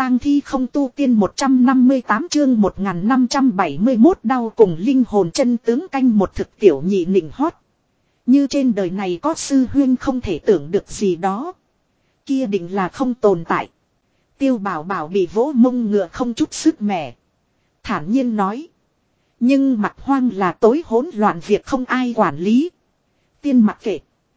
tang thi không tu tiên 158 chương 1571 đau cùng linh hồn chân tướng canh một thực tiểu nhị nịnh hót. Như trên đời này có sư huyên không thể tưởng được gì đó. Kia định là không tồn tại. Tiêu Bảo Bảo bị vỗ mông ngựa không chút sức mẻ. Thản nhiên nói. Nhưng Mặt Hoang là tối hỗn loạn việc không ai quản lý. Tiên mặc kệ.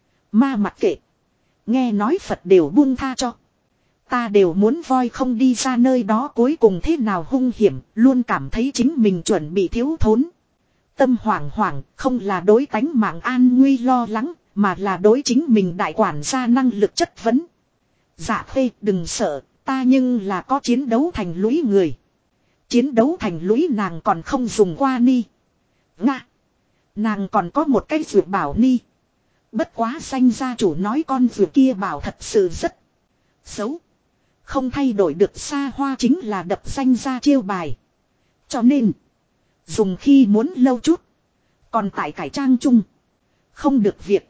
Ma mặc kệ. Nghe nói Phật đều buông tha cho. Ta đều muốn voi không đi ra nơi đó cuối cùng thế nào hung hiểm. Luôn cảm thấy chính mình chuẩn bị thiếu thốn. Tâm hoảng hoảng không là đối tánh mạng an nguy lo lắng. Mà là đối chính mình đại quản gia năng lực chất vấn. Dạ Khê đừng sợ. Ta nhưng là có chiến đấu thành lũy người. Chiến đấu thành lũy nàng còn không dùng qua ni. Nga. Nàng còn có một cái dược bảo ni. Bất quá sanh gia chủ nói con dược kia bảo thật sự rất xấu. Không thay đổi được xa hoa chính là đập danh gia chiêu bài. Cho nên. Dùng khi muốn lâu chút. Còn tại cải trang chung. Không được việc.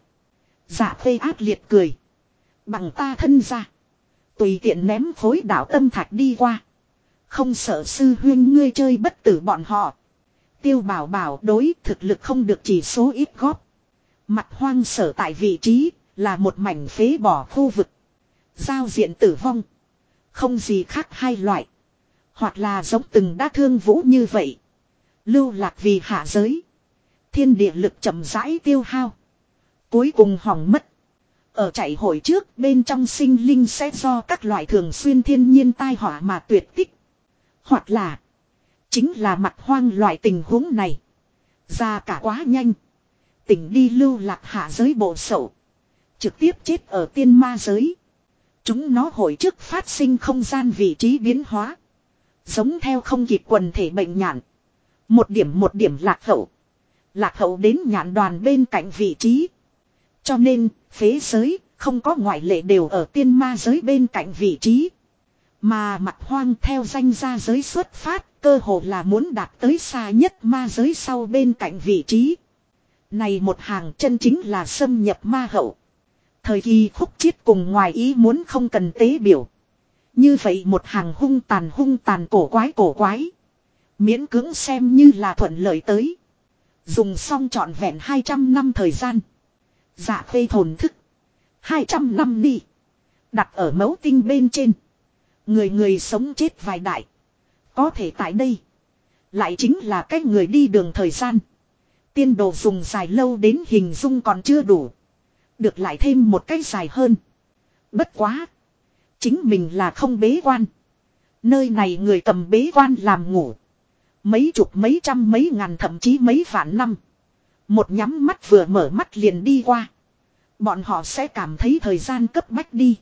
Dạ Khê ác liệt cười. Bằng ta thân ra. Tùy tiện ném khối đảo tâm thạch đi qua. Không sợ sư huyên ngươi chơi bất tử bọn họ. Tiêu Bảo Bảo đối thực lực không được chỉ số ít góp. Mặt Hoang sở tại vị trí là một mảnh phế bỏ khu vực. Giao diện tử vong. Không gì khác hai loại. Hoặc là giống từng đã thương vũ như vậy. Lưu lạc vì hạ giới. Thiên địa lực chậm rãi tiêu hao. Cuối cùng hỏng mất. Ở chạy hội trước bên trong sinh linh sẽ do các loại thường xuyên thiên nhiên tai họa mà tuyệt tích. Hoặc là. Chính là Mặt Hoang loại tình huống này. Ra cả quá nhanh. Tỉnh đi lưu lạc hạ giới bộ sậu. Trực tiếp chết ở tiên ma giới. Chúng nó hội trước phát sinh không gian vị trí biến hóa. Giống theo không kịp quần thể bệnh nhạn. Một điểm lạc hậu. Lạc hậu đến nhạn đoàn bên cạnh vị trí. Cho nên, phế giới, không có ngoại lệ đều ở tiên ma giới bên cạnh vị trí. Mà Mặt Hoang theo danh gia giới xuất phát, cơ hồ là muốn đạt tới xa nhất ma giới sau bên cạnh vị trí. Này một hàng chân chính là xâm nhập ma hậu. Thời kỳ khúc chiết cùng ngoài ý muốn không cần tế biểu. Như vậy một hàng hung tàn cổ quái. Miễn cưỡng xem như là thuận lợi tới. Dùng xong trọn vẹn 200 năm thời gian. Dạ Khê thổn thức. 200 năm đi. Đặt ở mẫu tinh bên trên. Người sống chết vài đại. Có thể tại đây. Lại chính là cái người đi đường thời gian. Tiên đồ dùng dài lâu đến hình dung còn chưa đủ. Được lại thêm một cái dài hơn. Bất quá. Chính mình là không bế quan. Nơi này người cầm bế quan làm ngủ. Mấy chục mấy trăm mấy ngàn thậm chí mấy vạn năm. Một nhắm mắt vừa mở mắt liền đi qua. Bọn họ sẽ cảm thấy thời gian cấp bách đi.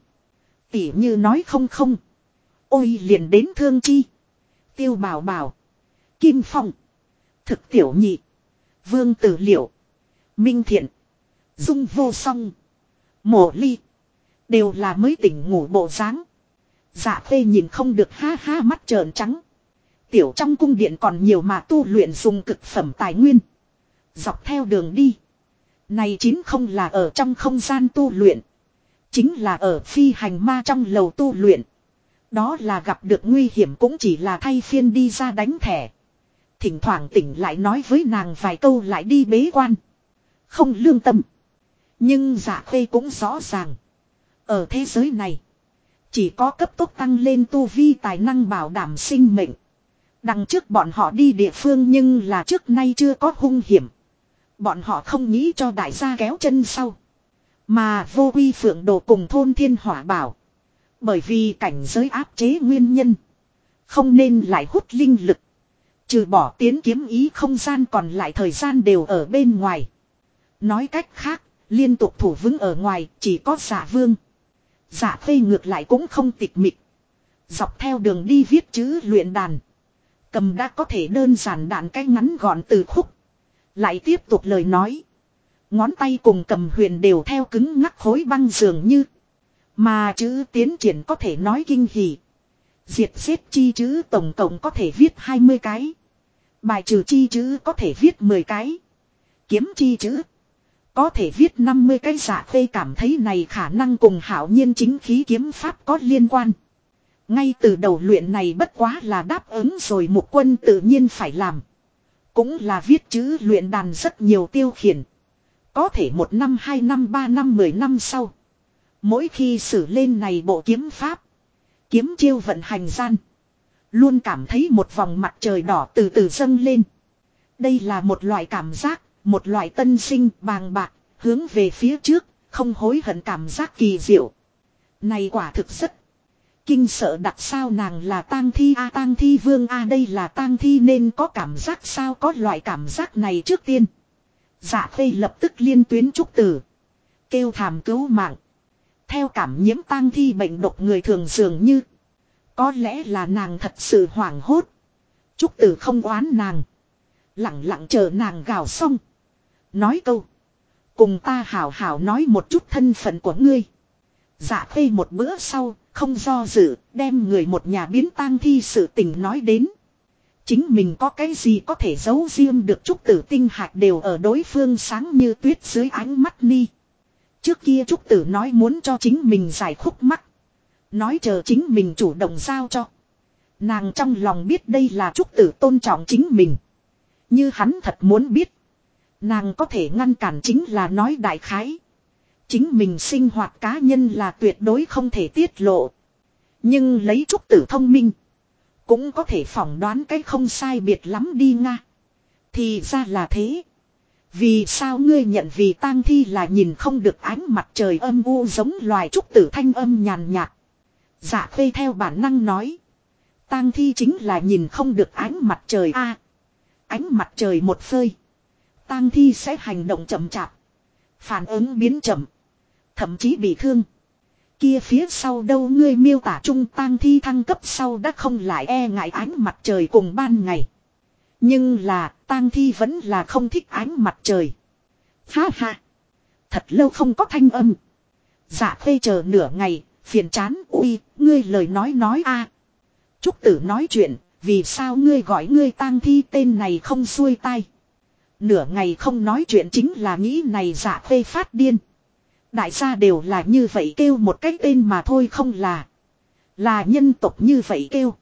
Tỉ như nói không. Ôi liền đến Thương Chi. Tiêu Bảo Bảo. Kim Phong. Thực Tiểu Nhị. Vương Tử Liệu. Minh Thiện. Dung Vô Song. Mộ Ly. Đều là mới tỉnh ngủ bộ dáng. Dạ Khê nhìn không được ha ha mắt trợn trắng. Tiểu trong cung điện còn nhiều mà tu luyện dùng cực phẩm tài nguyên. Dọc theo đường đi. Này chính không là ở trong không gian tu luyện. Chính là ở phi hành ma trong lầu tu luyện. Đó là gặp được nguy hiểm cũng chỉ là thay phiên đi ra đánh thẻ. Thỉnh thoảng tỉnh lại nói với nàng vài câu lại đi bế quan. Không lương tâm. Nhưng Dạ Khê cũng rõ ràng. Ở thế giới này. Chỉ có cấp tốc tăng lên tu vi tài năng bảo đảm sinh mệnh. Đằng trước bọn họ đi địa phương nhưng là trước nay chưa có hung hiểm. Bọn họ không nghĩ cho đại gia kéo chân sau. Mà Vô Quy Phượng Đồ cùng Thôn Thiên Hỏa Bảo. Bởi vì cảnh giới áp chế nguyên nhân. Không nên lại hút linh lực. Trừ bỏ tiến kiếm ý không gian còn lại thời gian đều ở bên ngoài. Nói cách khác, liên tục thủ vững ở ngoài chỉ có Dạ Vương. Dạ Khê ngược lại cũng không tịch mịch. Dọc theo đường đi viết chữ luyện đàn. Cầm đã có thể đơn giản đạn cách ngắn gọn từ khúc. Lại tiếp tục lời nói. Ngón tay cùng cầm huyền đều theo cứng ngắc khối băng dường như. Mà chữ tiến triển có thể nói kinh hỉ. Diệt xếp chi chữ tổng cộng có thể viết 20 cái. Bài trừ chi chữ có thể viết 10 cái. Kiếm chi chữ có thể viết 50 cái. Dạ Khê cảm thấy này khả năng cùng hảo nhiên chính khí kiếm pháp có liên quan. Ngay từ đầu luyện này bất quá là đáp ứng rồi Mục Quân tự nhiên phải làm. Cũng là viết chữ luyện đàn rất nhiều tiêu khiển. Có thể 1 năm 2 năm 3 năm 10 năm sau. Mỗi khi sử lên này bộ kiếm pháp. Kiếm chiêu vận hành gian. Luôn cảm thấy một vòng mặt trời đỏ từ từ dâng lên. Đây là một loại cảm giác, một loại tân sinh bàng bạc, hướng về phía trước, không hối hận cảm giác kỳ diệu. Này quả thực rất kinh sợ đặc sao nàng là tang thi a tang thi vương a đây là tang thi nên có cảm giác sao có loại cảm giác này trước tiên. Dạ Khê lập tức liên tuyến Trúc Tử. Kêu thảm cứu mạng. Theo cảm nhiễm tang thi bệnh độc người thường dường như. Có lẽ là nàng thật sự hoảng hốt. Trúc Tử không oán nàng. Lặng lặng chờ nàng gào xong. Nói câu. Cùng ta hảo hảo nói một chút thân phận của ngươi. Dạ Khê một bữa sau, không do dự, đem người một nhà biến tang thi sự tình nói đến. Chính mình có cái gì có thể giấu riêng được Trúc Tử tinh hạt đều ở đối phương sáng như tuyết dưới ánh mắt ni. Trước kia Trúc Tử nói muốn cho chính mình giải khúc mắc. Nói chờ chính mình chủ động giao cho. Nàng trong lòng biết đây là Trúc Tử tôn trọng chính mình. Như hắn thật muốn biết. Nàng có thể ngăn cản chính là nói đại khái. Chính mình sinh hoạt cá nhân là tuyệt đối không thể tiết lộ. Nhưng lấy Trúc Tử thông minh. Cũng có thể phỏng đoán cái không sai biệt lắm đi nga. Thì ra là thế. Vì sao ngươi nhận vì tang thi là nhìn không được ánh mặt trời âm u giống loài Trúc Tử thanh âm nhàn nhạt. Dạ Khê theo bản năng nói. Tang thi chính là nhìn không được ánh mặt trời a. Ánh mặt trời một phơi. Tang thi sẽ hành động chậm chạp. Phản ứng biến chậm. Thậm chí bị thương. Kia phía sau đâu ngươi miêu tả trung tang thi thăng cấp sau đã không lại e ngại ánh mặt trời cùng ban ngày. Nhưng là tang thi vẫn là không thích ánh mặt trời. Ha ha. Thật lâu không có thanh âm. Dạ Khê chờ nửa ngày, phiền chán ui, ngươi lời nói a. Trúc Tử nói chuyện, vì sao ngươi gọi ngươi tang thi tên này không xuôi tai. Nửa ngày không nói chuyện chính là nghĩ này Dạ Khê phát điên. Đại gia đều là như vậy kêu một cái tên mà thôi không là nhân tộc như vậy kêu.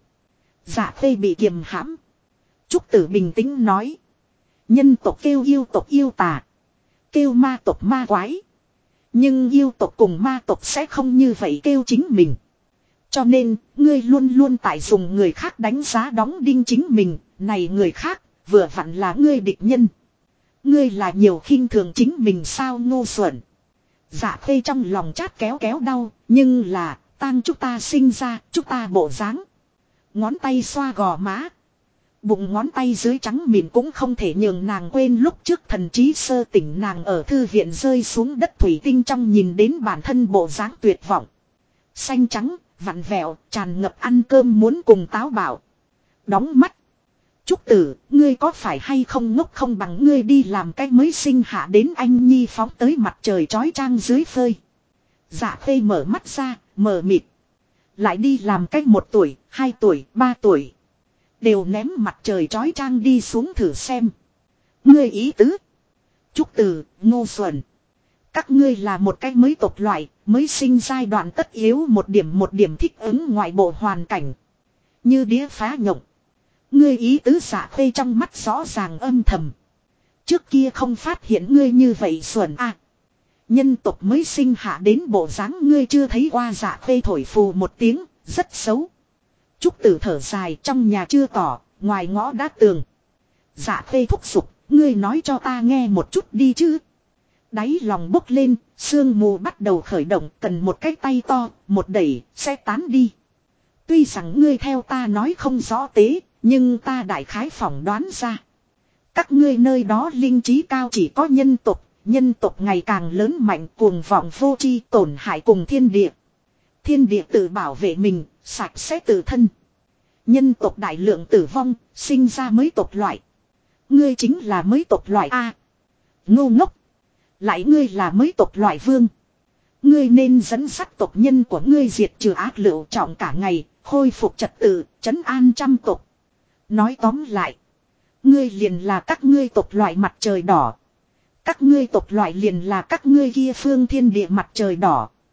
Dạ Khê bị kiềm hãm. Trúc Tử bình tĩnh nói. Nhân tộc kêu yêu tộc yêu tà. Kêu ma tộc ma quái. Nhưng yêu tộc cùng ma tộc sẽ không như vậy kêu chính mình. Cho nên, ngươi luôn luôn tại dùng người khác đánh giá đóng đinh chính mình. Này người khác, vừa vặn là ngươi địch nhân. Ngươi là nhiều khinh thường chính mình sao ngu xuẩn. Dạ Khê trong lòng chát kéo kéo đau, nhưng là, tang chúng ta sinh ra, chúng ta bộ dáng. Ngón tay xoa gò má. Bụng ngón tay dưới trắng mịn cũng không thể nhường nàng quên lúc trước thần trí sơ tỉnh nàng ở thư viện rơi xuống đất thủy tinh trong nhìn đến bản thân bộ dáng tuyệt vọng. Xanh trắng, vặn vẹo, tràn ngập ăn cơm muốn cùng táo bạo. Đóng mắt. Trúc Tử, ngươi có phải hay không ngốc không bằng ngươi đi làm cái mới sinh hạ đến anh nhi phóng tới mặt trời chói chang dưới phơi. Dạ Khê mở mắt ra, mờ mịt. Lại đi làm cách 1 tuổi, 2 tuổi, 3 tuổi. Đều ném mặt trời chói chang đi xuống thử xem. Ngươi ý tứ. Trúc Tử, ngu xuẩn. Các ngươi là một cái mới tộc loại, mới sinh giai đoạn tất yếu một điểm thích ứng ngoại bộ hoàn cảnh. Như đĩa phá nhộng. Ngươi ý tứ Dạ Khê trong mắt rõ ràng âm thầm. Trước kia không phát hiện ngươi như vậy xuẩn à. Nhân tộc mới sinh hạ đến bộ dáng ngươi chưa thấy qua. Dạ Khê thổi phù một tiếng, rất xấu. Trúc Tử thở dài trong nhà chưa tỏ, ngoài ngõ đã tường. Dạ Khê thúc giục, ngươi nói cho ta nghe một chút đi chứ. Đáy lòng bốc lên, sương mù bắt đầu khởi động cần một cái tay to, một đẩy, sẽ tán đi. Tuy rằng ngươi theo ta nói không rõ tế, nhưng ta đại khái phỏng đoán ra. Các ngươi nơi đó linh trí cao chỉ có nhân tộc ngày càng lớn mạnh cuồng vọng vô tri tổn hại cùng thiên địa. Thiên địa tự bảo vệ mình, sạch sẽ tự thân. Nhân tộc đại lượng tử vong, sinh ra mới tộc loại. Ngươi chính là mới tộc loại A. Ngu ngốc. Lại ngươi là mới tộc loại vương. Ngươi nên dẫn dắt tộc nhân của ngươi diệt trừ ác lựu trọng cả ngày, khôi phục trật tự, trấn an trăm tộc. Nói tóm lại. Ngươi liền là các ngươi tộc loại mặt trời đỏ. Các ngươi tộc loại liền là các ngươi kia phương thiên địa mặt trời đỏ.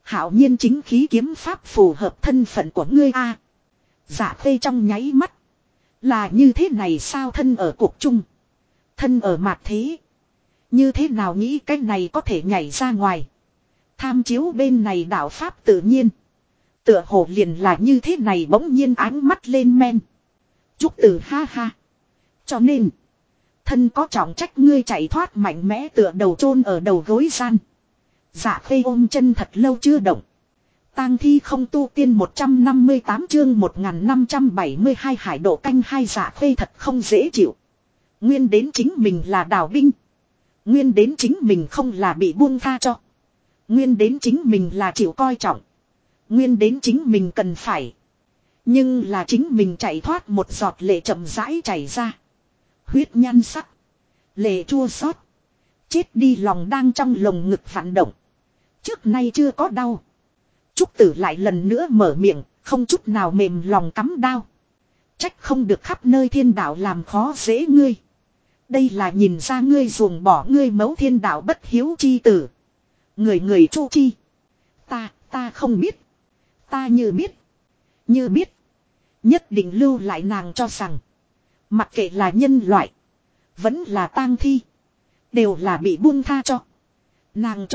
Hạo nhiên chính khí kiếm pháp phù hợp thân phận của ngươi a. Dạ khê trong nháy mắt. Là như thế này sao, thân ở cuộc chung. Thân ở mạt thế. Như thế nào nghĩ cách này có thể nhảy ra ngoài. Tham chiếu bên này đạo pháp tự nhiên. Tựa hồ liền là như thế này, bỗng nhiên ánh mắt lên men. Trúc Tử ha ha. Cho nên. Thân có trọng trách, ngươi chạy thoát mạnh mẽ tựa đầu chôn ở đầu gối gian. Dạ khê ôm chân thật lâu chưa động. Tang thi không tu tiên 158 chương 1572 hải độ canh hai. Dạ khê thật không dễ chịu. Nguyên đến chính mình là đào binh. Nguyên đến chính mình không là bị buông tha cho. Nguyên đến chính mình là chịu coi trọng. Nguyên đến chính mình cần phải. Nhưng là chính mình chạy thoát, một giọt lệ chậm rãi chảy ra. Huyết nhan sắc. Lệ chua xót. Chết đi lòng đang trong lồng ngực phản động. Trước nay chưa có đau. Trúc Tử lại lần nữa mở miệng, không chút nào mềm lòng cắm đao. Trách không được khắp nơi thiên đạo làm khó dễ ngươi. Đây là nhìn ra ngươi ruồng bỏ ngươi mẫu thiên đạo bất hiếu chi tử. Người người chu chi. Ta không biết. Ta như biết. Nhất định lưu lại nàng cho rằng. Mặc kệ là nhân loại. Vẫn là tang thi. Đều là bị buông tha cho. Nàng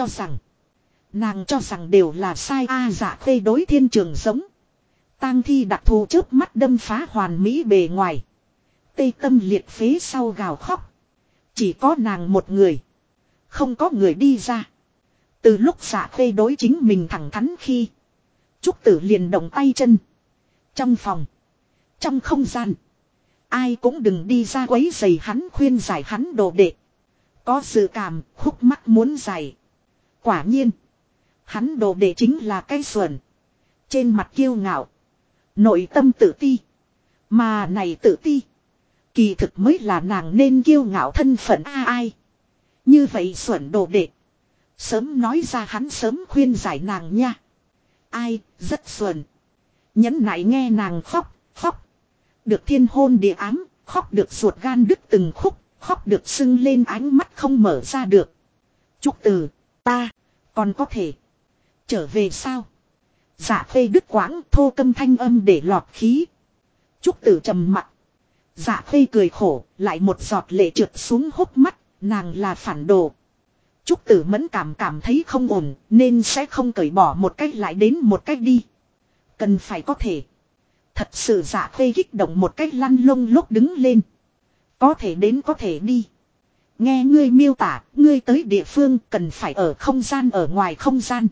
cho rằng đều là sai a. Dạ khê đối thiên trường giống. Tang thi đặc thù chớp mắt đâm phá hoàn mỹ bề ngoài. Tê tâm liệt phế sau gào khóc. Chỉ có nàng một người. Không có người đi ra. Từ lúc Dạ khê đối chính mình thẳng thắn khi. Trúc Tử liền động tay chân. Trong phòng. Trong không gian. Ai cũng đừng đi ra quấy rầy hắn, khuyên giải hắn đồ đệ. Có dự cảm khúc mắc muốn giải. Quả nhiên. Hắn đồ đệ chính là cái xuẩn. Trên mặt kiêu ngạo. Nội tâm tự ti. Mà này tự ti. Kỳ thực mới là nàng nên kiêu ngạo thân phận ai. Như vậy xuẩn đồ đệ. Sớm nói ra hắn sớm khuyên giải nàng nha. Ai, rất xuẩn. Nhẫn nại nghe nàng khóc. Được thiên hôn địa ám, khóc được ruột gan đứt từng khúc, khóc được sưng lên ánh mắt không mở ra được. Trúc Tử, ta, còn có thể trở về sao? Dạ khê đứt quãng thô câm thanh âm để lọt khí. Trúc Tử trầm mặt. Dạ khê cười khổ, lại một giọt lệ trượt xuống hốc mắt, nàng là phản đồ. Trúc Tử mẫn cảm thấy không ổn, nên sẽ không cởi bỏ một cách lại đến một cách đi. Cần phải có thể. Thật sự Dạ khê kích động một cách lăn lông lốc đứng lên. Có thể đến có thể đi. Nghe ngươi miêu tả, ngươi tới địa phương cần phải ở không gian ở ngoài không gian.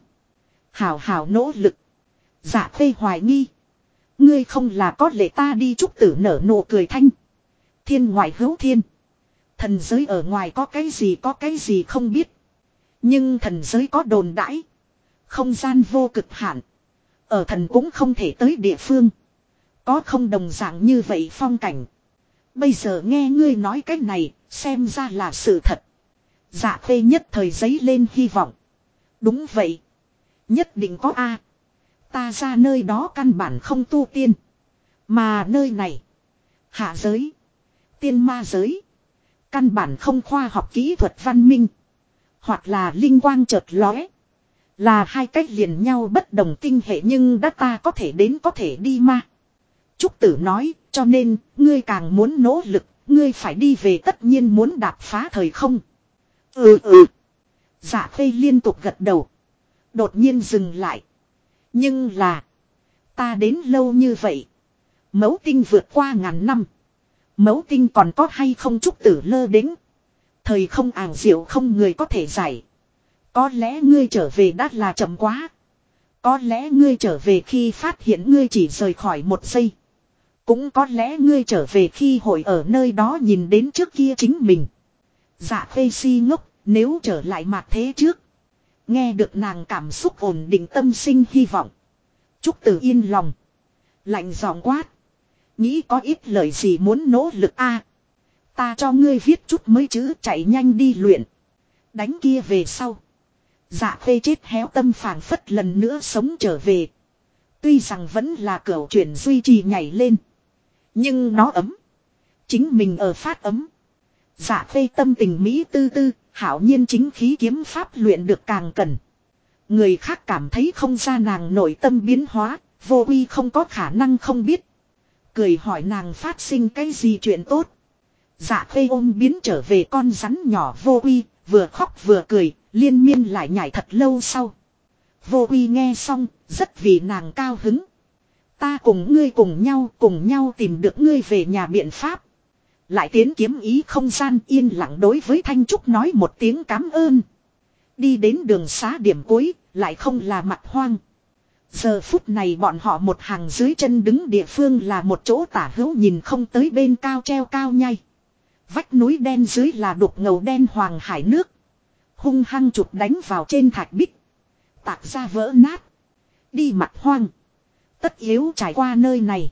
Hảo nỗ lực. Dạ khê hoài nghi. Ngươi không là có lệ ta đi. Trúc Tử nở nụ cười thanh. Thiên ngoại hữu thiên. Thần giới ở ngoài có cái gì không biết. Nhưng thần giới có đồn đãi. Không gian vô cực hạn. Ở thần cũng không thể tới địa phương. Có không đồng dạng như vậy phong cảnh. Bây giờ nghe ngươi nói cái này, xem ra là sự thật. Dạ khê nhất thời giấy lên hy vọng. Đúng vậy. Nhất định có a. Ta ra nơi đó căn bản không tu tiên. Mà nơi này. Hạ giới. Tiên ma giới. Căn bản không khoa học kỹ thuật văn minh. Hoặc là linh quang chợt lóe. Là hai cách liền nhau bất đồng tinh hệ nhưng đã ta có thể đến có thể đi ma. Trúc Tử nói, cho nên, ngươi càng muốn nỗ lực, ngươi phải đi về tất nhiên muốn đạp phá thời không. Dạ khê liên tục gật đầu. Đột nhiên dừng lại. Nhưng là, ta đến lâu như vậy. Mẫu tinh vượt qua ngàn năm. Mẫu tinh còn có hay không? Trúc Tử lơ đễnh. Thời không ảo diệu không người có thể giải. Có lẽ ngươi trở về đã là chậm quá. Có lẽ ngươi trở về khi phát hiện ngươi chỉ rời khỏi một giây. Cũng có lẽ ngươi trở về khi hội ở nơi đó nhìn đến trước kia chính mình. Dạ khê si ngốc, nếu trở lại mặt thế trước. Nghe được nàng cảm xúc ổn định tâm sinh hy vọng. Trúc Tử yên lòng. Lạnh giọng quát. Nghĩ có ít lời gì muốn nỗ lực a? Ta cho ngươi viết chút mấy chữ chạy nhanh đi luyện. Đánh kia về sau. Dạ khê chết héo tâm phảng phất lần nữa sống trở về. Tuy rằng vẫn là cửu chuyển duy trì nhảy lên. Nhưng nó ấm. Chính mình ở phát ấm. Dạ khê tâm tình mỹ tư tư. Hảo nhiên chính khí kiếm pháp luyện được càng cần. Người khác cảm thấy không ra nàng nội tâm biến hóa, Vô Uy không có khả năng không biết. Cười hỏi nàng phát sinh cái gì chuyện tốt. Dạ Khê ôm biến trở về con rắn nhỏ Vô Uy, vừa khóc vừa cười, liên miên lại nhảy thật lâu sau. Vô Uy nghe xong, rất vì nàng cao hứng. Ta cùng ngươi cùng nhau tìm được ngươi về nhà biện pháp. Lại tiến kiếm ý không gian yên lặng đối với Thanh Trúc nói một tiếng cảm ơn. Đi đến đường xá điểm cuối, lại không là mặt hoang. Giờ phút này bọn họ một hàng dưới chân đứng địa phương là một chỗ tả hữu nhìn không tới bên cao treo cao nhai. Vách núi đen dưới là đục ngầu đen hoàng hải nước. Hung hăng chụp đánh vào trên thạch bích. Tạc ra vỡ nát. Đi mặt hoang. Tất yếu trải qua nơi này.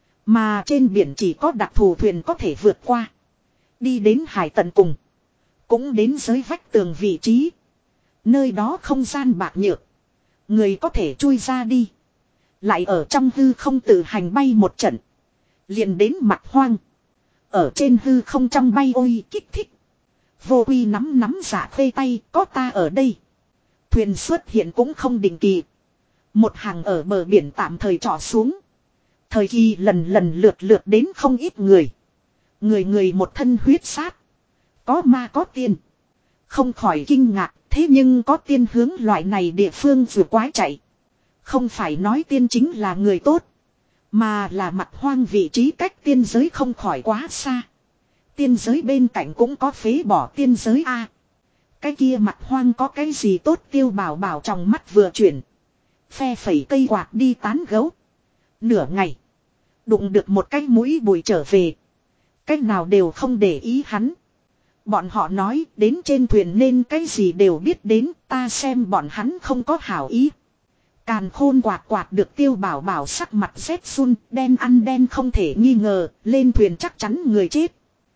Mà trên biển chỉ có đặc thù thuyền có thể vượt qua. Đi đến hải tận cùng. Cũng đến giới vách tường vị trí. Nơi đó không gian bạc nhược. Người có thể chui ra đi. Lại ở trong hư không tự hành bay một trận. Liền đến mặt hoang. Ở trên hư không trong bay ôi kích thích. Vô Uy nắm Dạ Khê tay, có ta ở đây. Thuyền xuất hiện cũng không định kỳ. Một hàng ở bờ biển tạm thời trọ xuống. Thời kỳ lần lượt đến không ít người. Người một thân huyết sát. Có ma có tiên. Không khỏi kinh ngạc, thế nhưng có tiên hướng loại này địa phương vừa quái chạy. Không phải nói tiên chính là người tốt. Mà là mặt hoang vị trí cách tiên giới không khỏi quá xa. Tiên giới bên cạnh cũng có phế bỏ tiên giới a. Cái kia mặt hoang có cái gì tốt Tiêu Bảo Bảo trong mắt vừa chuyển. Phe phẩy cây quạt đi tán gấu. Nửa ngày. Đụng được một cái mũi bụi trở về. Cách nào đều không để ý hắn. Bọn họ nói đến trên thuyền nên cái gì đều biết đến, ta xem bọn hắn không có hảo ý. Càn Khôn quạt được Tiêu Bảo Bảo sắc mặt rét run, đen ăn đen không thể nghi ngờ, lên thuyền chắc chắn người chết.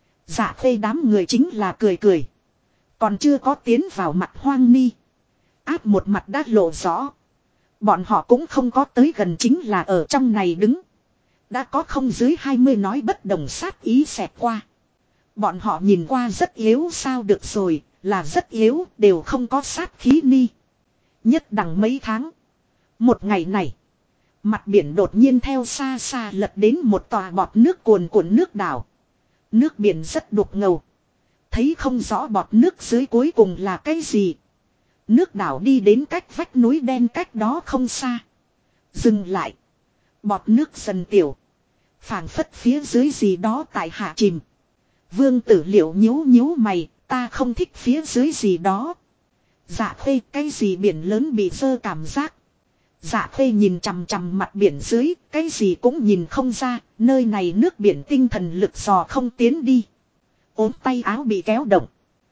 Dạ Khê đám người chính là cười. Còn chưa có tiến vào mặt hoang ni. Áp một mặt đã lộ rõ. Bọn họ cũng không có tới gần chính là ở trong này đứng. Đã có không dưới 20 nói bất đồng sát ý xẹt qua. Bọn họ nhìn qua rất yếu sao được rồi, là rất yếu, đều không có sát khí ni. Nhất đẳng mấy tháng. Một ngày này, mặt biển đột nhiên theo xa xa lật đến một tòa bọt nước cuồn cuộn nước đảo. Nước biển rất đục ngầu. Thấy không rõ bọt nước dưới cuối cùng là cái gì. Nước đảo đi đến cách vách núi đen cách đó không xa. Dừng lại. Bọt nước dần tiểu. Phảng phất phía dưới gì đó tại hạ chìm. Vương Tử Liệu nhíu mày, ta không thích phía dưới gì đó. Dạ Khê cái gì biển lớn bị dơ cảm giác. Dạ Khê nhìn chằm chằm mặt biển dưới, cái gì cũng nhìn không ra, nơi này nước biển tinh thần lực dò không tiến đi. Ốm tay áo bị kéo động.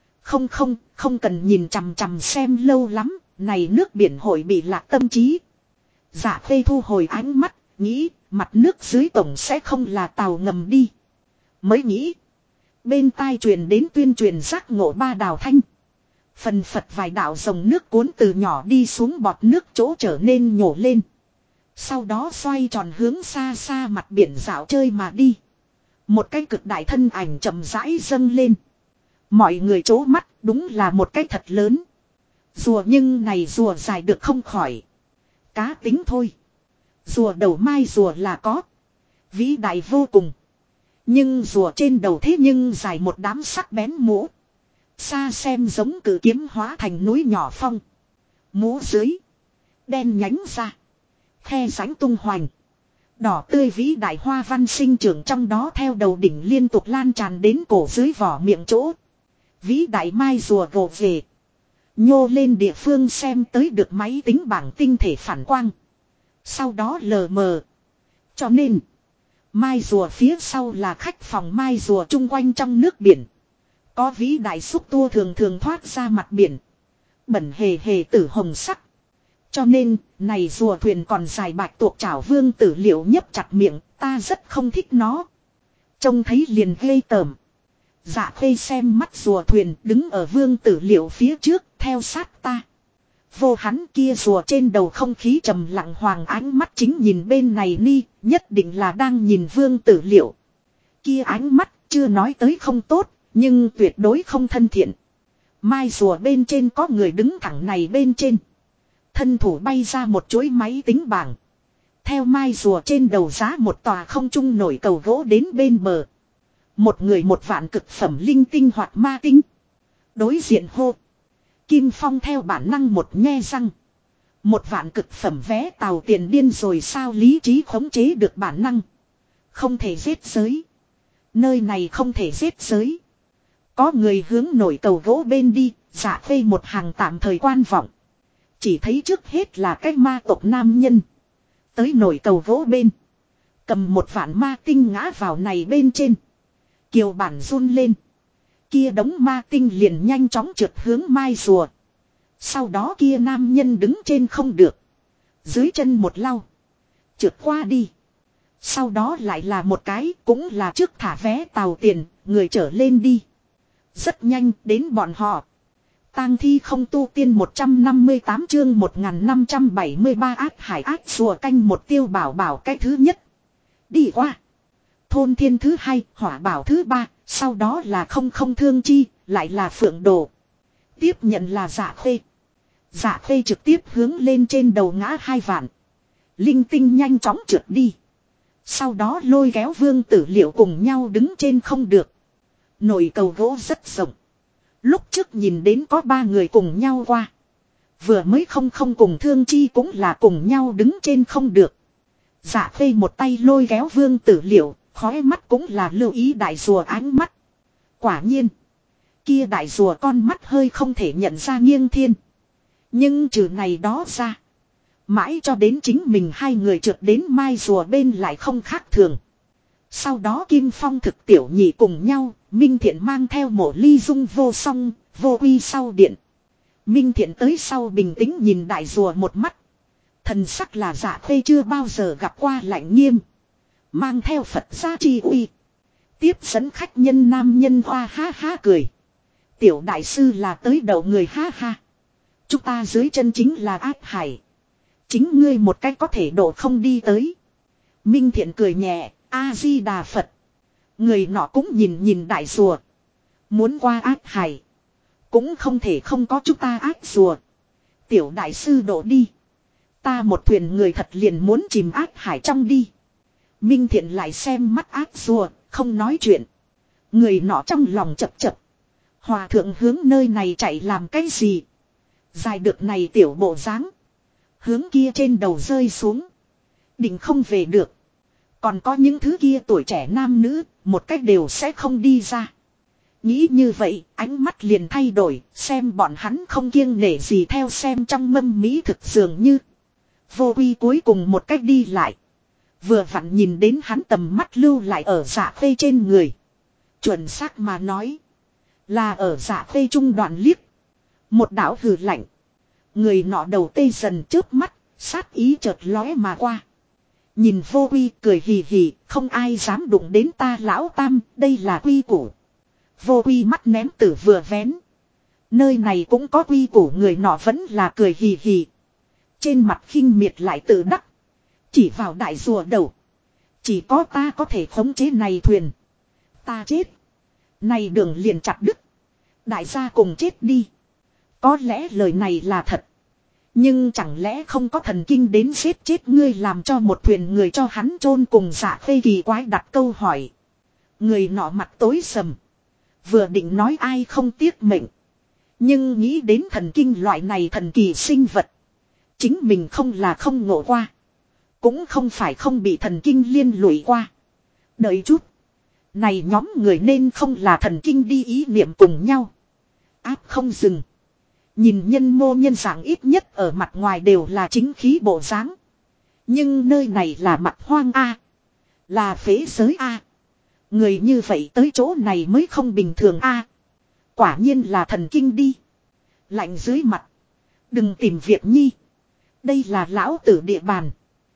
Không cần nhìn chằm chằm xem lâu lắm, này nước biển hội bị lạc tâm trí. Dạ Khê thu hồi ánh mắt, nghĩ, mặt nước dưới tổng sẽ không là tàu ngầm đi. Mới nghĩ. Bên tai truyền đến tuyên truyền giác ngộ ba đào thanh. Phần phật vài đạo dòng nước cuốn từ nhỏ đi xuống bọt nước chỗ trở nên nhổ lên. Sau đó xoay tròn hướng xa xa mặt biển dạo chơi mà đi. Một cái cực đại thân ảnh chậm rãi dâng lên. Mọi người chố mắt đúng là một cái thật lớn. Rùa nhưng này rùa dài được không khỏi. Cá tính thôi. Rùa đầu mai rùa là có. Vĩ đại vô cùng. Nhưng rùa trên đầu thế nhưng dài một đám sắc bén mũ. Xa xem giống cử kiếm hóa thành núi nhỏ phong. Mũ dưới. Đen nhánh ra. Khe rãnh tung hoành. Đỏ tươi vĩ đại hoa văn sinh trưởng trong đó theo đầu đỉnh liên tục lan tràn đến cổ dưới vỏ miệng chỗ. Vĩ đại mai rùa gồ về. Nhô lên địa phương xem tới được máy tính bảng tinh thể phản quang. Sau đó lờ mờ. Cho nên. Mai rùa phía sau là khách phòng mai rùa chung quanh trong nước biển. Có vĩ đại xúc tua thường thoát ra mặt biển. Bẩn hề tử hồng sắc. Cho nên, này rùa thuyền còn dài bạch tuộc chảo Vương Tử Liệu nhấp chặt miệng, ta rất không thích nó. Trông thấy liền ghê tởm. Dạ Khê xem mắt rùa thuyền đứng ở Vương Tử Liệu phía trước, theo sát ta. Vô hắn kia rùa trên đầu không khí trầm lặng hoàng ánh mắt chính nhìn bên này ni, nhất định là đang nhìn Vương Tử Liệu. Kia ánh mắt chưa nói tới không tốt, nhưng tuyệt đối không thân thiện. Mai rùa bên trên có người đứng thẳng này bên trên. Thân thủ bay ra một chuỗi máy tính bảng. Theo mai rùa trên đầu giá một tòa không trung nổi cầu gỗ đến bên bờ. Một người một vạn cực phẩm linh tinh hoặc ma tinh. Đối diện hô. Kim Phong theo bản năng một nhe răng. Một vạn cực phẩm vé tàu tiền điên rồi sao lý trí khống chế được bản năng. Không thể giết giới. Nơi này không thể giết giới. Có người hướng nổi cầu gỗ bên đi, Dạ Khê một hàng tạm thời quan vọng. Chỉ thấy trước hết là cái ma tộc nam nhân. Tới nổi cầu gỗ bên. Cầm một vạn ma tinh ngã vào này bên trên. Kiều bản run lên. Kia đống ma tinh liền nhanh chóng trượt hướng mai rùa. Sau đó kia nam nhân đứng trên không được. Dưới chân một lau. Trượt qua đi. Sau đó lại là một cái cũng là trước thả vé tàu tiền, người trở lên đi. Rất nhanh đến bọn họ. Tang thi không tu tiên 158 chương 1573 ác hải ác rùa canh một tiêu bảo bảo cái thứ nhất. Đi qua. Thôn thiên thứ hai, hỏa bảo thứ ba, sau đó là không không thương chi, lại là phượng đồ. Tiếp nhận là Dạ Khê. Dạ Khê trực tiếp hướng lên trên đầu ngã 2 vạn. Linh tinh nhanh chóng trượt đi. Sau đó lôi kéo Vương Tử Liệu cùng nhau đứng trên không được. Nồi cầu gỗ rất rộng. Lúc trước nhìn đến có 3 người cùng nhau qua. Vừa mới không không cùng thương chi cũng là cùng nhau đứng trên không được. Dạ Khê một tay lôi kéo Vương Tử Liệu, khóe mắt cũng là lưu ý đại rùa ánh mắt. Quả nhiên. Kia đại rùa con mắt hơi không thể nhận ra nghiêng thiên. Nhưng trừ này đó ra. Mãi cho đến chính mình hai người trượt đến mai rùa bên lại không khác thường. Sau đó Kim Phong thực tiểu nhị cùng nhau, Minh Thiện mang theo Mộ Ly Dung vô song, vô uy sau điện. Minh Thiện tới sau bình tĩnh nhìn đại rùa một mắt. Thần sắc là Dạ Khê chưa bao giờ gặp qua lạnh nghiêm. Mang theo Phật gia chi uy. Tiếp dẫn khách nhân nam nhân hoa ha ha cười. Tiểu đại sư là tới đầu người ha ha. Chúng ta dưới chân chính là ác hải. Chính ngươi một cách có thể độ không đi tới. Minh Thiện cười nhẹ, A-di-đà Phật. Người nọ cũng nhìn nhìn đại rùa. Muốn qua ác hải. Cũng không thể không có chúng ta ác rùa. Tiểu đại sư độ đi. Ta một thuyền người thật liền muốn chìm ác hải trong đi. Minh Thiện lại xem mắt ác rùa, không nói chuyện. Người nọ trong lòng chập chập. Hòa thượng hướng nơi này chạy làm cái gì? Dài được này tiểu bộ dáng hướng kia trên đầu rơi xuống. Định không về được. Còn có những thứ kia tuổi trẻ nam nữ, một cách đều sẽ không đi ra. Nghĩ như vậy, ánh mắt liền thay đổi, xem bọn hắn không kiêng nể gì theo xem trong mâm mỹ thực dường như. Vô uy cuối cùng một cách đi lại. Vừa vặn nhìn đến hắn tầm mắt lưu lại ở Dạ Khê trên người. Chuẩn xác mà nói. Là ở Dạ Khê trung đoạn liếc. Một đạo hừ lạnh. Người nọ đầu tê dần trước mắt, sát ý chợt lóe mà qua. Nhìn vô uy cười hì hì, không ai dám đụng đến ta lão tam, đây là quy củ. Vô uy mắt ném tử vừa vén. Nơi này cũng có quy củ, người nọ vẫn là cười hì hì. Trên mặt khinh miệt lại tự đắc. Chỉ vào đại rùa đầu. Chỉ có ta có thể khống chế này thuyền. Ta chết. Này đường liền chặt đứt. Đại gia cùng chết đi. Có lẽ lời này là thật. Nhưng chẳng lẽ không có thần kinh đến giết chết ngươi làm cho một thuyền người cho hắn chôn cùng Dạ Khê kỳ quái đặt câu hỏi. Người nọ mặt tối sầm. Vừa định nói ai không tiếc mệnh. Nhưng nghĩ đến thần kinh loại này thần kỳ sinh vật. Chính mình không là không ngộ qua. Cũng không phải không bị thần kinh liên lụy qua. Đợi chút. Này nhóm người nên không là thần kinh đi ý niệm cùng nhau. Áp không dừng. Nhìn nhân mô nhân dạng ít nhất ở mặt ngoài đều là chính khí bộ dáng. Nhưng nơi này là mặt hoang A. Là phế giới A. Người như vậy tới chỗ này mới không bình thường A. Quả nhiên là thần kinh đi. Lạnh dưới mặt. Đừng tìm việc nhi. Đây là lão tử địa bàn.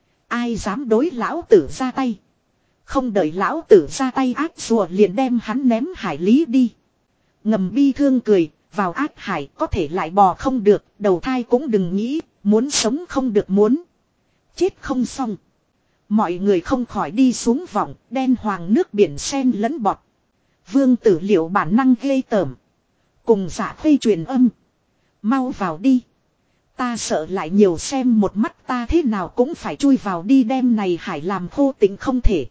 Ai dám đối lão tử ra tay. Không đợi lão tử ra tay ác rùa liền đem hắn ném hải lý đi. Ngầm bi thương cười. Vào ác hải có thể lại bò không được, đầu thai cũng đừng nghĩ, muốn sống không được muốn. Chết không xong. Mọi người không khỏi đi xuống vòng, đen hoàng nước biển sen lẫn bọt. Vương Tử Liệu bản năng ghê tởm. Cùng Dạ Khê truyền âm. Mau vào đi. Ta sợ lại nhiều xem một mắt ta thế nào cũng phải chui vào đi đem này hải làm khô tính không thể.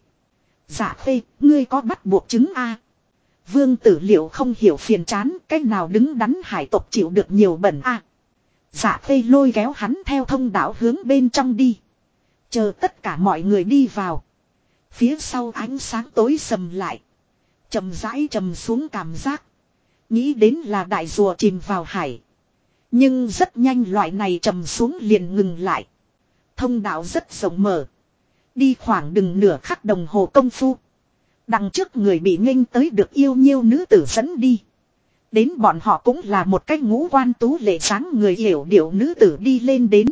Dạ Phê, ngươi có bắt buộc chứng a? Vương Tử Liệu không hiểu phiền chán, cách nào đứng đắn hải tộc chịu được nhiều bẩn a? Dạ Phê lôi kéo hắn theo thông đạo hướng bên trong đi. Chờ tất cả mọi người đi vào. Phía sau ánh sáng tối sầm lại. Chầm rãi trầm xuống cảm giác. Nghĩ đến là đại rùa chìm vào hải. Nhưng rất nhanh loại này trầm xuống liền ngừng lại. Thông đạo rất rộng mở. Đi khoảng đừng nửa khắc đồng hồ công phu. Đằng trước người bị nghênh tới được yêu nhiêu nữ tử dẫn đi. Đến bọn họ cũng là một cái ngũ quan tú lệ sáng người hiểu điệu nữ tử đi lên đến.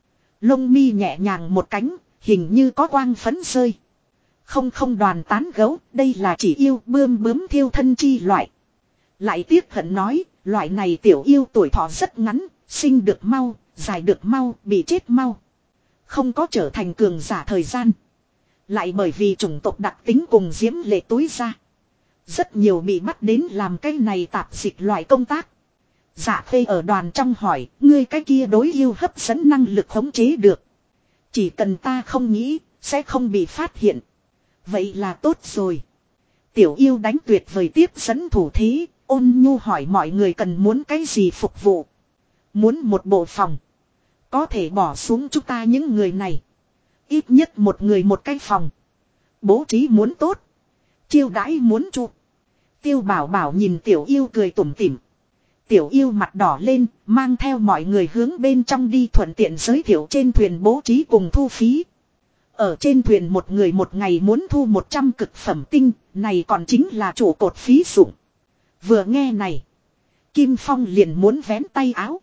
Lông mi nhẹ nhàng một cánh, hình như có quang phấn rơi. Không đoàn tán gấu, đây là chỉ yêu bướm thiêu thân chi loại. Lại tiếc hận nói, loại này tiểu yêu tuổi thọ rất ngắn, sinh được mau, dài được mau, bị chết mau. Không có trở thành cường giả thời gian. Lại bởi vì chủng tộc đặc tính cùng diễm lệ túi ra. Rất nhiều bị bắt đến làm cái này tạp dịch loại công tác. Dạ Phê ở đoàn trong hỏi, ngươi cái kia đối yêu hấp dẫn năng lực khống chế được. Chỉ cần ta không nghĩ, sẽ không bị phát hiện. Vậy là tốt rồi. Tiểu yêu đánh tuyệt vời tiếp dẫn thủ thí, ôn nhu hỏi mọi người cần muốn cái gì phục vụ. Muốn một bộ phòng. Có thể bỏ xuống chúng ta những người này. Ít nhất một người một cái phòng. Bố trí muốn tốt. Chiêu đãi muốn chu. Tiêu Bảo Bảo nhìn tiểu yêu cười tủm tỉm. Tiểu yêu mặt đỏ lên, mang theo mọi người hướng bên trong đi thuận tiện giới thiệu trên thuyền bố trí cùng thu phí. Ở trên thuyền một người một ngày muốn thu 100 cực phẩm tinh, này còn chính là chủ cột phí dụng. Vừa nghe này, Kim Phong liền muốn vén tay áo.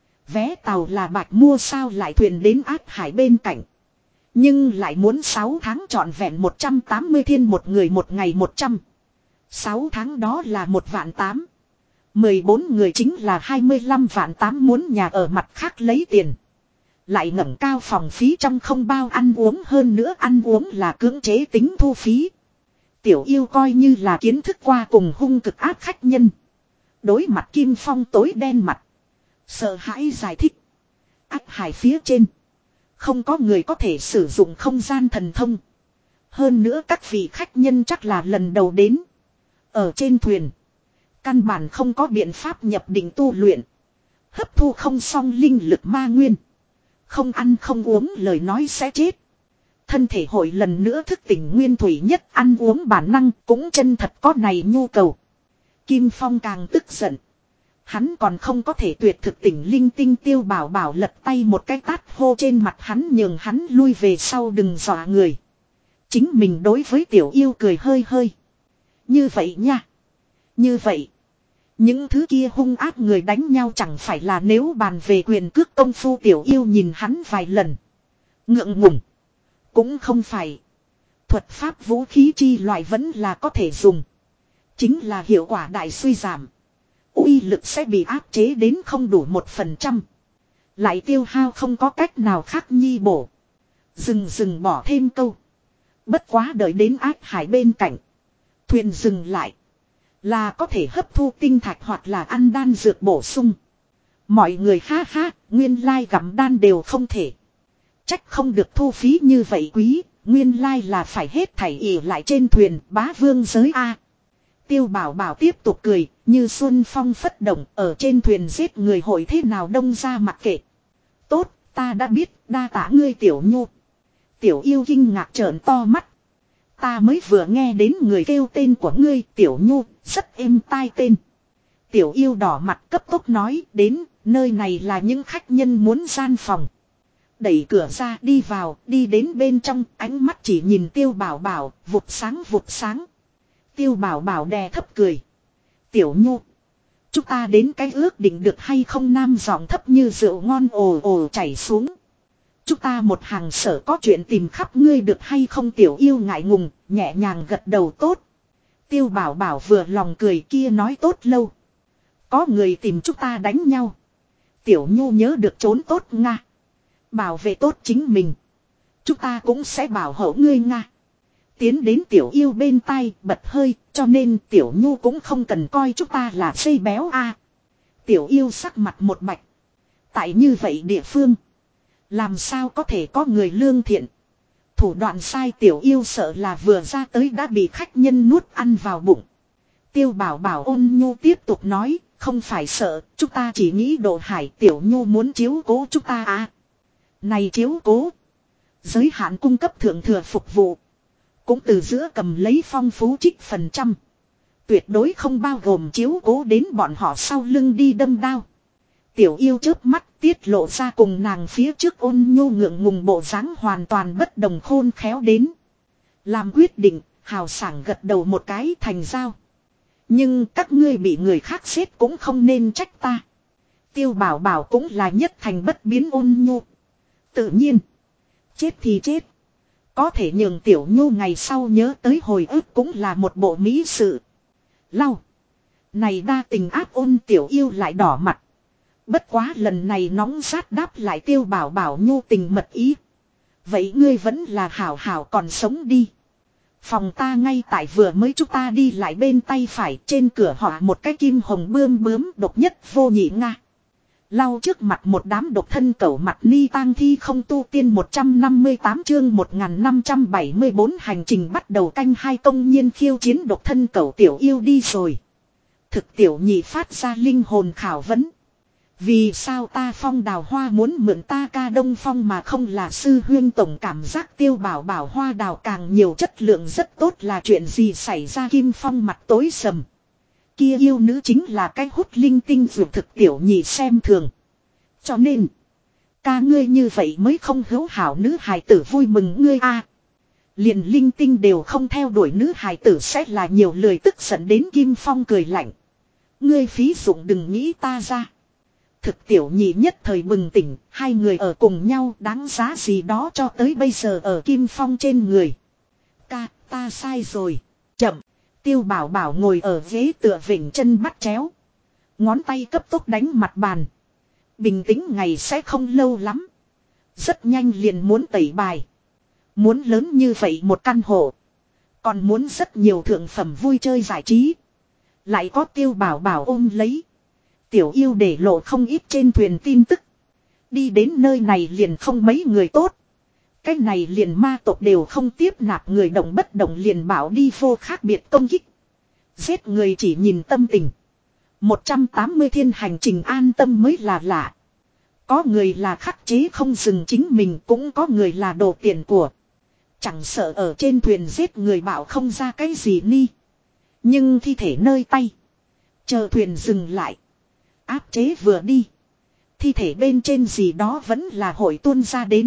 Vé tàu là bạch mua sao lại thuyền đến ác hải bên cạnh. Nhưng lại muốn 6 tháng trọn vẹn 180 thiên một người một ngày 100. 6 tháng đó là 1.800.000. 14 người chính là 25.800.000 muốn nhà ở mặt khác lấy tiền. Lại ngẩng cao phòng phí trong không bao ăn uống hơn nữa ăn uống là cưỡng chế tính thu phí. Tiểu yêu coi như là kiến thức qua cùng hung cực ác khách nhân. Đối mặt Kim Phong tối đen mặt. Sợ hãi giải thích. Ác hải phía trên. Không có người có thể sử dụng không gian thần thông. Hơn nữa các vị khách nhân chắc là lần đầu đến. Ở trên thuyền. Căn bản không có biện pháp nhập định tu luyện. Hấp thu không xong linh lực ma nguyên. Không ăn không uống lời nói sẽ chết. Thân thể hội lần nữa thức tỉnh nguyên thủy nhất ăn uống bản năng cũng chân thật có này nhu cầu. Kim Phong càng tức giận. Hắn còn không có thể tuyệt thực tỉnh linh tinh. Tiêu Bảo Bảo lật tay một cái tát hô trên mặt hắn nhường hắn lui về sau đừng dọa người. Chính mình đối với tiểu yêu cười hơi hơi. Như vậy nha. Như vậy. Những thứ kia hung ác người đánh nhau chẳng phải là nếu bàn về quyền cước công phu tiểu yêu nhìn hắn vài lần. Ngượng ngùng. Cũng không phải. Thuật pháp vũ khí chi loại vẫn là có thể dùng. Chính là hiệu quả đại suy giảm. Uy lực sẽ bị áp chế đến không đủ 1%. Lại tiêu hao không có cách nào khác nhi bổ. Dừng bỏ thêm câu. Bất quá đợi đến ác hải bên cạnh. Thuyền dừng lại. Là có thể hấp thu tinh thạch hoặc là ăn đan dược bổ sung. Mọi người ha ha, nguyên lai gặm đan đều không thể. Trách không được thu phí như vậy quý, nguyên lai là phải hết thảy ỉ lại trên thuyền bá vương giới A. Tiêu Bảo Bảo tiếp tục cười, như xuân phong phất động ở trên thuyền giết người hội thế nào đông ra mặc kệ. Tốt, ta đã biết, đa tả ngươi tiểu nhu. Tiểu yêu kinh ngạc trợn to mắt. Ta mới vừa nghe đến người kêu tên của ngươi tiểu nhu, rất êm tai tên. Tiểu yêu đỏ mặt cấp tốc nói đến, nơi này là những khách nhân muốn gian phòng. Đẩy cửa ra đi vào, đi đến bên trong, ánh mắt chỉ nhìn Tiêu Bảo Bảo, vụt sáng vụt sáng. Tiêu Bảo Bảo đè thấp cười. Tiểu nhu. Chúng ta đến cái ước định được hay không nam giọng thấp như rượu ngon ồ ồ chảy xuống. Chúng ta một hàng sở có chuyện tìm khắp ngươi được hay không tiểu yêu ngại ngùng, nhẹ nhàng gật đầu tốt. Tiêu Bảo Bảo vừa lòng cười kia nói tốt lâu. Có người tìm chúng ta đánh nhau. Tiểu nhu nhớ được trốn tốt nga. Bảo vệ tốt chính mình. Chúng ta cũng sẽ bảo hộ ngươi nga. Tiến đến tiểu yêu bên tai bật hơi cho nên tiểu nhu cũng không cần coi chúng ta là xây béo a. Tiểu yêu sắc mặt một bạch. Tại như vậy địa phương. Làm sao có thể có người lương thiện. Thủ đoạn sai Tiểu Yêu sợ là vừa ra tới đã bị khách nhân nuốt ăn vào bụng. Tiêu Bảo Bảo ôn nhu tiếp tục nói. Không phải sợ, chúng ta chỉ nghĩ Độ Hải Tiểu Nhu muốn chiếu cố chúng ta à. Này chiếu cố. Giới hạn cung cấp thượng thừa phục vụ. Cũng từ giữa cầm lấy phong phú trích phần trăm. Tuyệt đối không bao gồm chiếu cố đến bọn họ sau lưng đi đâm đao. Tiểu Yêu chớp mắt tiết lộ ra cùng nàng phía trước ôn nhu ngượng ngùng bộ dáng hoàn toàn bất đồng khôn khéo đến. Làm quyết định, hào sảng gật đầu một cái thành giao. Nhưng các ngươi bị người khác xếp cũng không nên trách ta. Tiêu Bảo Bảo cũng là nhất thành bất biến ôn nhu. Tự nhiên. Chết thì chết. Có thể nhường Tiểu Nhu ngày sau nhớ tới hồi ức cũng là một bộ mỹ sự. Lau. Này đa tình áp ôn Tiểu Yêu lại đỏ mặt. Bất quá lần này nóng sát đáp lại Tiêu Bảo Bảo nhu tình mật ý. Vậy ngươi vẫn là hảo hảo còn sống đi. Phòng ta ngay tại vừa mới chúng ta đi lại bên tay phải trên cửa họ một cái kim hồng bươm bướm độc nhất vô nhị nga. Lau trước mặt một đám độc thân cẩu mặt ni tang thi không tu tiên 158 chương 1574 hành trình bắt đầu canh hai công nhiên khiêu chiến độc thân cẩu Tiểu Yêu đi rồi. Thực Tiểu Nhị phát ra linh hồn khảo vấn. Vì sao ta Phong Đào Hoa muốn mượn ta ca Đông Phong mà không là sư huyên tổng cảm giác Tiêu Bảo Bảo hoa đào càng nhiều chất lượng rất tốt là chuyện gì xảy ra Kim Phong mặt tối sầm. Kia yêu nữ chính là cái hút linh tinh dù Thực Tiểu Nhị xem thường. Cho nên, ca ngươi như vậy mới không hữu hảo nữ hài tử vui mừng ngươi a. Liền linh tinh đều không theo đuổi nữ hài tử sẽ là nhiều lời tức giận đến Kim Phong cười lạnh. Ngươi phí dụng đừng nghĩ ta ra. Thực Tiểu Nhị nhất thời bừng tỉnh, hai người ở cùng nhau đáng giá gì đó cho tới bây giờ ở Kim Phong trên người. Ca, ta sai rồi. Chậm, Tiêu Bảo Bảo ngồi ở ghế tựa vịnh chân bắt chéo. Ngón tay cấp tốc đánh mặt bàn. Bình tĩnh ngày sẽ không lâu lắm. Rất nhanh liền muốn tẩy bài. Muốn lớn như vậy một căn hộ. Còn muốn rất nhiều thượng phẩm vui chơi giải trí. Lại có Tiêu Bảo Bảo ôm lấy. Tiểu Yêu để lộ không ít trên thuyền tin tức. Đi đến nơi này liền không mấy người tốt. Cái này liền ma tộc đều không tiếp nạp người động bất động liền bảo đi vô khác biệt công kích. Giết người chỉ nhìn tâm tình. 180 thiên hành trình an tâm mới là lạ. Có người là khắc chế không dừng chính mình cũng có người là đồ tiền của. Chẳng sợ ở trên thuyền giết người bảo không ra cái gì ni. Nhưng thi thể nơi tay. Chờ thuyền dừng lại. Áp chế vừa đi. Thi thể bên trên gì đó vẫn là hội tuôn ra đến.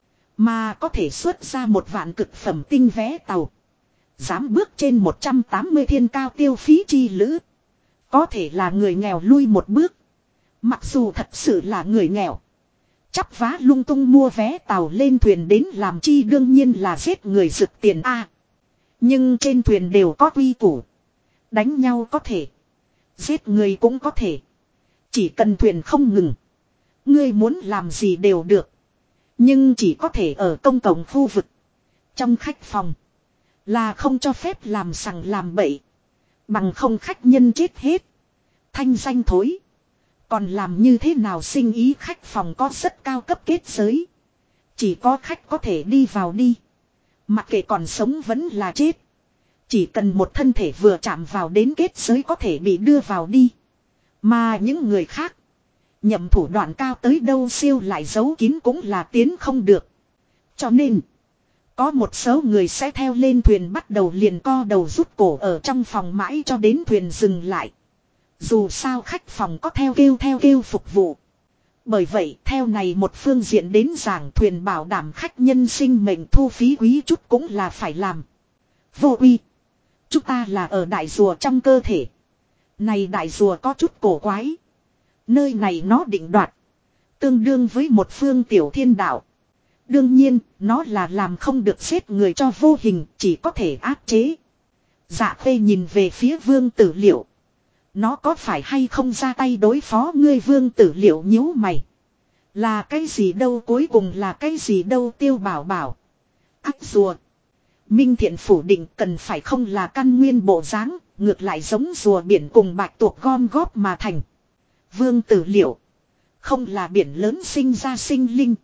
Mà có thể xuất ra một vạn cực phẩm tinh vé tàu. Dám bước trên 180 thiên cao tiêu phí chi lữ. Có thể là người nghèo lui một bước. Mặc dù thật sự là người nghèo. Chắp vá lung tung mua vé tàu lên thuyền đến làm chi đương nhiên là giết người rực tiền a. Nhưng trên thuyền đều có quy củ. Đánh nhau có thể. Giết người cũng có thể. Chỉ cần thuyền không ngừng. Ngươi muốn làm gì đều được. Nhưng chỉ có thể ở công cộng khu vực. Trong khách phòng. Là không cho phép làm sằng làm bậy. Bằng không khách nhân chết hết. Thanh danh thối. Còn làm như thế nào sinh ý khách phòng có rất cao cấp kết giới. Chỉ có khách có thể đi vào đi. Mặc kệ còn sống vẫn là chết. Chỉ cần một thân thể vừa chạm vào đến kết giới có thể bị đưa vào đi. Mà những người khác. Nhậm thủ đoạn cao tới đâu siêu lại giấu kín cũng là tiến không được. Cho nên. Có một số người sẽ theo lên thuyền bắt đầu liền co đầu rút cổ ở trong phòng mãi cho đến thuyền dừng lại. Dù sao khách phòng có theo kêu phục vụ. Bởi vậy theo này một phương diện đến giảng thuyền bảo đảm khách nhân sinh mệnh thu phí quý chút cũng là phải làm. Vô uy. Chúng ta là ở đại rùa trong cơ thể. Này đại rùa có chút cổ quái. Nơi này nó định đoạt. Tương đương với một phương tiểu thiên đạo. Đương nhiên, nó là làm không được giết người cho vô hình, chỉ có thể áp chế. Dạ Khê nhìn về phía Vương Tử Liệu. Nó có phải hay không ra tay đối phó ngươi? Vương Tử Liệu nhíu mày. Là cái gì đâu, cuối cùng là cái gì đâu? Tiêu Bảo Bảo. Ác rùa. Minh Thiện phủ định cần phải không là căn nguyên bộ dáng, ngược lại giống rùa biển cùng bạch tuộc gom góp mà thành. Vương Tử Liệu. Không là biển lớn sinh ra sinh linh.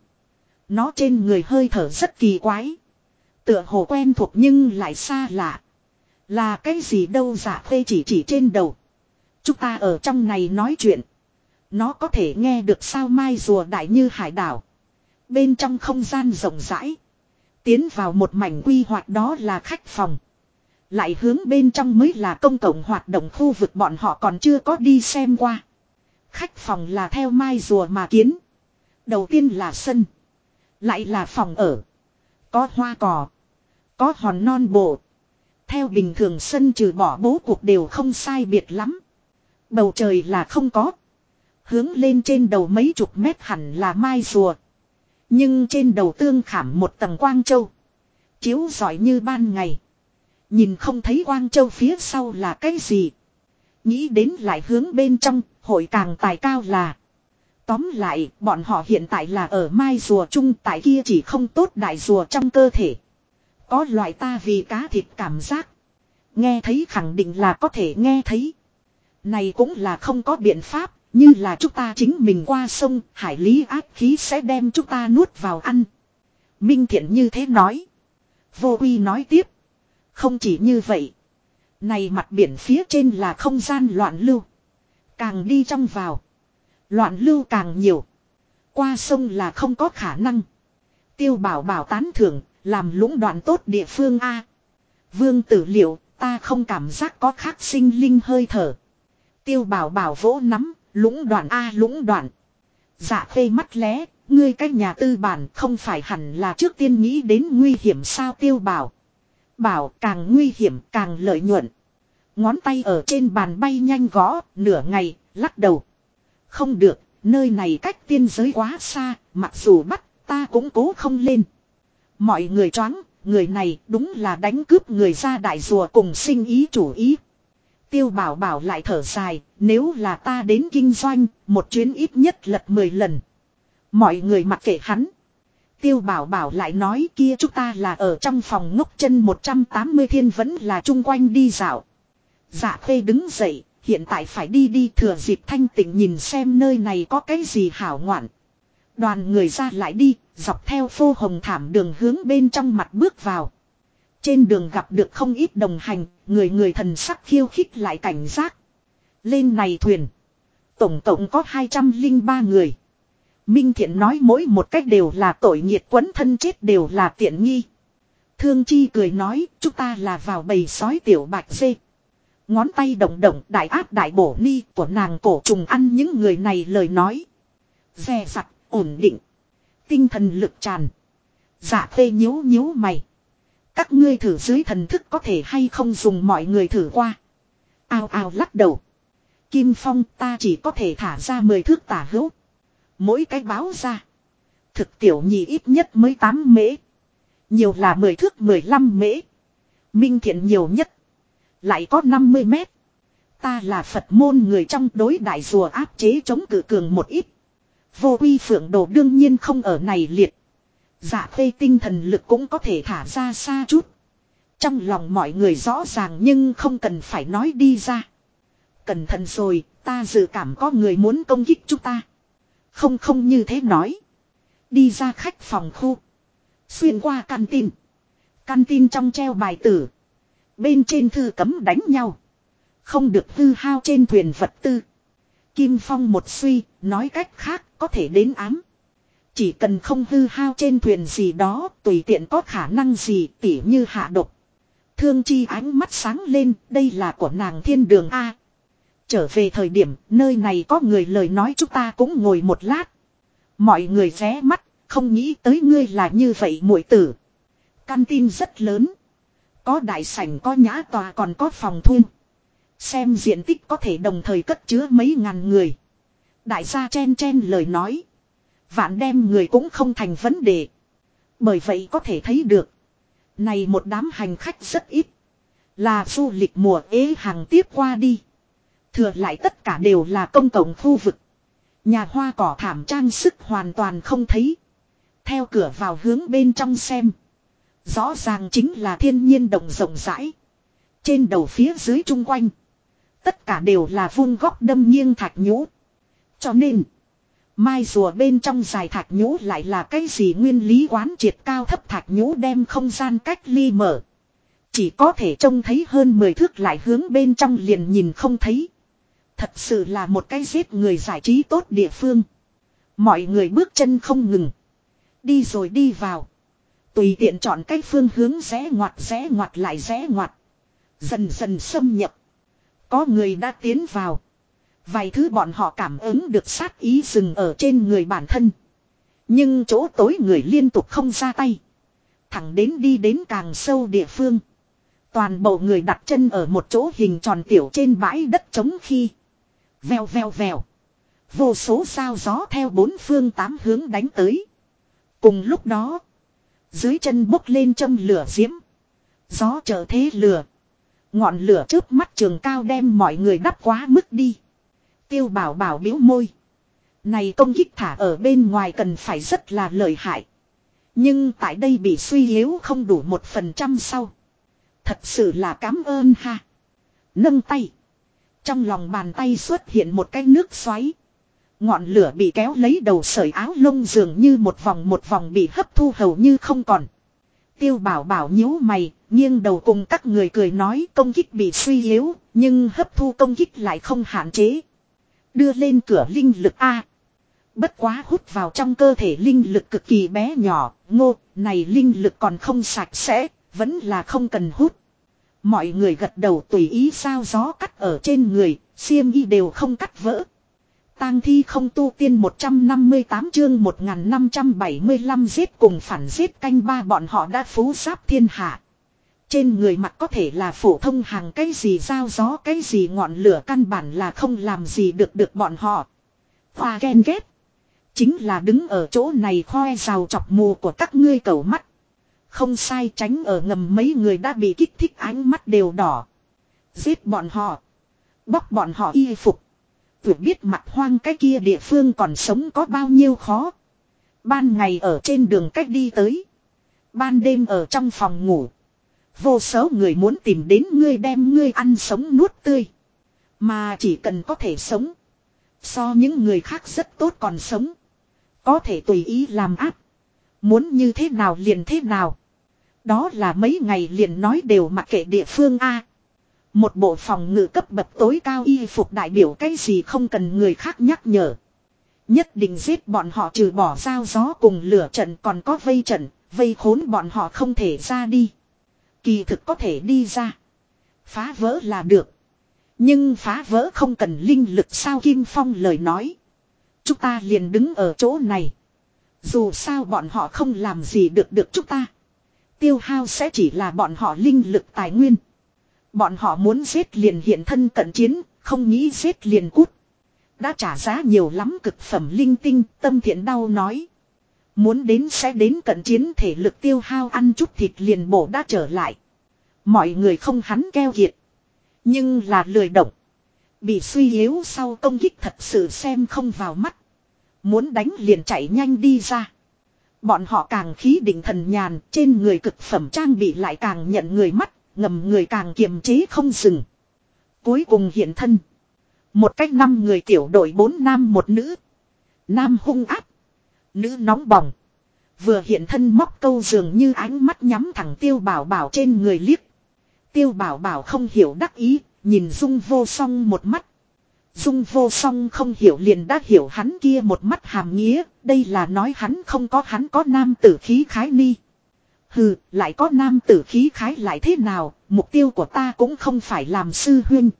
Nó trên người hơi thở rất kỳ quái. Tựa hồ quen thuộc nhưng lại xa lạ. Là cái gì đâu? Dạ Khê chỉ trên đầu. Chúng ta ở trong này nói chuyện. Nó có thể nghe được sao? Mai rùa đại như hải đảo. Bên trong không gian rộng rãi. Tiến vào một mảnh quy hoạch, đó là khách phòng. Lại hướng bên trong mới là công cộng hoạt động khu vực, bọn họ còn chưa có đi xem qua. Khách phòng là theo mai rùa mà kiến. Đầu tiên là sân. Lại là phòng ở. Có hoa cỏ. Có hòn non bộ. Theo bình thường sân trừ bỏ bố cục đều không sai biệt lắm. Bầu trời là không có. Hướng lên trên đầu mấy chục mét hẳn là mai rùa. Nhưng trên đầu tương khảm một tầng quang châu. Chiếu rọi như ban ngày. Nhìn không thấy quang châu phía sau là cái gì. Nghĩ đến lại hướng bên trong, hội càng tài cao là. Tóm lại, bọn họ hiện tại là ở mai rùa chung, tại kia chỉ không tốt đại rùa trong cơ thể. Có loại ta vì cá thịt cảm giác. Nghe thấy khẳng định là có thể nghe thấy. Này cũng là không có biện pháp, như là chúng ta chính mình qua sông, hải lý ác khí sẽ đem chúng ta nuốt vào ăn. Minh Thiện như thế nói. Vô Uy nói tiếp. Không chỉ như vậy. Này mặt biển phía trên là không gian loạn lưu. Càng đi trong vào. Loạn lưu càng nhiều. Qua sông là không có khả năng. Tiêu Bảo Bảo tán thưởng, làm lũng đoạn tốt địa phương A. Vương Tử Liệu, ta không cảm giác có khác sinh linh hơi thở. Tiêu Bảo Bảo vỗ nắm, lũng đoạn A lũng đoạn. Dạ Khê mắt lé, ngươi cái nhà tư bản không phải hẳn là trước tiên nghĩ đến nguy hiểm sao? Tiêu Bảo Bảo càng nguy hiểm càng lợi nhuận. Ngón tay ở trên bàn bay nhanh gõ, nửa ngày, lắc đầu. Không được, nơi này cách tiên giới quá xa, mặc dù bắt, ta cũng cố không lên. Mọi người choáng, người này đúng là đánh cướp người ra đại rùa cùng sinh ý chủ ý. Tiêu Bảo Bảo lại thở dài, nếu là ta đến kinh doanh, một chuyến ít nhất lật 10 lần. Mọi người mặc kệ hắn. Tiêu Bảo Bảo lại nói kia chúng ta là ở trong phòng ngốc chân 180 thiên vẫn là chung quanh đi dạo. Dạ Khê đứng dậy, hiện tại phải đi thừa dịp thanh tịnh nhìn xem nơi này có cái gì hảo ngoạn. Đoàn người ra lại đi, dọc theo phô hồng thảm đường hướng bên trong mặt bước vào. Trên đường gặp được không ít đồng hành, người thần sắc khiêu khích lại cảnh giác. Lên này thuyền. Tổng cộng có 203 người. Minh Thiện nói mỗi một cách đều là tội nghiệt, quấn thân chết đều là tiện nghi. Thương Chi cười nói chúng ta là vào bầy sói tiểu bạch dê. Ngón tay động động đại áp đại bổ ni của nàng cổ trùng ăn những người này lời nói. Dè dặt, ổn định. Tinh thần lực tràn. Dạ Khê nhíu mày. Các ngươi thử dưới thần thức có thể hay không dùng mọi người thử qua. Ao ao lắc đầu. Kim Phong ta chỉ có thể thả ra 10 thước tả hữu. Mỗi cái báo ra. Thực tiểu nhị ít nhất mới 8 mễ. Nhiều là 10 thước 15 mễ. Minh Thiện nhiều nhất. Lại có 50 mét. Ta là Phật môn người trong đối đại rùa áp chế chống cự cường một ít. Vô Uy Phượng Đồ đương nhiên không ở này liệt. Dạ Khê tinh thần lực cũng có thể thả ra xa chút. Trong lòng mọi người rõ ràng nhưng không cần phải nói đi ra. Cẩn thận rồi, ta dự cảm có người muốn công kích chúng ta. Không như thế nói. Đi ra khách phòng khu. Xuyên qua căn tin. Căn tin trong treo bài tử. Bên trên thư cấm đánh nhau. Không được hư hao trên thuyền vật tư. Kim Phong một suy, nói cách khác có thể đến ám. Chỉ cần không hư hao trên thuyền gì đó, tùy tiện có khả năng gì tỉ như hạ độc. Thương Chi ánh mắt sáng lên, đây là của nàng thiên đường A. Trở về thời điểm, nơi này có người lời nói chúng ta cũng ngồi một lát. Mọi người ghé mắt, không nghĩ tới ngươi là như vậy muội tử. Căn tin rất lớn. Có đại sảnh có nhã tòa còn có phòng thu. Xem diện tích có thể đồng thời cất chứa mấy ngàn người. Đại gia chen lời nói. Vạn đem người cũng không thành vấn đề. Bởi vậy có thể thấy được. Này một đám hành khách rất ít. Là du lịch mùa ế hàng tiếp qua đi. Thừa lại tất cả đều là công cộng khu vực. Nhà hoa cỏ thảm trang sức hoàn toàn không thấy. Theo cửa vào hướng bên trong xem. Rõ ràng chính là thiên nhiên đồng rộng rãi. Trên đầu phía dưới chung quanh. Tất cả đều là vuông góc đâm nghiêng thạch nhũ. Cho nên. Mai rùa bên trong dài thạch nhũ lại là cái gì nguyên lý quán triệt cao thấp thạch nhũ đem không gian cách ly mở. Chỉ có thể trông thấy hơn 10 thước lại hướng bên trong liền nhìn không thấy. Thật sự là một cái giết người giải trí tốt địa phương. Mọi người bước chân không ngừng. Đi rồi đi vào. Tùy tiện chọn cái phương hướng rẽ ngoặt lại rẽ ngoặt. Dần dần xâm nhập. Có người đã tiến vào. Vài thứ bọn họ cảm ứng được sát ý dừng ở trên người bản thân. Nhưng chỗ tối người liên tục không ra tay. Thẳng đến đi đến càng sâu địa phương. Toàn bộ người đặt chân ở một chỗ hình tròn tiểu trên bãi đất trống khi. Vèo vèo vèo. Vô số sao gió theo bốn phương tám hướng đánh tới. Cùng lúc đó. Dưới chân bốc lên châm lửa diễm. Gió trở thế lửa. Ngọn lửa chớp mắt trường cao đem mọi người đắp quá mức đi. Tiêu Bảo Bảo bĩu môi. Này công kích thả ở bên ngoài cần phải rất là lợi hại. Nhưng tại đây bị suy yếu không đủ 1% sau. Thật sự là cảm ơn ha. Nâng tay. Trong lòng bàn tay xuất hiện một cái nước xoáy. Ngọn lửa bị kéo lấy đầu sợi áo lông dường như một vòng bị hấp thu hầu như không còn. Tiêu Bảo Bảo nhíu mày, nghiêng đầu cùng các người cười nói công kích bị suy yếu, nhưng hấp thu công kích lại không hạn chế. Đưa lên cửa linh lực A. Bất quá hút vào trong cơ thể linh lực cực kỳ bé nhỏ, ngô, này linh lực còn không sạch sẽ, vẫn là không cần hút. Mọi người gật đầu tùy ý sao gió cắt ở trên người, xiêm y đều không cắt vỡ. Tang thi không tu tiên 158 chương 1575 giết cùng phản giết canh ba bọn họ đã phú giáp thiên hạ. Trên người mặt có thể là phổ thông hàng cái gì dao gió cái gì ngọn lửa căn bản là không làm gì được bọn họ. Hoa ghen ghét. Chính là đứng ở chỗ này khoe rào chọc mù của các ngươi cẩu mắt. Không sai tránh ở ngầm mấy người đã bị kích thích ánh mắt đều đỏ. Giết bọn họ. Bóc bọn họ y phục. Tuyệt biết mặt hoang cái kia địa phương còn sống có bao nhiêu khó. Ban ngày ở trên đường cách đi tới. Ban đêm ở trong phòng ngủ. Vô số người muốn tìm đến ngươi đem ngươi ăn sống nuốt tươi. Mà chỉ cần có thể sống. So những người khác rất tốt còn sống. Có thể tùy ý làm áp. Muốn như thế nào liền thế nào. Đó là mấy ngày liền nói đều mặc kệ địa phương A. Một bộ phòng ngự cấp bậc tối cao y phục đại biểu cái gì không cần người khác nhắc nhở. Nhất định giết bọn họ trừ bỏ dao gió cùng lửa trận còn có vây trận, vây khốn bọn họ không thể ra đi. Kỳ thực có thể đi ra. Phá vỡ là được. Nhưng phá vỡ không cần linh lực sao Kim Phong lời nói. Chúng ta liền đứng ở chỗ này. Dù sao bọn họ không làm gì được chúng ta. Tiêu hao sẽ chỉ là bọn họ linh lực tài nguyên. Bọn họ muốn giết liền hiện thân cận chiến, không nghĩ giết liền cút. Đã trả giá nhiều lắm cực phẩm linh tinh, Tâm Thiện đau nói. Muốn đến sẽ đến cận chiến thể lực tiêu hao ăn chút thịt liền bổ đã trở lại. Mọi người không hắn keo kiệt. Nhưng là lười động. Bị suy yếu sau công kích thật sự xem không vào mắt. Muốn đánh liền chạy nhanh đi ra. Bọn họ càng khí định thần nhàn, trên người cực phẩm trang bị lại càng nhận người mắt, ngầm người càng kiềm chế không dừng. Cuối cùng hiện thân. Một cách 5 người tiểu đội 4 nam 1 nữ. Nam hung áp. Nữ nóng bỏng. Vừa hiện thân móc câu dường như ánh mắt nhắm thẳng Tiêu Bảo Bảo trên người liếc. Tiêu Bảo Bảo không hiểu đắc ý, nhìn Dung Vô Song một mắt. Dung Vô Song không hiểu liền đã hiểu hắn kia một mắt hàm nghĩa, đây là nói hắn có nam tử khí khái ni. Hừ, lại có nam tử khí khái lại thế nào, mục tiêu của ta cũng không phải làm sư huynh.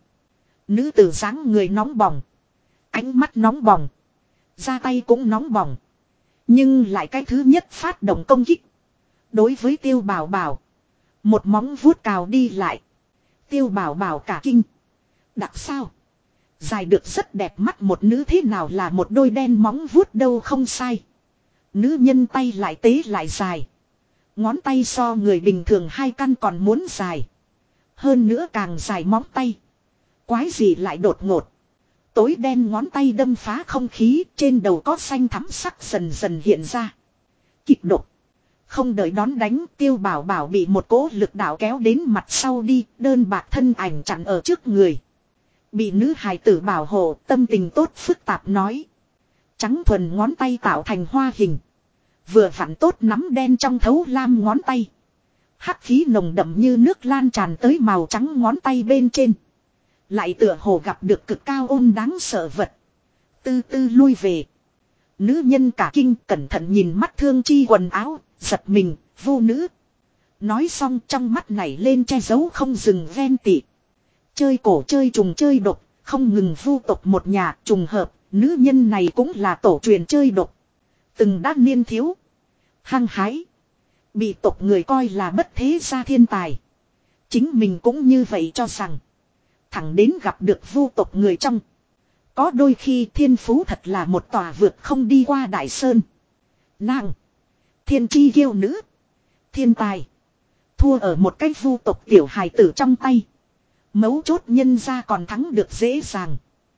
Nữ tử dáng người nóng bỏng. Ánh mắt nóng bỏng. Ra tay cũng nóng bỏng. Nhưng lại cái thứ nhất phát động công kích. Đối với Tiêu Bảo Bảo. Một móng vuốt cào đi lại. Tiêu Bảo Bảo cả kinh. Đặc sao? Dài được rất đẹp mắt một nữ thế nào là một đôi đen móng vuốt đâu không sai. Nữ nhân tay lại tế lại dài. Ngón tay so người bình thường 2 căn còn muốn dài. Hơn nữa càng dài móng tay. Quái gì lại đột ngột. Tối đen ngón tay đâm phá không khí, trên đầu có xanh thắm sắc dần dần hiện ra. Kịch đột. Không đợi đón đánh, Tiêu Bảo Bảo bị một cỗ lực đạo kéo đến mặt sau đi, đơn bạc thân ảnh chặn ở trước người. Bị nữ hài tử bảo hộ, tâm tình tốt phức tạp nói. Trắng thuần ngón tay tạo thành hoa hình. Vừa vặn tốt nắm đen trong thấu lam ngón tay. Hắc khí nồng đậm như nước lan tràn tới màu trắng ngón tay bên trên. Lại tựa hồ gặp được cực cao ôn đáng sợ vật. Từ từ lui về. Nữ nhân cả kinh cẩn thận nhìn mắt Thương Chi quần áo, giật mình, vô nữ. Nói xong trong mắt nảy lên che giấu không dừng ven tị. Chơi cổ chơi trùng chơi độc, không ngừng vu tộc một nhà trùng hợp, nữ nhân này cũng là tổ truyền chơi độc. Từng đã niên thiếu, hăng hái, bị tộc người coi là bất thế gia thiên tài. Chính mình cũng như vậy cho rằng. Thẳng đến gặp được vu tộc người trong. Có đôi khi thiên phú thật là một tòa vượt không đi qua đại sơn. Nàng, thiên chi kiêu nữ, thiên tài. Thua ở một cái vu tộc tiểu hài tử trong tay. Mấu chốt nhân ra còn thắng được dễ dàng.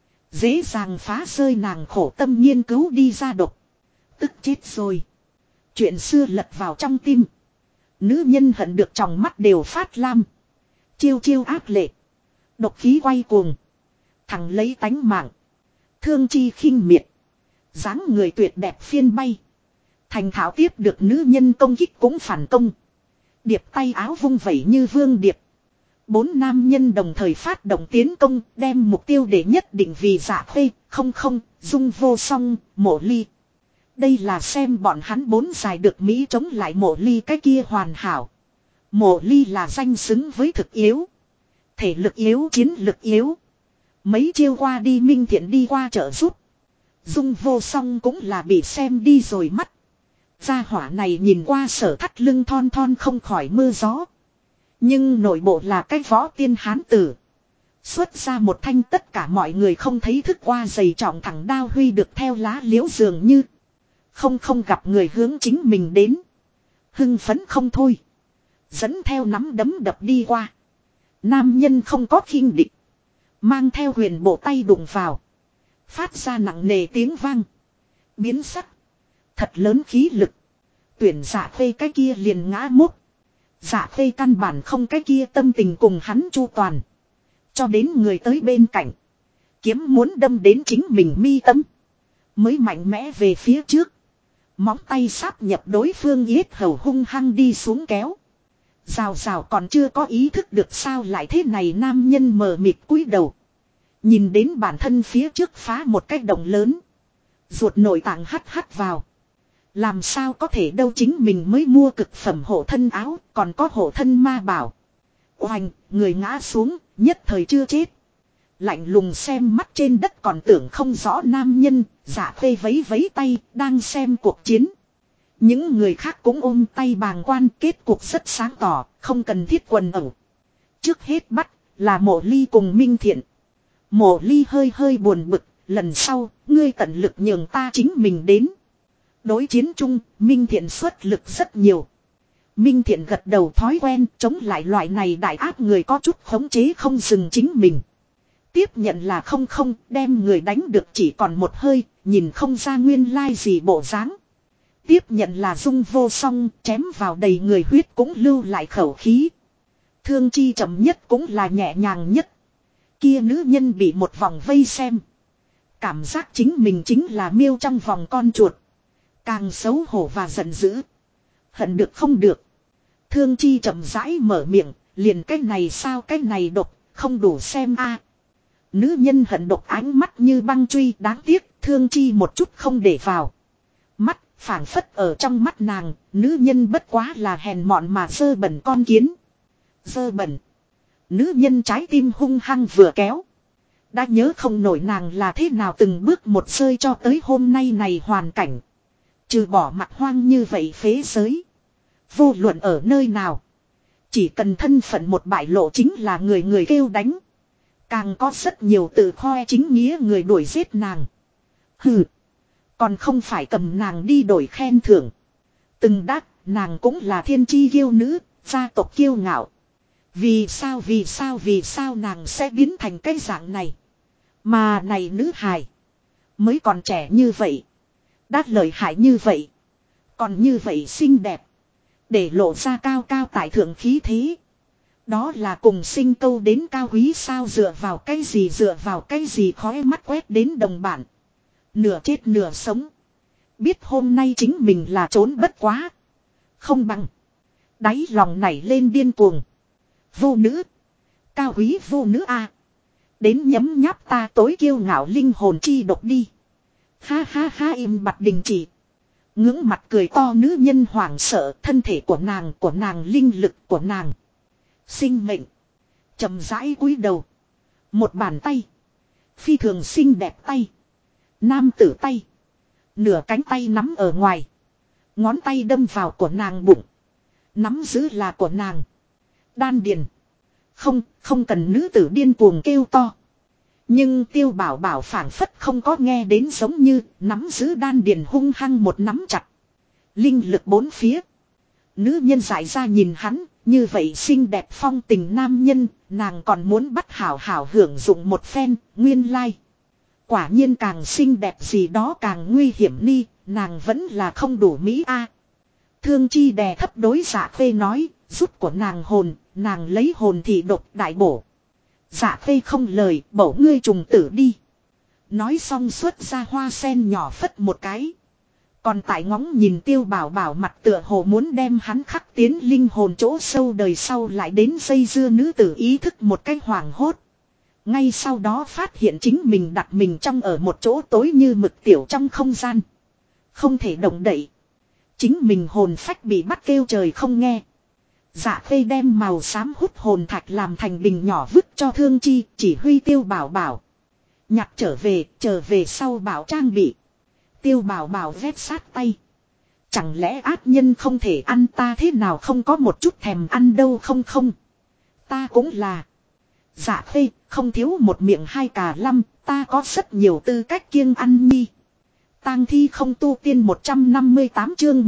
Dễ dàng phá rơi nàng khổ tâm nghiên cứu đi ra độc. Tức chết rồi. Chuyện xưa lật vào trong tim. Nữ nhân hận được trong mắt đều phát lam. Chiêu chiêu ác lệ. Độc khí quay cuồng. Thằng lấy tánh mạng. Thương Chi khinh miệt. Dáng người tuyệt đẹp phiên bay. Thành thảo tiếp được nữ nhân công kích cũng phản công. Điệp tay áo vung vẩy như vương điệp. 4 nam nhân đồng thời phát động tiến công, đem mục tiêu để nhất định vì Dạ Khê, không, Dung Vô Song, Mộ Ly. Đây là xem bọn hắn 4 dài được Mỹ chống lại Mộ Ly cái kia hoàn hảo. Mộ Ly là danh xứng với thực yếu. Thể lực yếu, chiến lực yếu. Mấy chiêu qua đi Minh Thiện đi qua trợ giúp. Dung Vô Song cũng là bị xem đi rồi mắt. Gia hỏa này nhìn qua sở thắt lưng thon thon không khỏi mưa gió. Nhưng nội bộ là cái võ tiên hán tử. Xuất ra một thanh tất cả mọi người không thấy thức qua giày trọng thẳng đao huy được theo lá liễu dường như. Không gặp người hướng chính mình đến. Hưng phấn không thôi. Dẫn theo nắm đấm đập đi qua. Nam nhân không có khinh địch. Mang theo huyền bộ tay đụng vào. Phát ra nặng nề tiếng vang. Biến sắc. Thật lớn khí lực. Tuyển Dạ Khê cái kia liền ngã mốt. Dạ Khê căn bản không cái kia tâm tình cùng hắn chu toàn. Cho đến người tới bên cạnh. Kiếm muốn đâm đến chính mình mi tâm. Mới mạnh mẽ về phía trước. Móng tay sáp nhập đối phương yết hầu hung hăng đi xuống kéo. Rào còn chưa có ý thức được sao lại thế này nam nhân mờ mịt cúi đầu. Nhìn đến bản thân phía trước phá một cái động lớn. Ruột nội tạng hắt vào. Làm sao có thể đâu chính mình mới mua cực phẩm hộ thân áo, còn có hộ thân ma bảo. Oanh, người ngã xuống, nhất thời chưa chết. Lạnh lùng xem mắt trên đất còn tưởng không rõ nam nhân, Dạ Khê vấy vấy tay, đang xem cuộc chiến. Những người khác cũng ôm tay bàng quan, kết cuộc rất sáng tỏ, không cần thiết quần ẩu. Trước hết bắt, là Mộ Ly cùng Minh Thiện. Mộ Ly hơi buồn bực, lần sau, ngươi tận lực nhường ta chính mình đến. Đối chiến chung, Minh Thiện xuất lực rất nhiều. Minh Thiện gật đầu thói quen, chống lại loại này đại ác người có chút khống chế không dừng chính mình. Tiếp nhận là không, đem người đánh được chỉ còn một hơi, nhìn không ra nguyên lai gì bộ dáng. Tiếp nhận là Dung Vô Song, chém vào đầy người huyết cũng lưu lại khẩu khí. Thương Chi chậm nhất cũng là nhẹ nhàng nhất. Kia nữ nhân bị một vòng vây xem. Cảm giác chính mình chính là miêu trong vòng con chuột. Càng xấu hổ và giận dữ. Hận được không được. Thương Chi chậm rãi mở miệng, liền cái này sao cái này độc, không đủ xem a. Nữ nhân hận độc ánh mắt như băng truy, đáng tiếc, Thương Chi một chút không để vào. Mắt, phảng phất ở trong mắt nàng, nữ nhân bất quá là hèn mọn mà dơ bẩn con kiến. Dơ bẩn. Nữ nhân trái tim hung hăng vừa kéo. Đã nhớ không nổi nàng là thế nào từng bước một rơi cho tới hôm nay này hoàn cảnh. Trừ bỏ mặt hoang như vậy phế giới. Vô luận ở nơi nào. Chỉ cần thân phận một bại lộ chính là người kêu đánh. Càng có rất nhiều tự khoe chính nghĩa người đuổi giết nàng. Hừ. Còn không phải cầm nàng đi đổi khen thưởng. Từng đắc, nàng cũng là thiên chi kiêu nữ, gia tộc kiêu ngạo. Vì sao nàng sẽ biến thành cái dạng này. Mà này nữ hài. Mới còn trẻ như vậy. Đã lợi hại như vậy. Còn như vậy xinh đẹp. Để lộ ra cao cao tại thượng khí thế. Đó là cùng sinh câu đến cao quý sao dựa vào cái gì khói mắt quét đến đồng bản. Nửa chết nửa sống. Biết hôm nay chính mình là trốn bất quá. Không bằng. Đáy lòng nảy lên điên cuồng. Vô nữ. Cao quý vô nữ a. Đến nhấm nháp ta tối kiêu ngạo linh hồn chi độc đi. Ha ha ha, im bặt đình chỉ. Ngưỡng mặt cười to nữ nhân hoảng sợ, thân thể của nàng linh lực của nàng. Sinh mệnh. Chậm rãi cúi đầu. Một bàn tay. Phi thường xinh đẹp tay. Nam tử tay. Nửa cánh tay nắm ở ngoài. Ngón tay đâm vào của nàng bụng. Nắm giữ là của nàng. Đan điền. Không cần nữ tử điên cuồng kêu to. Nhưng Tiêu Bảo Bảo phảng phất không có nghe đến, giống như nắm giữ đan điền hung hăng một nắm chặt. Linh lực bốn phía. Nữ nhân dại ra nhìn hắn, như vậy xinh đẹp phong tình nam nhân, nàng còn muốn bắt hảo hảo hưởng dụng một phen, nguyên lai. Quả nhiên càng xinh đẹp gì đó càng nguy hiểm ni, nàng vẫn là không đủ mỹ a. Thương Chi đè thấp đối Dạ Khê nói, rút của nàng hồn, nàng lấy hồn thì độc đại bổ. Dạ Khê không lời, bổ ngươi trùng tử đi. Nói xong xuất ra hoa sen nhỏ phất một cái. Còn tại ngóng nhìn Tiêu Bảo Bảo mặt tựa hồ muốn đem hắn khắc tiến linh hồn chỗ sâu đời sau, lại đến dây dưa nữ tử ý thức một cách hoảng hốt. Ngay sau đó phát hiện chính mình đặt mình trong ở một chỗ tối như mực tiểu trong không gian. Không thể động đậy. Chính mình hồn phách bị bắt kêu trời không nghe. Dạ Khê đem màu xám hút hồn thạch làm thành bình nhỏ vứt cho Thương Chi, chỉ huy Tiêu Bảo Bảo. Nhặt trở về sau bảo trang bị. Tiêu Bảo Bảo vét sát tay. Chẳng lẽ ác nhân không thể ăn, ta thế nào không có một chút thèm ăn đâu, không. Ta cũng là. Dạ Khê, không thiếu một miệng hai cà lăm, ta có rất nhiều tư cách kiêng ăn nhi. Tang thi không tu tiên 158 chương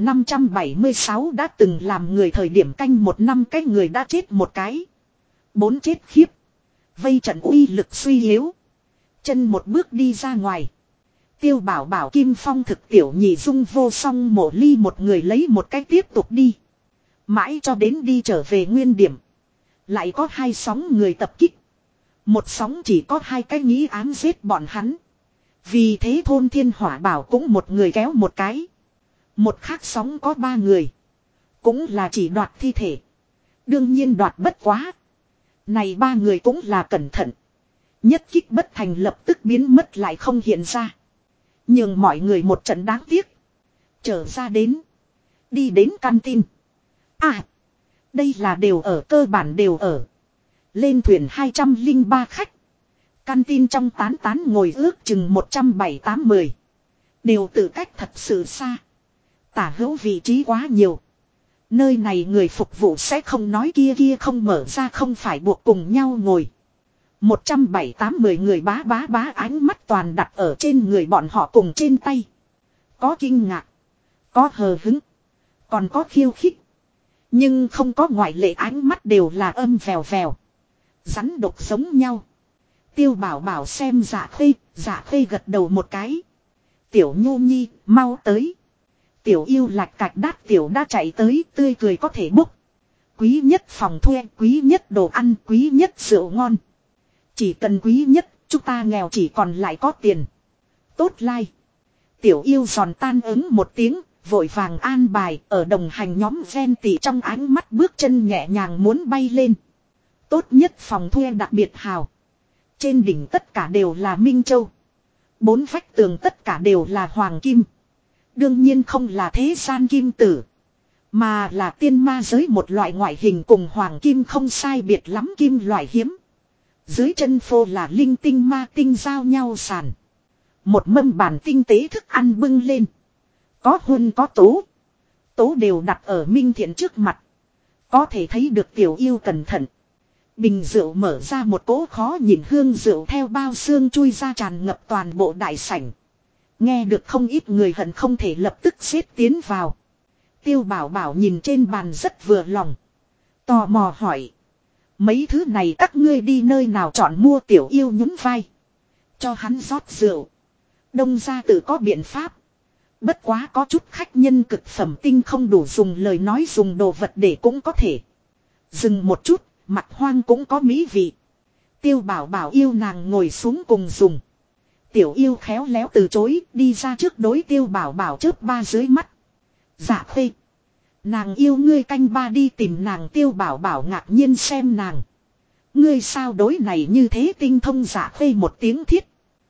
1576 đã từng làm người thời điểm canh một năm cái người đã chết một cái. 4 chết khiếp. Vây trận uy lực suy yếu. Chân một bước đi ra ngoài. Tiêu Bảo Bảo Kim Phong thực tiểu nhị dung vô song mộ ly một người lấy một cái tiếp tục đi. Mãi cho đến đi trở về nguyên điểm. Lại có 2 sóng người tập kích. Một sóng chỉ có 2 cái nghĩ ám giết bọn hắn. Vì thế thôn Thiên Hỏa Bảo cũng một người kéo một cái. Một khác sóng có 3 người. Cũng là chỉ đoạt thi thể. Đương nhiên đoạt bất quá. Này 3 người cũng là cẩn thận. Nhất kích bất thành lập tức biến mất lại không hiện ra. Nhưng mọi người một trận đáng tiếc. Trở ra đến. Đi đến căn tin. À. Đây là đều ở, cơ bản đều ở. Lên thuyền 203 khách. Căn tin trong tán ngồi ước chừng 170-80. Đều tự cách thật sự xa. Tả hữu vị trí quá nhiều. Nơi này người phục vụ sẽ không nói kia không mở ra, không phải buộc cùng nhau ngồi. 170-80 người bá ánh mắt toàn đặt ở trên người bọn họ cùng trên tay. Có kinh ngạc. Có hờ hứng. Còn có khiêu khích. Nhưng không có ngoại lệ, ánh mắt đều là âm vèo vèo. Rắn độc giống nhau. Tiêu Bảo Bảo xem Dạ Khê gật đầu một cái. Tiểu Nhô Nhi, mau tới. Tiểu yêu lạch cạch đát tiểu đã chạy tới, tươi cười có thể bốc. Quý nhất phòng thuê, quý nhất đồ ăn, quý nhất rượu ngon. Chỉ cần quý nhất, chúng ta nghèo chỉ còn lại có tiền. Tốt lai. Tiểu yêu giòn tan ứng một tiếng, vội vàng an bài, ở đồng hành nhóm ven tỉ trong ánh mắt bước chân nhẹ nhàng muốn bay lên. Tốt nhất phòng thuê đặc biệt hào. Trên đỉnh tất cả đều là Minh Châu. 4 vách tường tất cả đều là hoàng kim. Đương nhiên không là thế gian kim tử. Mà là tiên ma giới một loại ngoại hình cùng hoàng kim không sai biệt lắm kim loại hiếm. Dưới chân phô là linh tinh ma tinh giao nhau sàn. Một mâm bàn tinh tế thức ăn bưng lên. Có hun có tố. Tố đều đặt ở Minh Thiện trước mặt. Có thể thấy được tiểu yêu cẩn thận. Bình rượu mở ra, một cỗ khó nhìn hương rượu theo bao xương chui ra tràn ngập toàn bộ đại sảnh. Nghe được không ít người hận không thể lập tức xếp tiến vào. Tiêu Bảo Bảo nhìn trên bàn rất vừa lòng. Tò mò hỏi. Mấy thứ này các ngươi đi nơi nào chọn mua? Tiểu yêu nhún vai. Cho hắn rót rượu. Đông gia tự có biện pháp. Bất quá có chút khách nhân cực phẩm tinh không đủ dùng, lời nói dùng đồ vật để cũng có thể. Dừng một chút, mặt hoang cũng có mỹ vị. Tiêu Bảo Bảo yêu nàng ngồi xuống cùng dùng. Tiểu yêu khéo léo từ chối, đi ra trước đối Tiêu Bảo Bảo chớp ba dưới mắt. Dạ Khê. Nàng yêu ngươi canh ba đi tìm nàng. Tiêu Bảo Bảo ngạc nhiên xem nàng. Ngươi sao đối này như thế tinh thông. Dạ Khê một tiếng thiết.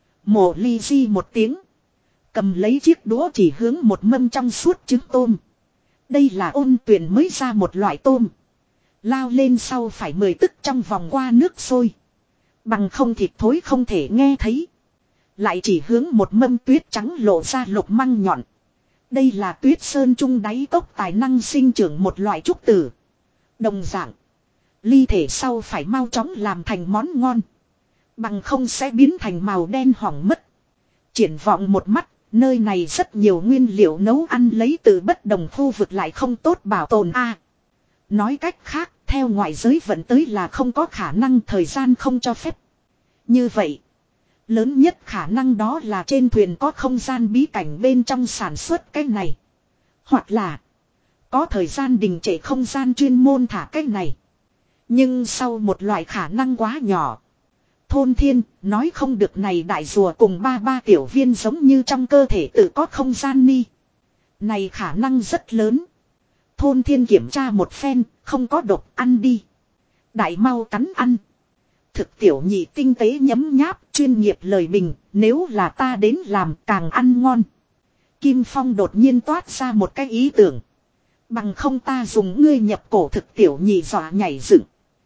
Mộ ly di một tiếng. Cầm lấy chiếc đũa chỉ hướng một mâm trong suốt trứng tôm. Đây là Ôn Tuyền mới ra một loại tôm. Lao lên sau phải 10 tức trong vòng qua nước sôi. Bằng không thịt thối không thể nghe thấy. Lại chỉ hướng một mâm tuyết trắng lộ ra lục măng nhọn. Đây là tuyết sơn trung đáy cốc tài năng sinh trưởng một loại trúc tử. Đồng dạng. Ly thể sau phải mau chóng làm thành món ngon. Bằng không sẽ biến thành màu đen hỏng mất. Triển vọng một mắt. Nơi này rất nhiều nguyên liệu nấu ăn lấy từ bất đồng khu vực lại không tốt bảo tồn a. Nói cách khác, theo ngoại giới vận tới là không có khả năng, thời gian không cho phép. Như vậy, lớn nhất khả năng đó là trên thuyền có không gian bí cảnh bên trong sản xuất cái này. Hoặc là có thời gian đình trệ không gian chuyên môn thả cái này. Nhưng sau một loại khả năng quá nhỏ. Thôn Thiên nói không được này đại rùa cùng ba tiểu viên giống như trong cơ thể tự có không gian ni. Này khả năng rất lớn. Thôn Thiên kiểm tra một phen, không có độc, ăn đi. Đại mau cắn ăn. Thực tiểu nhị tinh tế nhấm nháp, chuyên nghiệp lời bình, nếu là ta đến làm càng ăn ngon. Kim Phong đột nhiên toát ra một cái ý tưởng. Bằng không ta dùng ngươi nhập cổ. Thực tiểu nhị dọa nhảy dựng.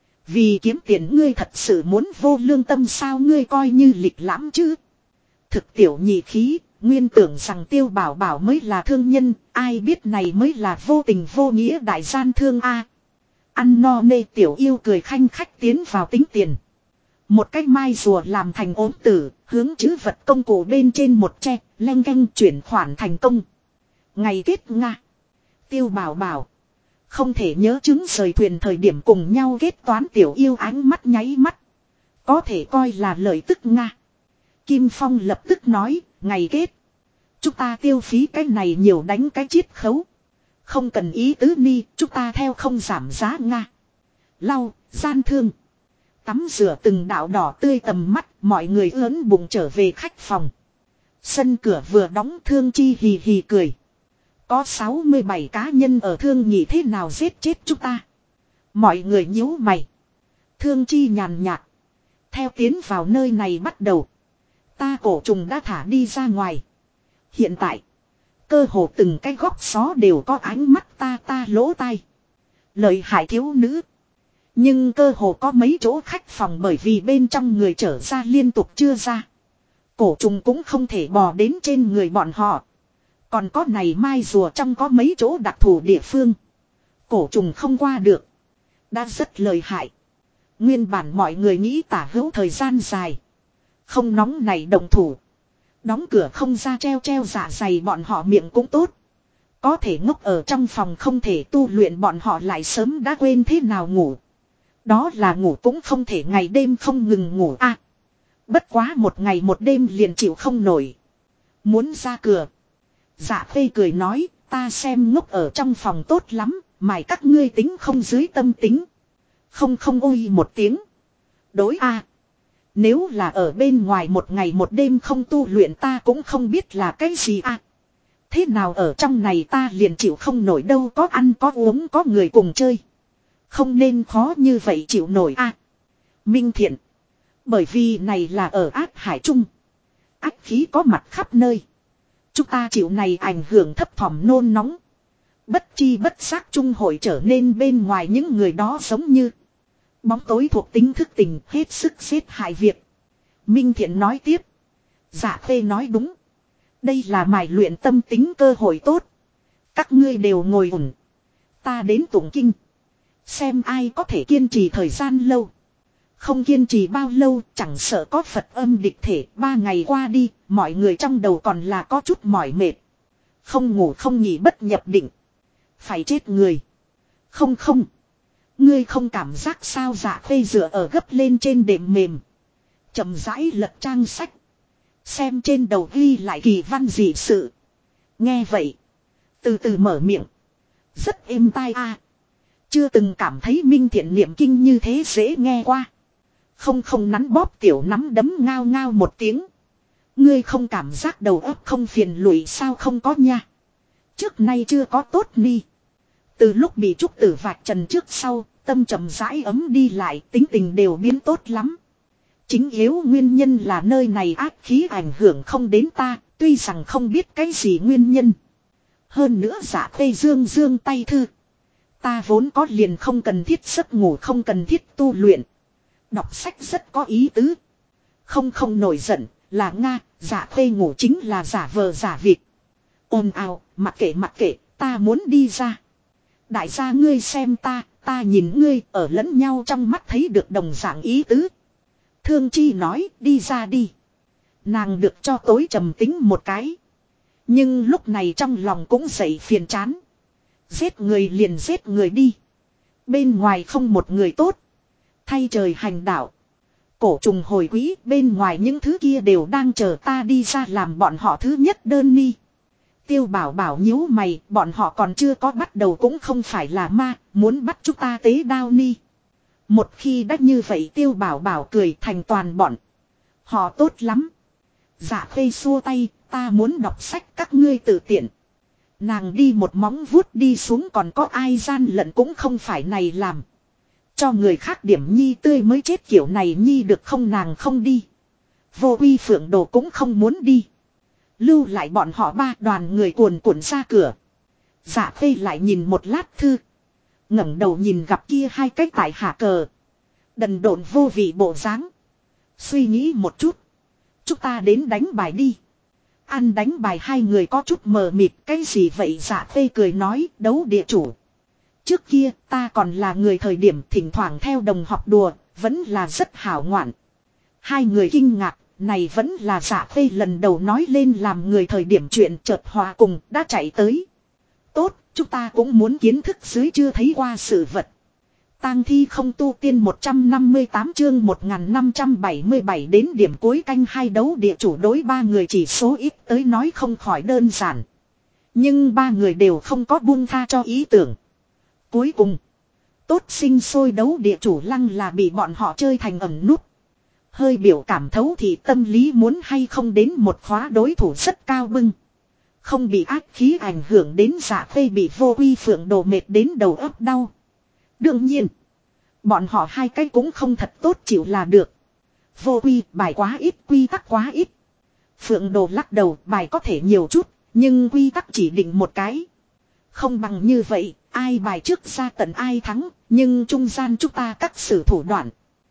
Vì kiếm tiền ngươi thật sự muốn vô lương tâm sao, ngươi coi như lịch lãm chứ. Thực tiểu nhị khí, nguyên tưởng rằng Tiêu Bảo Bảo mới là thương nhân, ai biết này mới là vô tình vô nghĩa đại gian thương a. Ăn no nê tiểu yêu cười khanh khách tiến vào tính tiền. Một cái mai rùa làm thành ốm tử, hướng chữ vật công cụ bên trên một che, leng keng chuyển khoản thành công. Ngày kết Nga. Tiêu Bảo Bảo. Không thể nhớ chứng rời thuyền thời điểm cùng nhau kết toán. Tiểu yêu ánh mắt nháy mắt. Có thể coi là lời tức Nga. Kim Phong lập tức nói, ngày kết. Chúng ta tiêu phí cái này nhiều đánh cái chiết khấu. Không cần ý tứ ni, chúng ta theo không giảm giá Nga. Lau, gian thương. Tắm rửa từng đạo đỏ tươi tầm mắt, mọi người ớn bụng trở về khách phòng. Sân cửa vừa đóng, Thương Chi hì hì cười. Có 67 cá nhân ở Thương Nhị thế nào giết chết chúng ta. Mọi người nhíu mày. Thương Chi nhàn nhạt. Theo tiến vào nơi này bắt đầu. Ta cổ trùng đã thả đi ra ngoài. Hiện tại. Cơ hồ từng cái góc xó đều có ánh mắt ta lỗ tai. Lợi hại thiếu nữ. Nhưng cơ hồ có mấy chỗ khách phòng bởi vì bên trong người trở ra liên tục chưa ra. Cổ trùng cũng không thể bò đến trên người bọn họ. Còn có này mai rùa trong có mấy chỗ đặc thù địa phương. Cổ trùng không qua được. Đã rất lợi hại. Nguyên bản mọi người nghĩ tả hữu thời gian dài. Không nóng này động thủ. Đóng cửa không ra treo dạ dày bọn họ miệng cũng tốt. Có thể ngốc ở trong phòng không thể tu luyện bọn họ lại sớm đã quên thế nào ngủ. Đó là ngủ cũng không thể ngày đêm không ngừng ngủ a. Bất quá một ngày một đêm liền chịu không nổi. Muốn ra cửa. Dạ Khê cười nói, ta xem ngốc ở trong phòng tốt lắm, mày các ngươi tính không dưới tâm tính. Không ôi một tiếng. Đối a. Nếu là ở bên ngoài một ngày một đêm không tu luyện ta cũng không biết là cái gì a. Thế nào ở trong này ta liền chịu không nổi đâu, có ăn có uống có người cùng chơi. Không nên khó như vậy chịu nổi a. Minh Thiện. Bởi vì này là ở Át Hải Trung. Ách khí có mặt khắp nơi. Chúng ta chịu này ảnh hưởng thấp thỏm nôn nóng. Bất chi bất giác trung hội trở nên bên ngoài những người đó giống như bóng tối thuộc tính thức tình hết sức giết hại việc. Minh Thiện nói tiếp. Dạ Khê nói đúng. Đây là mài luyện tâm tính cơ hội tốt. Các ngươi đều ngồi ổn. Ta đến tụng kinh. Xem ai có thể kiên trì thời gian lâu. Không kiên trì bao lâu chẳng sợ có Phật âm địch thể. 3 ngày qua đi, mọi người trong đầu còn là có chút mỏi mệt. Không ngủ không nghỉ bất nhập định. Phải chết người. Không. Ngươi không cảm giác sao? Dạ Khê dựa ở gấp lên trên đệm mềm. Chậm rãi lật trang sách. Xem trên đầu ghi lại kỳ văn dị sự. Nghe vậy. Từ từ mở miệng. Rất êm tai a. Chưa từng cảm thấy Minh Thiện niệm kinh như thế dễ nghe qua. Không nắn bóp tiểu nắm đấm ngao ngao một tiếng. Ngươi không cảm giác đầu óc không phiền lụy sao? Không có nha. Trước nay chưa có tốt ni. Từ lúc bị trúc tử vạch trần trước sau, tâm trầm rãi ấm đi lại, tính tình đều biến tốt lắm. Chính yếu nguyên nhân là nơi này ác khí ảnh hưởng không đến ta, tuy rằng không biết cái gì nguyên nhân. Hơn nữa Dạ Khê dương dương tay thư. Ta vốn có liền không cần thiết giấc ngủ, không cần thiết tu luyện. Đọc sách rất có ý tứ. Không nổi giận, là Nga, Dạ Khê ngủ chính là giả vờ giả vịt. Ồn ào, mặc kệ, ta muốn đi ra. Đại gia ngươi xem ta nhìn ngươi, ở lẫn nhau trong mắt thấy được đồng dạng ý tứ. Thương Chi nói, đi ra đi. Nàng được cho tối trầm tính một cái. Nhưng lúc này trong lòng cũng dậy phiền chán. Giết người liền giết người đi. Bên ngoài không một người tốt. Thay trời hành đạo. Cổ trùng hồi quý, bên ngoài những thứ kia đều đang chờ ta đi ra làm bọn họ thứ nhất đơn ni. Tiêu Bảo Bảo nhíu mày, bọn họ còn chưa có bắt đầu cũng không phải là ma, muốn bắt chúng ta tế đao ni. Một khi đã như vậy Tiêu Bảo Bảo cười thành toàn bọn. Họ tốt lắm. Dạ Khê xua tay, ta muốn đọc sách các ngươi tự tiện. Nàng đi một móng vuốt đi xuống, còn có ai gian lận cũng không phải này làm. Cho người khác điểm nhi tươi mới chết kiểu này nhi được không? Nàng không đi. Vô Uy Phượng Đồ cũng không muốn đi. Lưu lại bọn họ ba đoàn người cuồn cuộn ra cửa. Dạ Khê lại nhìn một lát thư. ngẩng đầu nhìn gặp kia hai cái tại hạ cờ. Đần độn vô vị bộ dáng. Suy nghĩ một chút. Chúng ta đến đánh bài đi. Ăn đánh bài hai người có chút mờ mịt. Cái gì vậy? Dạ Khê cười nói, đấu địa chủ. Trước kia ta còn là người thời điểm thỉnh thoảng theo đồng học đùa, vẫn là rất hảo ngoạn. Hai người kinh ngạc, này vẫn là Dạ Khê lần đầu nói lên làm người thời điểm chuyện, chợt hòa cùng đã chạy tới. Tốt, chúng ta cũng muốn kiến thức dưới chưa thấy qua sự vật. Tang thi không tu tiên 158 chương 1577 đến điểm cuối canh hai đấu địa chủ đối ba người chỉ số ít tới nói không khỏi đơn giản. Nhưng ba người đều không có buông tha cho ý tưởng. Cuối cùng, tốt sinh sôi đấu địa chủ lăng là bị bọn họ chơi thành ẩn nút. Hơi biểu cảm thấu thì tâm lý muốn hay không đến một khóa đối thủ rất cao bưng. Không bị ác khí ảnh hưởng đến Dạ Khê bị Vô Uy Phượng Đồ mệt đến đầu óc đau. Đương nhiên, bọn họ hai cái cũng không thật tốt chịu là được. Vô Uy, bài quá ít, quy tắc quá ít. Phượng Đồ lắc đầu, bài có thể nhiều chút, nhưng quy tắc chỉ định một cái. Không bằng như vậy, ai bài trước ra tận ai thắng, nhưng trung gian chúng ta cắt xử thủ đoạn.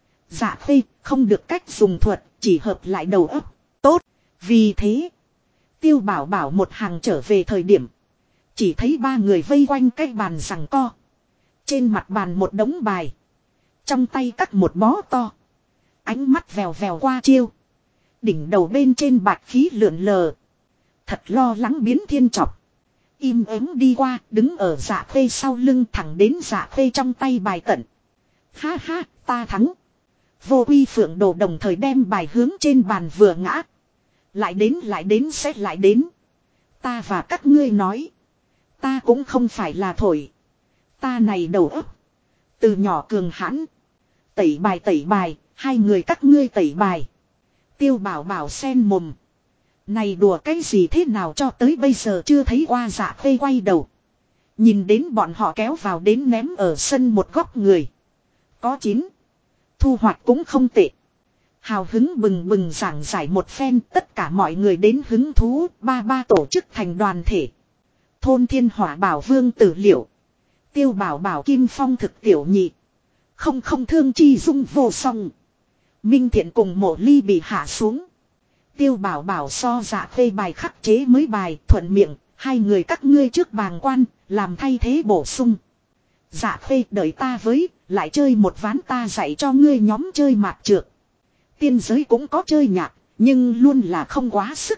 Dạ Khê, không được cách dùng thuật, chỉ hợp lại đầu óc. Tốt, vì thế, Tiêu Bảo Bảo một hàng trở về thời điểm, chỉ thấy ba người vây quanh cái bàn giằng co. Trên mặt bàn một đống bài, trong tay cắt một bó to, ánh mắt vèo vèo qua chiêu. Đỉnh đầu bên trên bạch khí lượn lờ, thật lo lắng biến thiên trọc. Im ắng đi qua, đứng ở Dạ Khê sau lưng thẳng đến Dạ Khê trong tay bài tận. Ha ha, ta thắng. Vô Uy Phượng Đồ đồng thời đem bài hướng trên bàn vừa ngã. Lại đến sẽ lại đến. Ta và các ngươi nói. Ta cũng không phải là thổi. Ta này đầu óc. Từ nhỏ cường hãn. Tẩy bài, hai người các ngươi tẩy bài. Tiêu Bảo Bảo sen mồm. Này đùa cái gì thế nào cho tới bây giờ chưa thấy qua. Dạ Khê quay đầu. Nhìn đến bọn họ kéo vào đến ném ở sân một góc người. Có 9. Thu hoạch cũng không tệ. Hào hứng bừng bừng giảng giải một phen, tất cả mọi người đến hứng thú, ba tổ chức thành đoàn thể. Thôn Thiên Hỏa Bảo Vương Tử Liệu. Tiêu Bảo Bảo Kim Phong Thực Tiểu Nhị. Không Thương Chi Dung Vô Song. Minh Thiện cùng Mộ Ly bị hạ xuống. Tiêu Bảo Bảo so Dạ Khê bài khắc chế mới bài thuận miệng, hai người các ngươi trước bàng quan, làm thay thế bổ sung. Dạ Khê đợi ta với, lại chơi một ván ta dạy cho ngươi nhóm chơi mạt trược. Tiên giới cũng có chơi nhạc, nhưng luôn là không quá sức.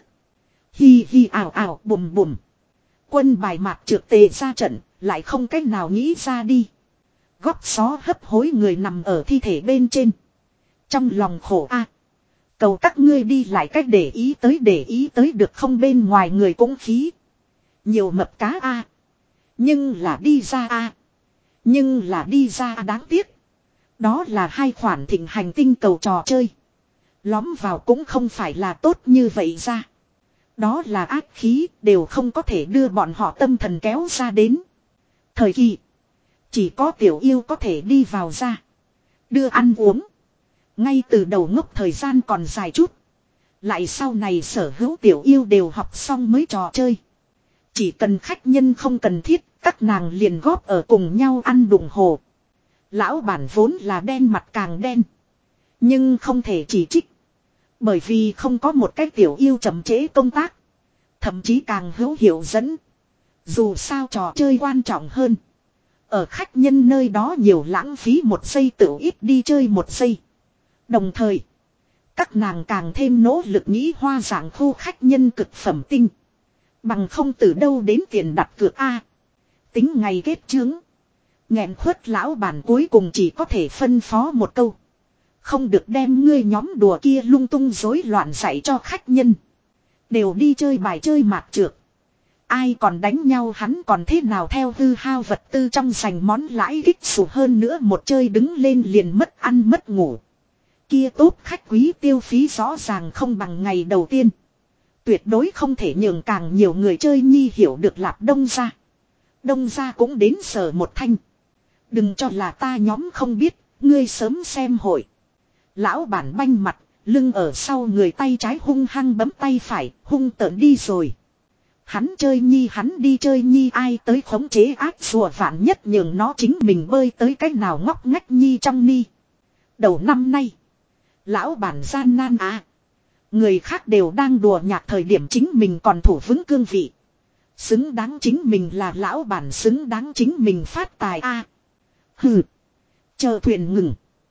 Hi hi ảo ảo bùm bùm. Quân bài mạt trược tề ra trận, lại không cách nào nghĩ ra đi. Góc xó hấp hối người nằm ở thi thể bên trên. Trong lòng khổ a. Cầu các ngươi đi lại cách để ý tới được không, bên ngoài người cũng khí. Nhiều mập cá a. Nhưng là đi ra a. Đáng tiếc. Đó là hai khoản thịnh hành tinh cầu trò chơi. Lóm vào cũng không phải là tốt như vậy ra. Đó là ác khí, đều không có thể đưa bọn họ tâm thần kéo ra đến. Thời kỳ, chỉ có tiểu yêu có thể đi vào ra. Đưa ăn uống. Ngay từ đầu ngốc thời gian còn dài chút. Lại sau này sở hữu tiểu yêu đều học xong mới trò chơi. Chỉ cần khách nhân không cần thiết, các nàng liền góp ở cùng nhau ăn đụng hồ. Lão bản vốn là đen mặt càng đen. Nhưng không thể chỉ trích. Bởi vì không có một cái tiểu yêu chậm trễ công tác. Thậm chí càng hữu hiệu dẫn. Dù sao trò chơi quan trọng hơn. Ở khách nhân nơi đó nhiều lãng phí một giây tự ít đi chơi một giây. Đồng thời, các nàng càng thêm nỗ lực nghĩ hoa dạng khu khách nhân cực phẩm tinh. Bằng không từ đâu đến tiền đặt cược A. Tính ngày kết chướng. Nghẹn khuất lão bản cuối cùng chỉ có thể phân phó một câu. Không được đem ngươi nhóm đùa kia lung tung rối loạn dạy cho khách nhân. Đều đi chơi bài chơi mạt trược. Ai còn đánh nhau hắn còn thế nào theo hư hao vật tư trong sành món lãi kích sủ hơn nữa một chơi đứng lên liền mất ăn mất ngủ. Kia tốt khách quý tiêu phí rõ ràng không bằng ngày đầu tiên. Tuyệt đối không thể nhường càng nhiều người chơi nhi hiểu được Lạp Đông gia. Đông gia cũng đến sở một thanh. Đừng cho là ta nhóm không biết, ngươi sớm xem hội. Lão bản banh mặt, lưng ở sau người tay trái hung hăng bấm tay phải, hung tợn đi rồi. Hắn chơi nhi hắn đi chơi nhi ai tới khống chế ác rùa vạn nhất nhường nó chính mình bơi tới cách nào ngóc ngách nhi trong ni. Đầu năm nay, lão bản gian nan à. Người khác đều đang đùa nhạc thời điểm chính mình còn thủ vững cương vị. Xứng đáng chính mình là lão bản xứng đáng chính mình phát tài a. Hừ. Chờ thuyền ngừng.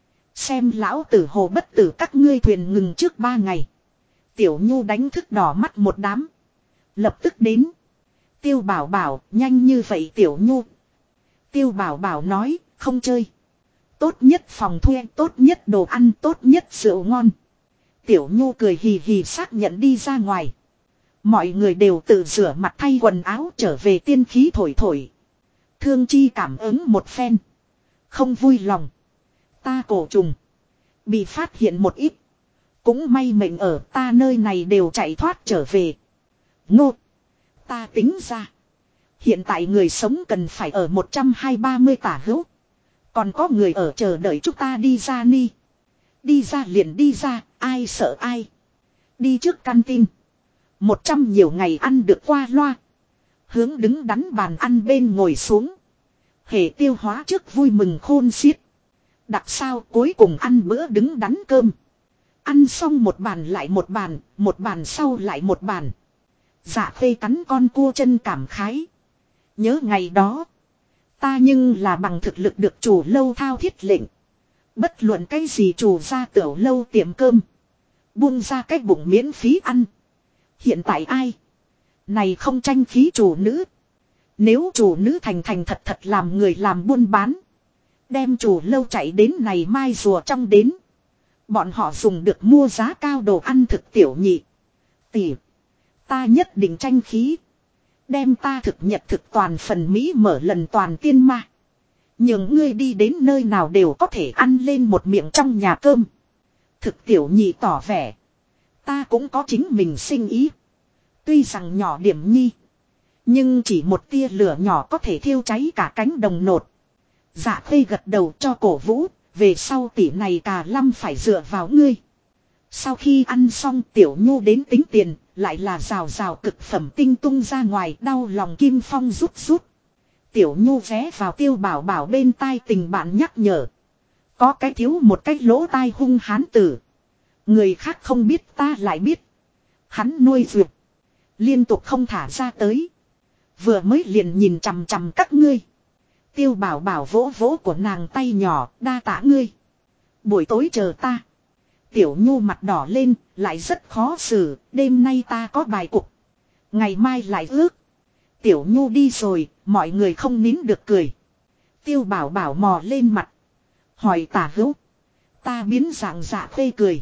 Xem lão tử hồ bất tử các ngươi thuyền ngừng trước 3 ngày. Tiểu Nhu đánh thức đỏ mắt một đám. Lập tức đến. Tiêu Bảo Bảo nhanh như vậy Tiểu Nhu. Tiêu Bảo Bảo nói không chơi. Tốt nhất phòng thuê, tốt nhất đồ ăn, tốt nhất rượu ngon. Tiểu Nhu cười hì hì xác nhận đi ra ngoài. Mọi người đều tự rửa mặt thay quần áo trở về tiên khí thổi thổi. Thương Chi cảm ứng một phen. Không vui lòng. Ta cổ trùng. Bị phát hiện một ít. Cũng may mệnh ở ta nơi này đều chạy thoát trở về. Ngô. Ta tính ra. Hiện tại người sống cần phải ở 120-130 tả hữu. Còn có người ở chờ đợi chúng ta đi ra ni. Đi ra liền đi ra, ai sợ ai. Đi trước căn tin. 100 nhiều ngày ăn được qua loa. Hướng đứng đắn bàn ăn bên ngồi xuống. Hệ tiêu hóa trước vui mừng khôn xiết. Đặc sao cuối cùng ăn bữa đứng đắn cơm. Ăn xong một bàn lại một bàn sau lại một bàn. Dạ Khê cắn con cua chân cảm khái. Nhớ ngày đó. Ta nhưng là bằng thực lực được chủ lâu thao thiết lệnh. Bất luận cái gì chủ ra tiểu lâu tiệm cơm. Buông ra cái bụng miễn phí ăn. Hiện tại ai? Này không tranh khí chủ nữ. Nếu chủ nữ thành thật thật làm người làm buôn bán. Đem chủ lâu chạy đến này mai rùa trong đến. Bọn họ dùng được mua giá cao đồ ăn thực tiểu nhị. Tỷ. Ta nhất định tranh khí. Đem ta thực nhật thực toàn phần Mỹ mở lần toàn tiên ma. Nhưng ngươi đi đến nơi nào đều có thể ăn lên một miệng trong nhà cơm. Thực tiểu nhị tỏ vẻ. Ta cũng có chính mình sinh ý. Tuy rằng nhỏ điểm nhi. Nhưng chỉ một tia lửa nhỏ có thể thiêu cháy cả cánh đồng nột. Dạ Khê gật đầu cho cổ vũ. Về sau tỷ này cả lâm phải dựa vào ngươi. Sau khi ăn xong Tiểu Nhu đến tính tiền. Lại là rào rào cực phẩm tinh tung ra ngoài đau lòng Kim Phong rút rút. Tiểu Nhu ghé vào Tiêu Bảo Bảo bên tai tình bạn nhắc nhở. Có cái thiếu một cái lỗ tai hung hán tử. Người khác không biết ta lại biết. Hắn nuôi dược. Liên tục không thả ra tới. Vừa mới liền nhìn chằm chằm các ngươi. Tiêu Bảo Bảo vỗ vỗ của nàng tay nhỏ đa tạ ngươi. Buổi tối chờ ta. Tiểu Nhu mặt đỏ lên lại rất khó xử. Đêm nay ta có bài cục. Ngày mai lại ước. Tiểu Nhu đi rồi. Mọi người không nín được cười. Tiêu Bảo Bảo mò lên mặt. Hỏi Tả Hữu. Ta biến dạng Dạ Khê cười.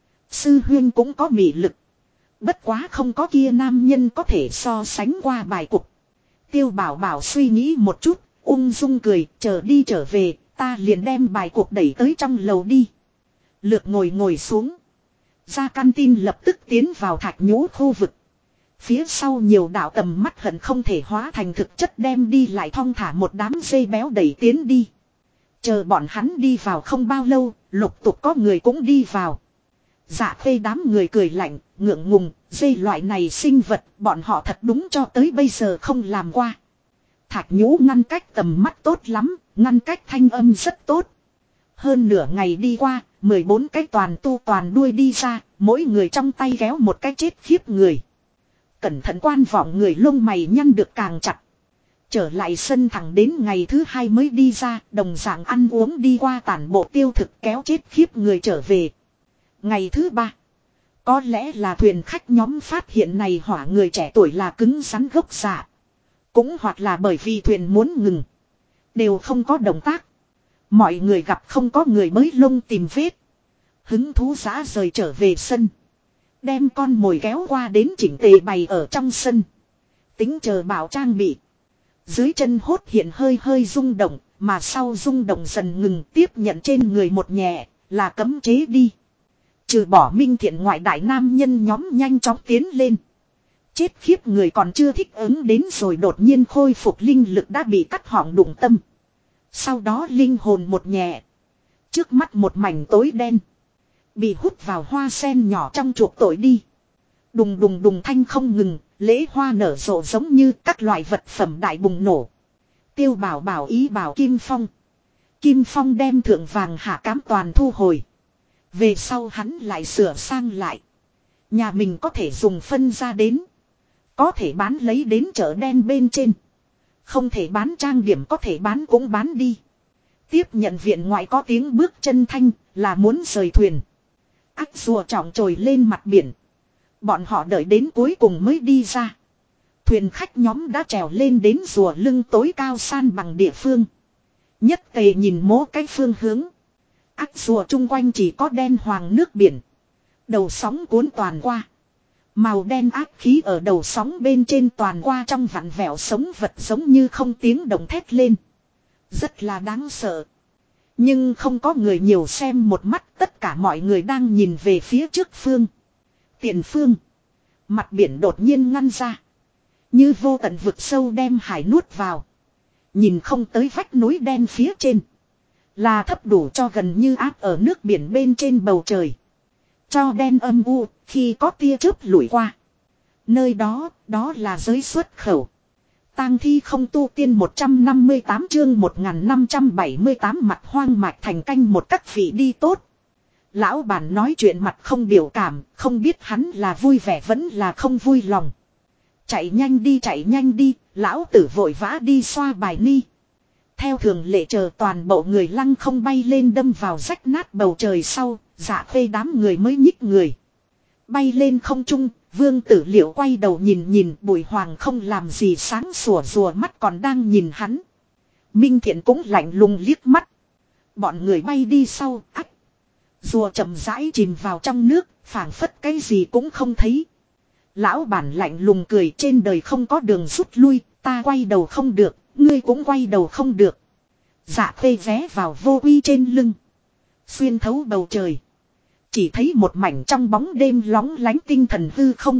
Sư huyên cũng có mị lực. Bất quá không có kia nam nhân có thể so sánh qua bài cục. Tiêu Bảo Bảo suy nghĩ một chút. Ung dung cười. Chờ đi trở về. Ta liền đem bài cuộc đẩy tới trong lầu đi. Lược ngồi ngồi xuống. Gia Căn Tin lập tức tiến vào thạch nhũ khu vực. Phía sau nhiều đạo tầm mắt hận không thể hóa thành thực chất đem đi lại thong thả một đám dây béo đẩy tiến đi. Chờ bọn hắn đi vào không bao lâu, lục tục có người cũng đi vào. Dạ Khê đám người cười lạnh, ngượng ngùng, dây loại này sinh vật, bọn họ thật đúng cho tới bây giờ không làm qua. Thạch nhũ ngăn cách tầm mắt tốt lắm, ngăn cách thanh âm rất tốt. Hơn nửa ngày đi qua, 14 cái toàn tu toàn đuôi đi ra, mỗi người trong tay kéo một cái chết khiếp người. Cẩn thận quan vọng người lông mày nhăn được càng chặt. Trở lại sân thẳng đến ngày thứ 2 mới đi ra, đồng dạng ăn uống đi qua tản bộ tiêu thực kéo chết khiếp người trở về. Ngày thứ 3, có lẽ là thuyền khách nhóm phát hiện này hỏa người trẻ tuổi là cứng rắn gốc dạ. Cũng hoặc là bởi vì thuyền muốn ngừng, đều không có động tác. Mọi người gặp không có người mới lông tìm vết, hứng thú dã rời trở về sân. Đem con mồi kéo qua đến chỉnh tề bày ở trong sân. Tính chờ bảo trang bị. Dưới chân hốt hiện hơi hơi rung động, mà sau rung động dần ngừng tiếp nhận trên người một nhẹ, là cấm chế đi. Trừ bỏ Minh Thiện ngoại đại nam nhân nhóm nhanh chóng tiến lên. Chết khiếp người còn chưa thích ứng đến rồi đột nhiên khôi phục linh lực đã bị cắt họng đụng tâm. Sau đó linh hồn một nhẹ. Trước mắt một mảnh tối đen. Bị hút vào hoa sen nhỏ trong chuộc tội đi. Đùng đùng đùng thanh không ngừng, lễ hoa nở rộ giống như các loại vật phẩm đại bùng nổ. Tiêu Bảo bảo ý bảo Kim Phong. Kim Phong đem thượng vàng hạ cám toàn thu hồi. Về sau hắn lại sửa sang lại. Nhà mình có thể dùng phân ra đến. Có thể bán lấy đến chợ đen bên trên. Không thể bán trang điểm có thể bán cũng bán đi. Tiếp nhận viện ngoại có tiếng bước chân thanh là muốn rời thuyền. Ách rùa trọng trồi lên mặt biển. Bọn họ đợi đến cuối cùng mới đi ra. Thuyền khách nhóm đã trèo lên đến rùa lưng tối cao san bằng địa phương. Nhất tề nhìn mố cái phương hướng. Ách rùa chung quanh chỉ có đen hoàng nước biển. Đầu sóng cuốn toàn qua. Màu đen ác khí ở đầu sóng bên trên toàn qua trong vặn vẹo sống vật giống như không tiếng động thét lên. Rất là đáng sợ. Nhưng không có người nhiều xem một mắt, tất cả mọi người đang nhìn về phía trước phương. Tiền phương. Mặt biển đột nhiên ngăn ra. Như vô tận vực sâu đem hải nuốt vào. Nhìn không tới vách núi đen phía trên. Là thấp đủ cho gần như áp ở nước biển bên trên bầu trời. Cho đen âm u khi có tia chớp lủi qua. Nơi đó, đó là giới xuất khẩu. Tang thi không tu tiên 158 chương 1578 mặt hoang mạch thành canh một các vị đi tốt. Lão bản nói chuyện mặt không biểu cảm, không biết hắn là vui vẻ vẫn là không vui lòng. Chạy nhanh đi, lão tử vội vã đi xoa bài ni. Theo thường lệ chờ toàn bộ người lăng không bay lên đâm vào rách nát bầu trời sau, Dạ Khê đám người mới nhích người. Bay lên không trung, Vương Tử Liệu quay đầu nhìn Bùi Hoàng không làm gì sáng sủa rùa mắt còn đang nhìn hắn. Minh Thiện cũng lạnh lùng liếc mắt. Bọn người bay đi sau, ách. Rùa chậm rãi chìm vào trong nước, phảng phất cái gì cũng không thấy. Lão bản lạnh lùng cười trên đời không có đường rút lui, ta quay đầu không được, ngươi cũng quay đầu không được. Dạ Khê vé vào vô uy trên lưng. Xuyên thấu bầu trời. Chỉ thấy một mảnh trong bóng đêm lóng lánh tinh thần hư không.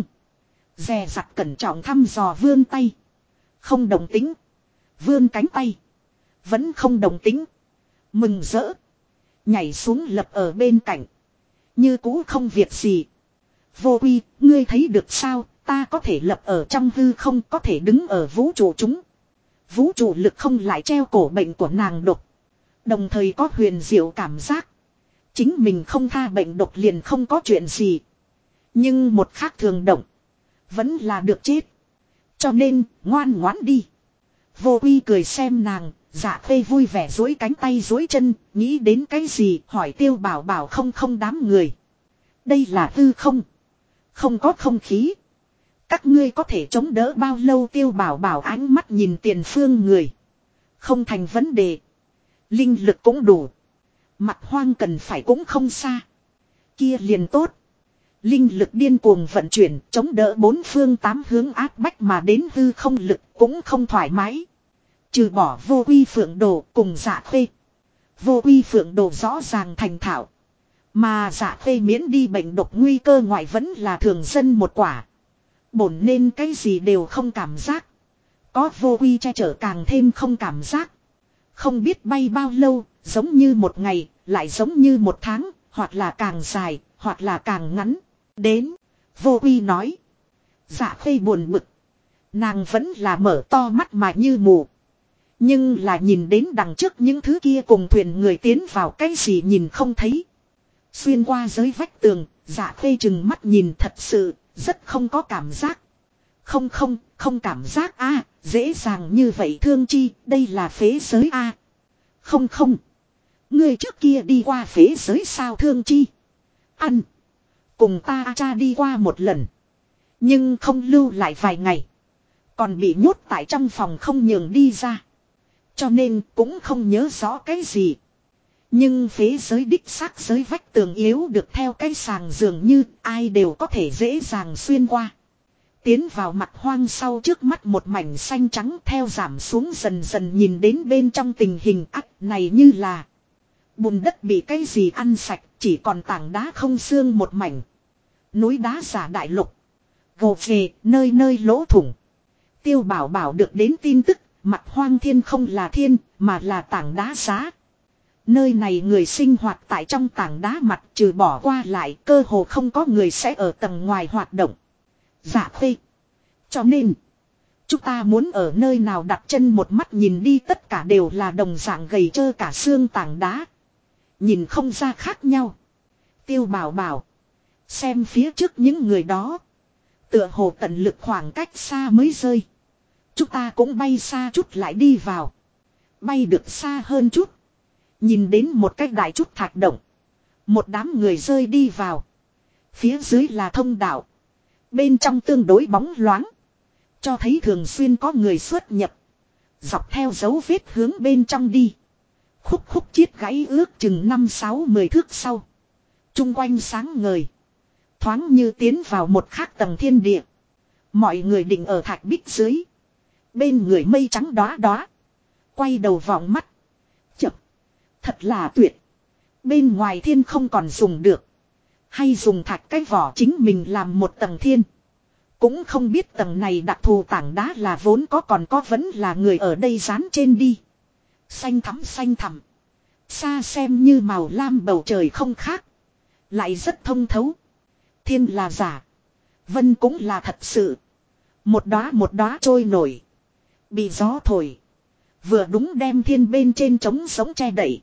Dè dặt cẩn trọng thăm dò vươn tay. Không đồng tính. Vươn cánh tay. Vẫn không đồng tính. Mừng rỡ. Nhảy xuống lập ở bên cạnh. Như cũ không việc gì. Vô uy, ngươi thấy được sao, ta có thể lập ở trong hư không có thể đứng ở vũ trụ chúng. Vũ trụ lực không lại treo cổ bệnh của nàng độc. Đồng thời có huyền diệu cảm giác. Chính mình không tha bệnh độc liền không có chuyện gì. Nhưng một khác thường động. Vẫn là được chết. Cho nên ngoan ngoãn đi. Vô uy cười xem nàng. Dạ Khê vui vẻ duỗi cánh tay duỗi chân. Nghĩ đến cái gì hỏi Tiêu Bảo bảo không đám người. Đây là hư không. Không có không khí. Các ngươi có thể chống đỡ bao lâu Tiêu Bảo bảo ánh mắt nhìn tiền phương người. Không thành vấn đề. Linh lực cũng đủ. Mặt hoang cần phải cũng không xa. Kia liền tốt. Linh lực điên cuồng vận chuyển chống đỡ bốn phương tám hướng áp bách mà đến hư không lực cũng không thoải mái. Trừ bỏ vô uy phượng đồ cùng Dạ Khê. Vô uy phượng đồ rõ ràng thành thạo. Mà dạ khê miễn đi bệnh độc nguy cơ ngoại vẫn là thường dân một quả. Bổn nên cái gì đều không cảm giác. Có vô quy che chở càng thêm không cảm giác. Không biết bay bao lâu, giống như một ngày, lại giống như một tháng, hoặc là càng dài, hoặc là càng ngắn. Đến, vô quy nói. Dạ khê buồn bực. Nàng vẫn là mở to mắt mà như mù. Nhưng là nhìn đến đằng trước những thứ kia cùng thuyền người tiến vào cái gì nhìn không thấy. Xuyên qua giới vách tường, dạ khê chừng mắt nhìn thật sự, rất không có cảm giác. Không cảm giác a, dễ dàng như vậy thương chi, đây là phế giới a. Không, người trước kia đi qua phế giới sao thương chi. Ăn, cùng ta cha đi qua một lần. Nhưng không lưu lại vài ngày. Còn bị nhốt tại trong phòng không nhường đi ra. Cho nên cũng không nhớ rõ cái gì. Nhưng phế giới đích xác giới vách tường yếu được theo cái sàng dường như ai đều có thể dễ dàng xuyên qua. Tiến vào mặt hoang sau trước mắt một mảnh xanh trắng theo giảm xuống dần dần nhìn đến bên trong tình hình ắt này như là bùn đất bị cái gì ăn sạch chỉ còn tảng đá không xương một mảnh. Núi đá giả đại lục. Gồ về nơi nơi lỗ thủng. Tiêu bảo bảo được đến tin tức mặt hoang thiên không là thiên mà là tảng đá giá. Nơi này người sinh hoạt tại trong tảng đá mặt trừ bỏ qua lại cơ hồ không có người sẽ ở tầng ngoài hoạt động. Dạ khê. Cho nên. Chúng ta muốn ở nơi nào đặt chân một mắt nhìn đi tất cả đều là đồng dạng gầy trơ cả xương tảng đá. Nhìn không ra khác nhau. Tiêu bảo bảo. Xem phía trước những người đó. Tựa hồ tận lực khoảng cách xa mới rơi. Chúng ta cũng bay xa chút lại đi vào. Bay được xa hơn chút. Nhìn đến một cái đại chút thạch động. Một đám người rơi đi vào. Phía dưới là thông đạo. Bên trong tương đối bóng loáng. Cho thấy thường xuyên có người xuất nhập. Dọc theo dấu vết hướng bên trong đi. Khúc chiết gãy ước chừng 5-6-10 thước sau. Trung quanh sáng ngời. Thoáng như tiến vào một khác tầng thiên địa. Mọi người định ở thạch bích dưới. Bên người mây trắng đóa đóa. Quay đầu vọng mắt. Chập. Thật là tuyệt. Bên ngoài thiên không còn dùng được. Hay dùng thạch cái vỏ chính mình làm một tầng thiên. Cũng không biết tầng này đặc thù tảng đá là vốn có còn có vẫn là người ở đây dán trên đi. Xanh thẳm. Xa xem như màu lam bầu trời không khác. Lại rất thông thấu. Thiên là giả. Vân cũng là thật sự. Một đóa trôi nổi. Bị gió thổi. Vừa đúng đem thiên bên trên trống sống che đậy.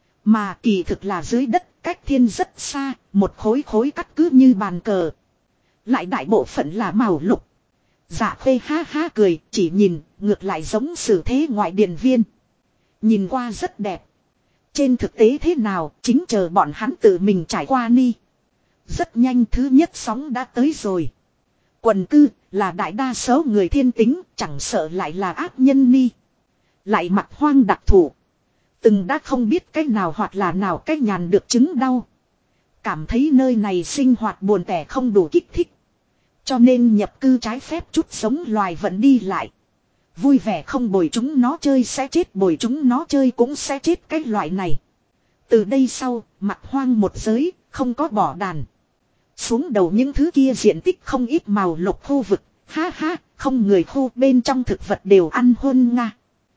Mà kỳ thực là dưới đất cách thiên rất xa. Một khối cắt cứ như bàn cờ. Lại đại bộ phận là màu lục. Dạ khê ha cười chỉ nhìn ngược lại giống sử thế ngoại điền viên. Nhìn qua rất đẹp. Trên thực tế thế nào chính chờ bọn hắn tự mình trải qua ni. Rất nhanh thứ nhất sóng đã tới rồi. Quần cư là đại đa số người thiên tính chẳng sợ lại là ác nhân ni. Lại mặt hoang đặc thủ. Từng đã không biết cách nào hoặc là nào cách nhàn được chứng đau. Cảm thấy nơi này sinh hoạt buồn tẻ không đủ kích thích. Cho nên nhập cư trái phép chút sống loài vẫn đi lại. Vui vẻ không bồi chúng nó chơi sẽ chết bồi chúng nó chơi cũng sẽ chết cái loại này. Từ đây sau mặt hoang một giới không có bỏ đàn. Xuống đầu những thứ kia diện tích không ít màu lục khu vực. Ha không người khu bên trong thực vật đều ăn hôn nga.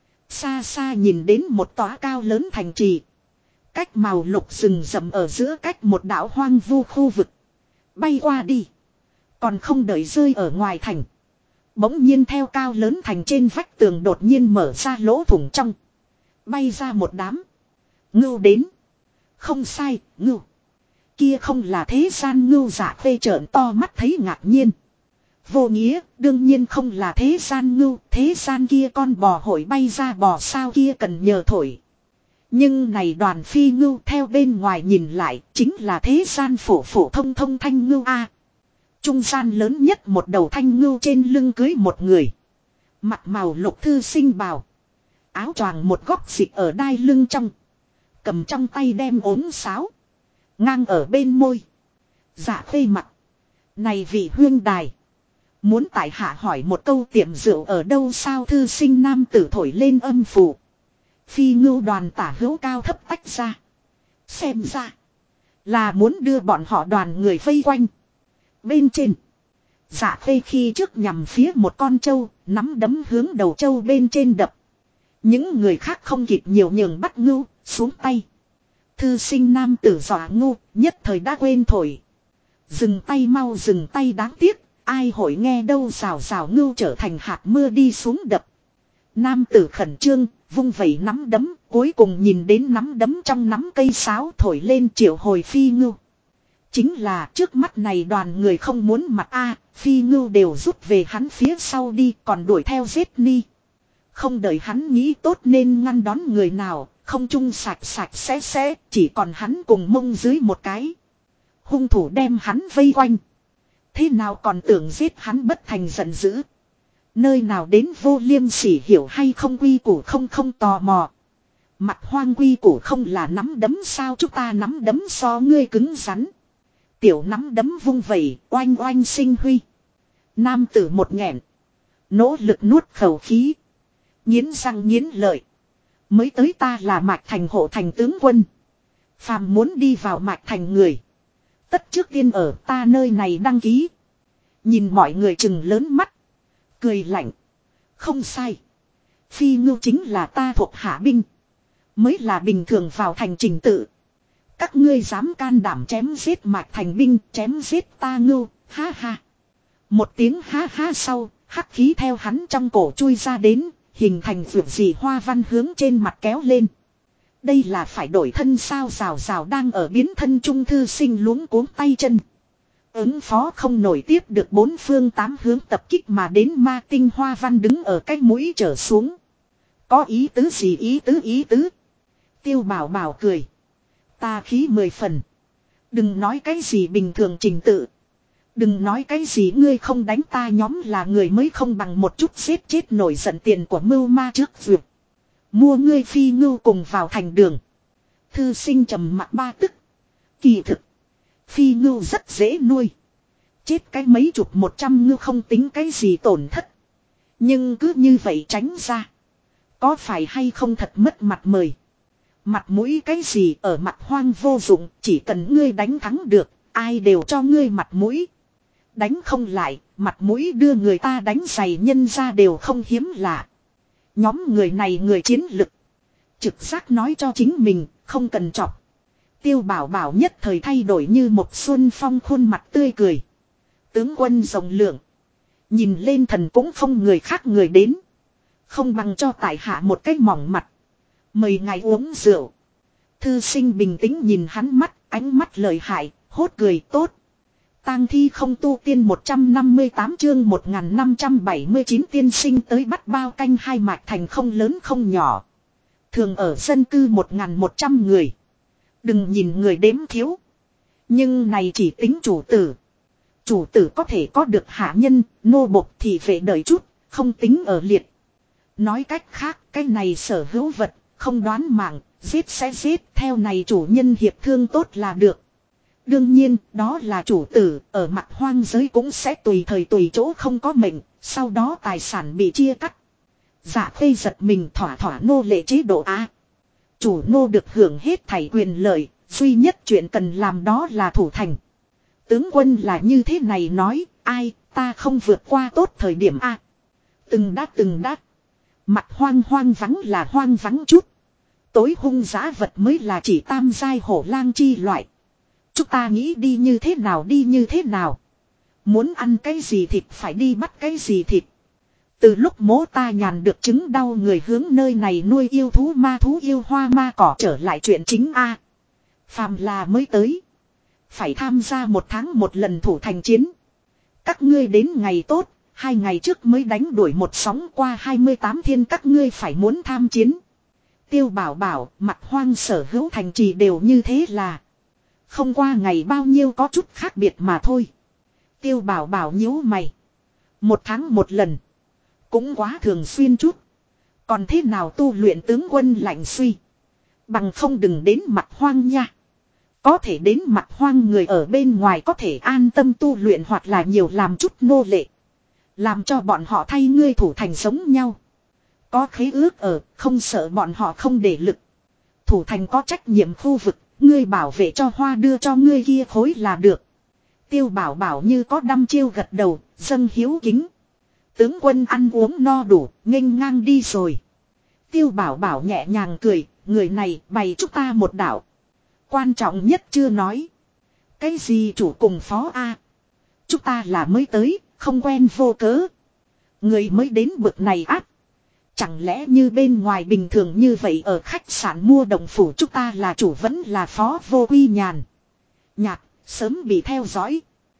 Xa xa nhìn đến một tòa cao lớn thành trì. Cách màu lục rừng rậm ở giữa cách một đảo hoang vu khu vực. Bay qua đi. Còn không đợi rơi ở ngoài thành. Bỗng nhiên theo cao lớn thành trên vách tường đột nhiên mở ra lỗ thủng trong. Bay ra một đám. Ngưu đến. Không sai, ngưu. Kia không là thế gian ngưu giả phê trợn to mắt thấy ngạc nhiên. Vô nghĩa, đương nhiên không là thế gian ngưu, thế gian kia con bò hội bay ra bò sao kia cần nhờ thổi. Nhưng này đoàn phi ngưu theo bên ngoài nhìn lại, chính là thế gian phổ thông thanh ngưu a. Trung gian lớn nhất một đầu thanh ngưu trên lưng cưới một người. Mặt màu lục thư sinh bào. Áo choàng một góc xịt ở đai lưng trong. Cầm trong tay đem ốm sáo. Ngang ở bên môi. Dạ phê mặt. Này vị huyên đài. Muốn tại hạ hỏi một câu tiệm rượu ở đâu sao thư sinh nam tử thổi lên âm phủ. Phi ngưu đoàn tả hữu cao thấp tách ra. Xem ra. Là muốn đưa bọn họ đoàn người vây quanh. Bên trên. Dạ Khê khi trước nhằm phía một con trâu, nắm đấm hướng đầu trâu bên trên đập. Những người khác không kịp nhiều nhường bắt ngưu, xuống tay. Thư sinh nam tử dọa ngu, nhất thời đã quên thổi. Dừng tay mau dừng tay đáng tiếc, ai hội nghe đâu rào rào ngưu trở thành hạt mưa đi xuống đập. Nam tử khẩn trương, vung vẩy nắm đấm, cuối cùng nhìn đến nắm đấm trong nắm cây sáo thổi lên triệu hồi phi ngưu. Chính là trước mắt này đoàn người không muốn mặt phi ngưu đều rút về hắn phía sau đi còn đuổi theo giết ni. Không đợi hắn nghĩ tốt nên ngăn đón người nào, không chung sạch sạch sẽ, chỉ còn hắn cùng mông dưới một cái. Hung thủ đem hắn vây quanh. Thế nào còn tưởng giết hắn bất thành giận dữ. Nơi nào đến vô liêm sỉ hiểu hay không quy củ không tò mò. Mặt hoang quy củ không là nắm đấm sao chúng ta nắm đấm so ngươi cứng rắn. Tiểu nắm đấm vung vẩy oanh oanh sinh huy. Nam tử một nghẹn. Nỗ lực nuốt khẩu khí. Nghiến răng nghiến lợi. Mới tới ta là Mạc Thành hộ thành tướng quân. Phàm muốn đi vào Mạc Thành người. Tất trước tiên ở ta nơi này đăng ký. Nhìn mọi người chừng lớn mắt. Cười lạnh. Không sai. Phi ngưu chính là ta thuộc hạ binh. Mới là bình thường vào thành trình tự. Các ngươi dám can đảm chém giết Mạc Thành binh chém giết ta ngưu. Ha ha. Một tiếng ha ha sau. Hắc khí theo hắn trong cổ chui ra đến. Hình thành vượt gì hoa văn hướng trên mặt kéo lên. Đây là phải đổi thân sao rào rào đang ở biến thân trung thư sinh luống cuống tay chân. Ứng phó không nổi tiếp được bốn phương tám hướng tập kích mà đến ma tinh hoa văn đứng ở cái mũi trở xuống. Có ý tứ gì ý tứ. Tiêu bảo bảo cười. Ta khí 10 phần. Đừng nói cái gì bình thường trình tự. Đừng nói cái gì ngươi không đánh ta nhóm là người mới không bằng một chút giết chết nổi giận tiền của mưu ma trước vượt. Mua ngươi phi ngưu cùng vào thành đường. Thư sinh trầm mặt ba tức. Kỳ thực. Phi ngưu rất dễ nuôi. Chết cái mấy chục 100 ngưu không tính cái gì tổn thất. Nhưng cứ như vậy tránh ra. Có phải hay không thật mất mặt mời. Mặt mũi cái gì ở mặt hoang vô dụng. Chỉ cần ngươi đánh thắng được. Ai đều cho ngươi mặt mũi. Đánh không lại. Mặt mũi đưa người ta đánh giày nhân ra đều không hiếm lạ. Nhóm người này người chiến lực. Trực giác nói cho chính mình. Không cần chọc. Tiêu bảo bảo nhất thời thay đổi như một xuân phong khuôn mặt tươi cười. Tướng quân rộng lượng. Nhìn lên thần cũng không người khác người đến. Không bằng cho tại hạ một cái mỏng mặt. Mời ngài uống rượu. Thư sinh bình tĩnh nhìn hắn mắt. Ánh mắt lợi hại. Hốt cười tốt. Tang thi không tu tiên 158 chương 1579 tiên sinh tới bắt bao canh hai Mạc Thành không lớn không nhỏ. Thường ở dân cư 1.100 người. Đừng nhìn người đếm thiếu. Nhưng này chỉ tính chủ tử. Chủ tử có thể có được hạ nhân, nô bộc thì về đợi chút, không tính ở liệt. Nói cách khác, cái này sở hữu vật, không đoán mạng, giết sẽ giết, theo này chủ nhân hiệp thương tốt là được. Đương nhiên, đó là chủ tử, ở mặt hoang giới cũng sẽ tùy thời tùy chỗ không có mệnh, sau đó tài sản bị chia cắt. Dạ Khê giật mình thỏa thỏa nô lệ chế độ A. Chủ nô được hưởng hết thảy quyền lợi, duy nhất chuyện cần làm đó là thủ thành. Tướng quân là như thế này nói, ai, ta không vượt qua tốt thời điểm A. Từng đát. Mặt hoang vắng là hoang vắng chút. Tối hung dã vật mới là chỉ tam giai hổ lang chi loại. Chúng ta nghĩ đi như thế nào. Muốn ăn cái gì thịt phải đi bắt cái gì thịt. Từ lúc mố ta nhàn được chứng đau người hướng nơi này nuôi yêu thú ma thú yêu hoa ma cỏ trở lại chuyện chính A. Phàm là mới tới. Phải tham gia 1 tháng 1 lần thủ thành chiến. Các ngươi đến ngày tốt, 2 ngày trước mới đánh đuổi một sóng qua 28 thiên các ngươi phải muốn tham chiến. Tiêu bảo bảo, mặt hoang sở hữu thành trì đều như thế là. Không qua ngày bao nhiêu có chút khác biệt mà thôi. Tiêu bảo bảo nhíu mày. 1 tháng 1 lần. Cũng quá thường xuyên chút. Còn thế nào tu luyện tướng quân lạnh suy. Bằng không đừng đến mặt hoang nha. Có thể đến mặt hoang người ở bên ngoài có thể an tâm tu luyện hoặc là nhiều làm chút nô lệ. Làm cho bọn họ thay ngươi thủ thành giống nhau. Có khế ước ở, không sợ bọn họ không để lực. Thủ thành có trách nhiệm khu vực, Ngươi bảo vệ cho hoa đưa cho ngươi kia khối là được. Tiêu Bảo Bảo như có đăm chiêu gật đầu, dâng hiếu kính. Tướng quân ăn uống no đủ, nghênh ngang đi rồi. Tiêu Bảo Bảo nhẹ nhàng cười, người này bày chúng ta một đạo. Quan trọng nhất chưa nói. Cái gì chủ cùng phó a? Chúng ta là mới tới, không quen vô cớ. Người mới đến bực này ác. Chẳng lẽ như bên ngoài bình thường như vậy ở khách sạn mua đồng phủ chúng ta là chủ vẫn là phó vô quy nhàn. Nhạc, sớm bị theo dõi.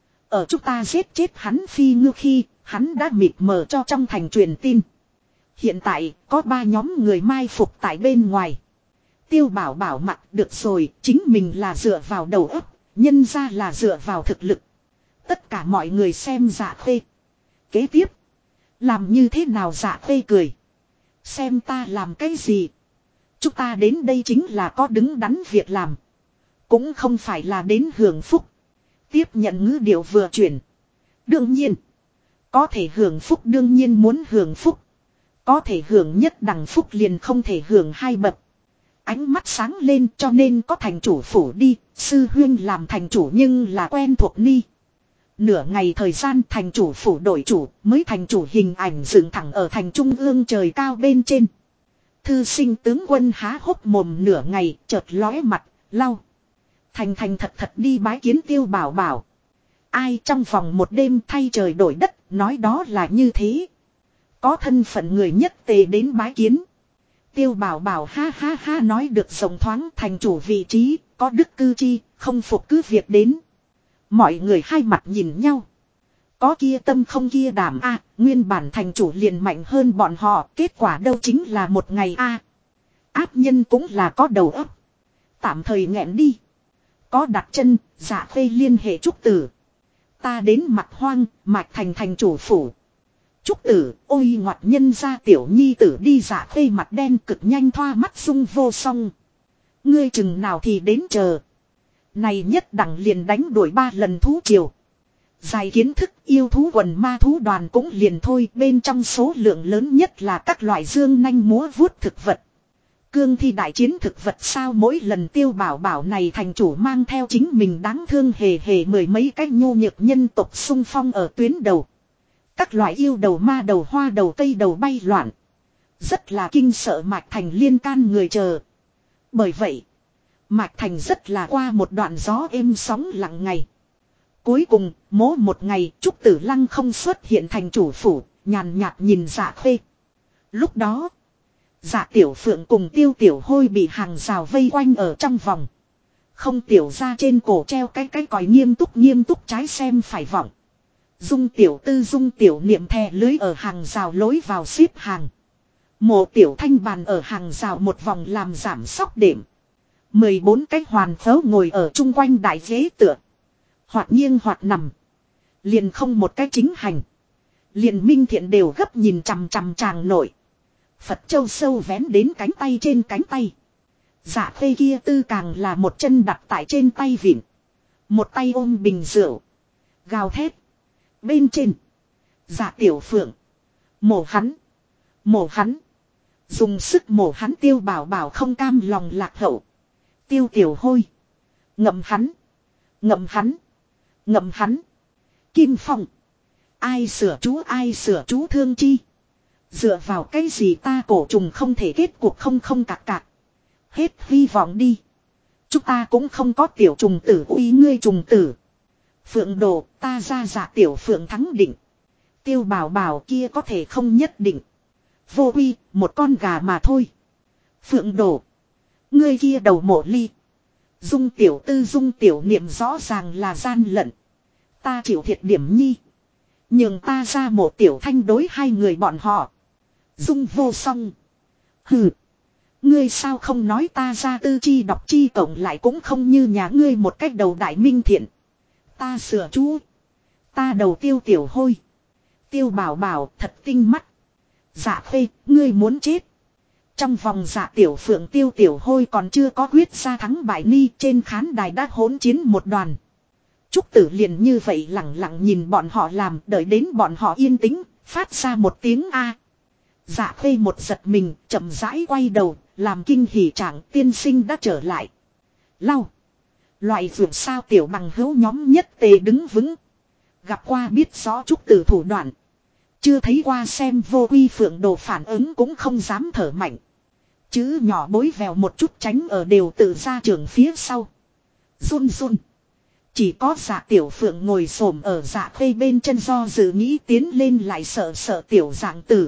Ở chúng ta giết chết hắn phi ngư khi, hắn đã mịt mờ cho trong thành truyền tin. Hiện tại, có 3 nhóm người mai phục tại bên ngoài. Tiêu Bảo Bảo mặt được rồi, chính mình là dựa vào đầu óc, nhân ra là dựa vào thực lực. Tất cả mọi người xem Dạ Khê. Kế tiếp, làm như thế nào Dạ Khê cười. Xem ta làm cái gì. Chúng ta đến đây chính là có đứng đắn việc làm. Cũng không phải là đến hưởng phúc. Tiếp nhận ngữ điệu vừa chuyển. Đương nhiên. Có thể hưởng phúc đương nhiên muốn hưởng phúc. Có thể hưởng nhất đẳng phúc liền không thể hưởng 2 bậc. Ánh mắt sáng lên cho nên có thành chủ phủ đi. Sư huyên làm thành chủ nhưng là quen thuộc ni. Nửa ngày thời gian thành chủ phủ đổi chủ mới thành chủ hình ảnh dựng thẳng ở thành trung ương trời cao bên trên. Thư sinh tướng quân há hốc mồm nửa ngày chợt lóe mặt, lau. Thành thật thật đi bái kiến Tiêu Bảo Bảo. Ai trong vòng một đêm thay trời đổi đất nói đó là như thế. Có thân phận người nhất tề đến bái kiến. Tiêu Bảo Bảo ha ha ha nói được rộng thoáng thành chủ vị trí, có đức cư chi, không phục cứ việc đến. Mọi người hai mặt nhìn nhau. Có kia tâm không kia đảm a, nguyên bản thành chủ liền mạnh hơn bọn họ, kết quả đâu chính là một ngày a. Áp nhân cũng là có đầu óc. Tạm thời nghẹn đi. Có đặt chân, Dạ Khê liên hệ Trúc Tử. Ta đến mặt hoang, mạch thành thành chủ phủ. Trúc Tử, ôi ngoặt nhân ra tiểu nhi tử đi Dạ Khê mặt đen cực nhanh thoa mắt sung vô song. Ngươi chừng nào thì đến chờ. Này nhất đẳng liền đánh đuổi 3 lần thú triều. Dài kiến thức yêu thú quần ma thú đoàn cũng liền thôi, bên trong số lượng lớn nhất là các loại dương nanh múa vuốt thực vật. Cương thi đại chiến thực vật sao mỗi lần Tiêu Bảo Bảo này thành chủ mang theo chính mình đáng thương hề hề 10 mấy cái nhu nhược nhân tộc xung phong ở tuyến đầu. Các loại yêu đầu ma đầu hoa đầu cây đầu bay loạn. Rất là kinh sợ Mạch Thành liên can người chờ. Bởi vậy, Mạch Thành rất là qua một đoạn gió êm sóng lặng ngày. Cuối cùng, một ngày, Trúc Tử Lăng không xuất hiện thành chủ phủ, nhàn nhạt nhìn Dạ Khê. Lúc đó, Dạ Tiểu Phượng cùng Tiêu Tiểu Hôi bị hàng rào vây quanh ở trong vòng. Không tiểu ra trên cổ treo cái còi nghiêm túc trái xem phải vọng. Dung Tiểu Tư Dung Tiểu Niệm thè lưới ở hàng rào lối vào xếp hàng. Mộ Tiểu Thanh bàn ở hàng rào một vòng làm giảm sóc đệm. 14 cái hoàn khấu ngồi ở chung quanh đại ghế tựa. Hoặc nghiêng hoặc nằm. Liền không một cái chính hành. Liền Minh Thiện đều gấp nhìn chằm chằm chàng nội. Phật châu sâu vén đến cánh tay trên cánh tay. Dạ Khê kia tư càng là một chân đặt tại trên tay vịn. Một tay ôm bình rượu. Gào thét. Bên trên. Dạ Tiểu Phượng. Mổ hắn. Mổ hắn. Dùng sức mổ hắn Tiêu Bảo Bảo không cam lòng lạc hậu. Tiêu Tiểu Hôi. Ngậm hắn. Ngậm hắn. Ngậm hắn. Kim Phong. Ai sửa chú thương chi. Dựa vào cái gì ta cổ trùng không thể kết cuộc không cạc cạc. Hết hy vọng đi. Chúng ta cũng không có tiểu trùng tử uy ngươi trùng tử. Phượng đồ ta ra Dạ Tiểu Phượng thắng định. Tiêu Bảo Bảo kia có thể không nhất định. Vô uy một con gà mà thôi. Phượng đồ. Ngươi kia đầu mộ ly. Dung Tiểu Tư Dung Tiểu Niệm rõ ràng là gian lận. Ta chịu thiệt điểm nhi. Nhưng ta ra mộ Tiểu Thanh đối 2 người bọn họ. Dung vô song. Hừ. Ngươi sao không nói ta ra tư chi đọc chi cộng lại cũng không như nhà ngươi một cách đầu đại minh thiện. Ta sửa chú. Ta đầu Tiêu Tiểu Hôi. Tiêu Bảo Bảo thật tinh mắt. Dạ Khê, ngươi muốn chết. Trong vòng Dạ Tiểu Phượng Tiêu Tiểu Hôi còn chưa có quyết ra thắng bại ni trên khán đài đã hỗn chiến một đoàn. Trúc Tử liền như vậy lặng lặng nhìn bọn họ làm đợi đến bọn họ yên tĩnh, phát ra một tiếng A. Dạ Khê một giật mình, chậm rãi quay đầu, làm kinh hỉ trạng tiên sinh đã trở lại. lau. Loại vượt sao tiểu bằng hữu nhóm nhất tề đứng vững. Gặp qua biết rõ Trúc Tử thủ đoạn. Chưa thấy qua xem vô quy phượng đồ phản ứng cũng không dám thở mạnh. Chữ nhỏ bối vèo một chút tránh ở đều tự ra trường phía sau. Run run. Chỉ có Dạ Tiểu Phượng ngồi xổm ở Dạ Khê bên chân do dự nghĩ tiến lên lại sợ sợ tiểu dạng tử.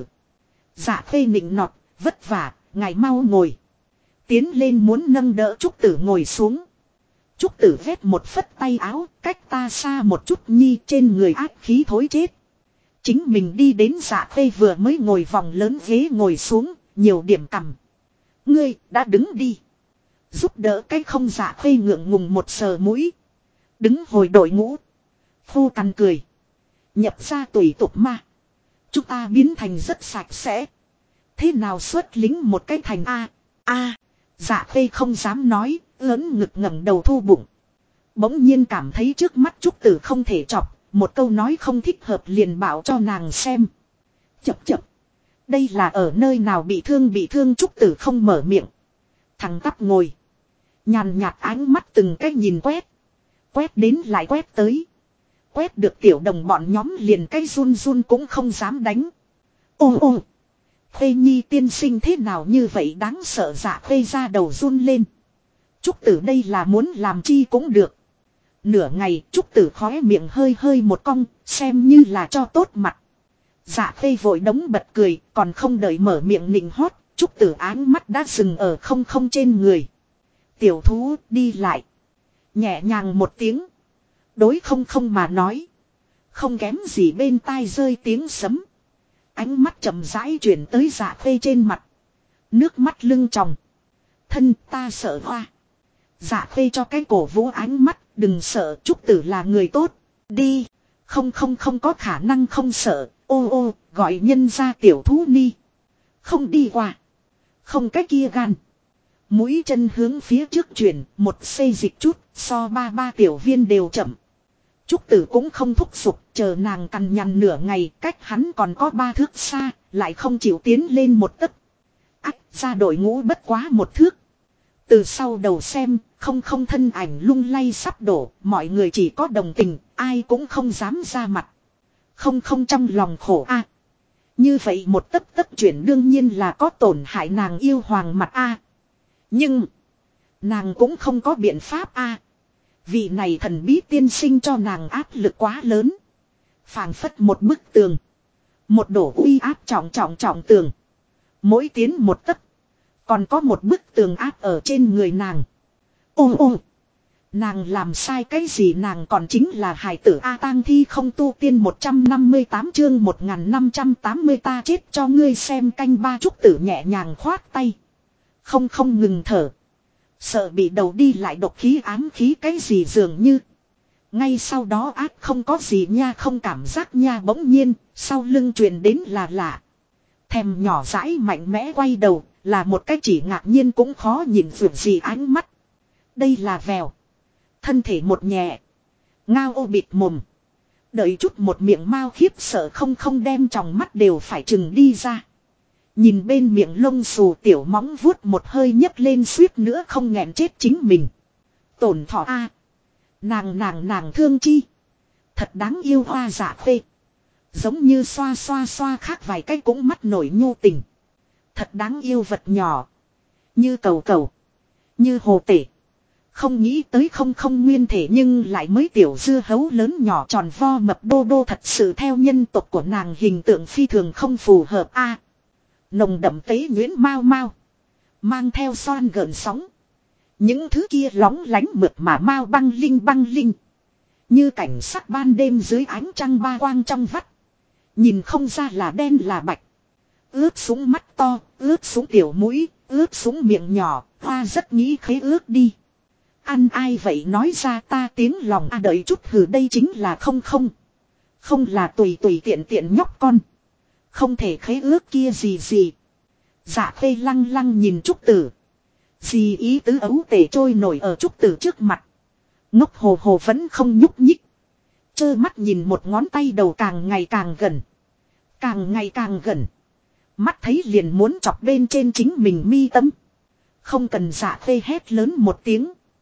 Dạ Khê nịnh nọt, vất vả, ngài mau ngồi. Tiến lên muốn nâng đỡ Trúc Tử ngồi xuống. Trúc Tử vét một phất tay áo, cách ta xa một chút nhi, trên người ác khí thối chết. Chính mình đi đến Dạ Khê vừa mới ngồi vòng lớn ghế ngồi xuống, nhiều điểm cầm. Ngươi, đã đứng đi. Giúp đỡ cái không Dạ Khê ngượng ngùng một sờ mũi. Đứng hồi đội ngũ. Phu cằn cười. Nhập ra tùy tục ma. Chúng ta biến thành rất sạch sẽ. Thế nào xuất lính một cái thành A. Dạ Khê không dám nói, ớn ngực ngẩng đầu thu bụng. Bỗng nhiên cảm thấy trước mắt Trúc Tử không thể chọc, một câu nói không thích hợp liền bảo cho nàng xem. Chập chập. Đây là ở nơi nào bị thương Trúc Tử không mở miệng. Thằng tắp ngồi. Nhàn nhạt ánh mắt từng cái nhìn quét. Quét đến lại quét tới. Quét được tiểu đồng bọn nhóm liền cái run run cũng không dám đánh. Ô. Khê Nhi tiên sinh thế nào như vậy đáng sợ Dạ Khê ra đầu run lên. Trúc Tử đây là muốn làm chi cũng được. Nửa ngày Trúc Tử khóe miệng hơi một cong, xem như là cho tốt mặt. Dạ Khê vội đống bật cười, còn không đợi mở miệng nịnh hót, Trúc Tử áng mắt đã dừng ở không trên người. Tiểu thú đi lại. Nhẹ nhàng một tiếng. Đối không mà nói. Không kém gì bên tai rơi tiếng sấm. Ánh mắt chậm rãi chuyển tới Dạ Khê trên mặt. Nước mắt lưng tròng. Thân ta sợ hoa. Dạ Khê cho cái cổ vũ ánh mắt. Đừng sợ Trúc Tử là người tốt. Đi. Không có khả năng không sợ. Ô gọi nhân ra tiểu thú ni. Không đi qua. Không cái kia gan. Mũi chân hướng phía trước chuyển. Một xây dịch chút. So ba tiểu viên đều chậm. Trúc Tử cũng không thúc giục, chờ nàng cằn nhằn nửa ngày, cách hắn còn có 3 thước xa, lại không chịu tiến lên một tấc. Ra đội ngũ bất quá 1 thước. Từ sau đầu xem, không thân ảnh lung lay sắp đổ, mọi người chỉ có đồng tình, ai cũng không dám ra mặt. Không trong lòng khổ Như vậy một tấc chuyển đương nhiên là có tổn hại nàng yêu hoàng mặt Nhưng, nàng cũng không có biện pháp Vị này thần bí tiên sinh cho nàng áp lực quá lớn. Phảng phất một bức tường. Một đổ uy áp trọng tường. Mỗi tiến một tấc. Còn có một bức tường áp ở trên người nàng. Ô. Nàng làm sai cái gì nàng còn chính là hài tử tang thi không tu tiên 158 chương 1580 ta chết cho ngươi xem canh ba Trúc Tử nhẹ nhàng khoát tay. Không ngừng thở. Sợ bị đầu đi lại độc khí ám khí cái gì dường như. Ngay sau đó ác không có gì nha không cảm giác nha bỗng nhiên, sau lưng truyền đến là lạ. Thèm nhỏ dãi mạnh mẽ quay đầu, là một cái chỉ ngạc nhiên cũng khó nhìn vượt gì ánh mắt. Đây là vèo. Thân thể một nhẹ. Ngao ô bịt mồm. Đợi chút một miệng mau khiếp sợ không đem tròng mắt đều phải chừng đi ra. Nhìn bên miệng lông xù tiểu móng vuốt một hơi nhấc lên suýt nữa không nghẹn chết chính mình. Tổn thọ Nàng thương chi. Thật đáng yêu hoa Dạ Khê. Giống như xoa khác vài cái cũng mắt nổi nhu tình. Thật đáng yêu vật nhỏ. Như cầu. Như hồ tể. Không nghĩ tới không nguyên thể nhưng lại mới tiểu dưa hấu lớn nhỏ tròn vo mập đô thật sự theo nhân tộc của nàng hình tượng phi thường không phù hợp Nồng đậm tế nhuyễn mau. Mang theo xoan gợn sóng. Những thứ kia lóng lánh mượt mà mau băng linh. Như cảnh sắc ban đêm dưới ánh trăng ba quang trong vắt. Nhìn không ra là đen là bạch. Ướt súng mắt to, ướt súng tiểu mũi, ướt súng miệng nhỏ, hoa rất nghĩ khế ướt đi. Ăn ai vậy nói ra ta tiếng lòng đợi chút hừ đây chính là không. Không là tùy tiện nhóc con. Không thể khế ước kia gì. Dạ Khê lăng nhìn Trúc Tử. Gì ý tứ ấu tể trôi nổi ở Trúc Tử trước mặt. Ngốc hồ vẫn không nhúc nhích. Chơ mắt nhìn một ngón tay đầu càng ngày càng gần. Càng ngày càng gần. Mắt thấy liền muốn chọc bên trên chính mình mi tâm. Không cần Dạ Khê hét lớn một tiếng.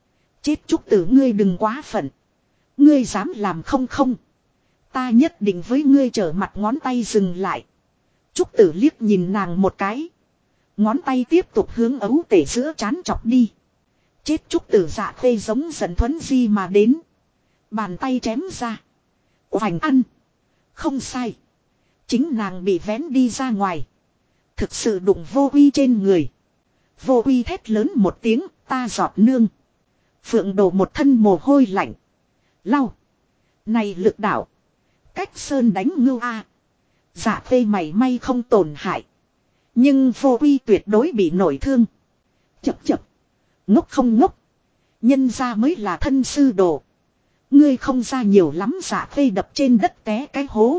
Chết Trúc Tử ngươi đừng quá phận. Ngươi dám làm không không. Ta nhất định với ngươi trở mặt ngón tay dừng lại. Trúc Tử liếc nhìn nàng một cái. Ngón tay tiếp tục hướng ấu tể giữa trán chọc đi. Chết Trúc Tử Dạ Khê giống giận thuấn di mà đến. Bàn tay chém ra. Hoành ăn. Không sai. Chính nàng bị vén đi ra ngoài. Thực sự đụng Vô Uy trên người. Vô Uy thét lớn một tiếng, ta giọt nương. Phượng Đồ một thân mồ hôi lạnh. Lau. Này lực đạo. Cách sơn đánh ngưu a. Dạ Khê mảy may không tổn hại. Nhưng Vô Uy tuyệt đối bị nổi thương. Chập chập. Ngốc không ngốc. Nhân ra mới là thân sư đồ. Ngươi không ra nhiều lắm. Dạ Khê đập trên đất té cái hố.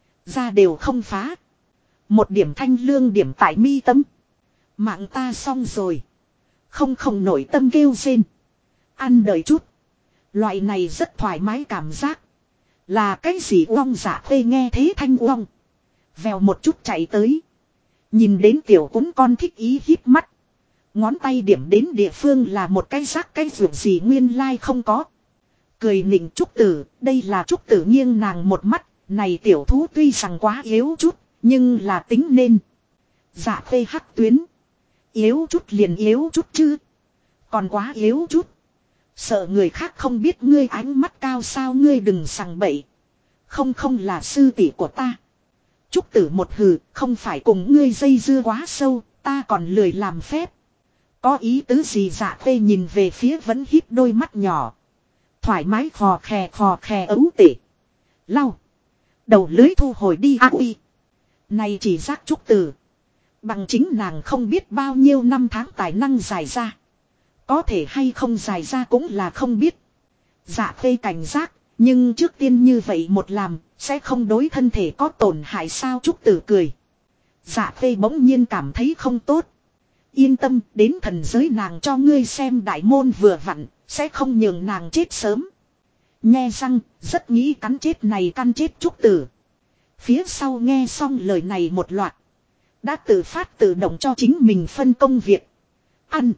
Ra đều không phá. Một điểm thanh lương điểm tại mi tâm. Mạng ta xong rồi. Không nổi tâm kêu rên. Ăn đợi chút. Loại này rất thoải mái cảm giác. Là cái gì uong? Dạ Khê nghe thế thanh uong. Vèo một chút chạy tới. Nhìn đến tiểu cún con thích ý híp mắt. Ngón tay điểm đến địa phương là một cái rác cái ruột gì nguyên lai không có. Cười nịnh Trúc Tử, đây là Trúc Tử nghiêng nàng một mắt. Này tiểu thú tuy rằng quá yếu chút, nhưng là tính nên. Dạ Khê hắc tuyến. Yếu chút liền yếu chút chứ. Còn quá yếu chút. Sợ người khác không biết ngươi ánh mắt cao sao, ngươi đừng sằng bậy. Không là sư tỷ của ta. Trúc Tử một hừ, không phải cùng ngươi dây dưa quá sâu, ta còn lười làm phép. Có ý tứ gì? Dạ Khê nhìn về phía vẫn híp đôi mắt nhỏ. Thoải mái khò khè ấu tể. Lau. Đầu lưới thu hồi đi a uy. Này chỉ giác Trúc Tử. Bằng chính nàng không biết bao nhiêu năm tháng tài năng dài ra. Có thể hay không dài ra cũng là không biết. Dạ Khê cảnh giác. Nhưng trước tiên như vậy một làm. Sẽ không đối thân thể có tổn hại sao? Trúc Tử cười. Dạ Khê bỗng nhiên cảm thấy không tốt. Yên tâm, đến thần giới nàng cho ngươi xem đại môn vừa vặn. Sẽ không nhường nàng chết sớm. Nghe răng, rất nghĩ cắn chết này căn chết Trúc Tử. Phía sau nghe xong lời này một loạt. Đã tự phát tự động cho chính mình phân công việc. Ăn.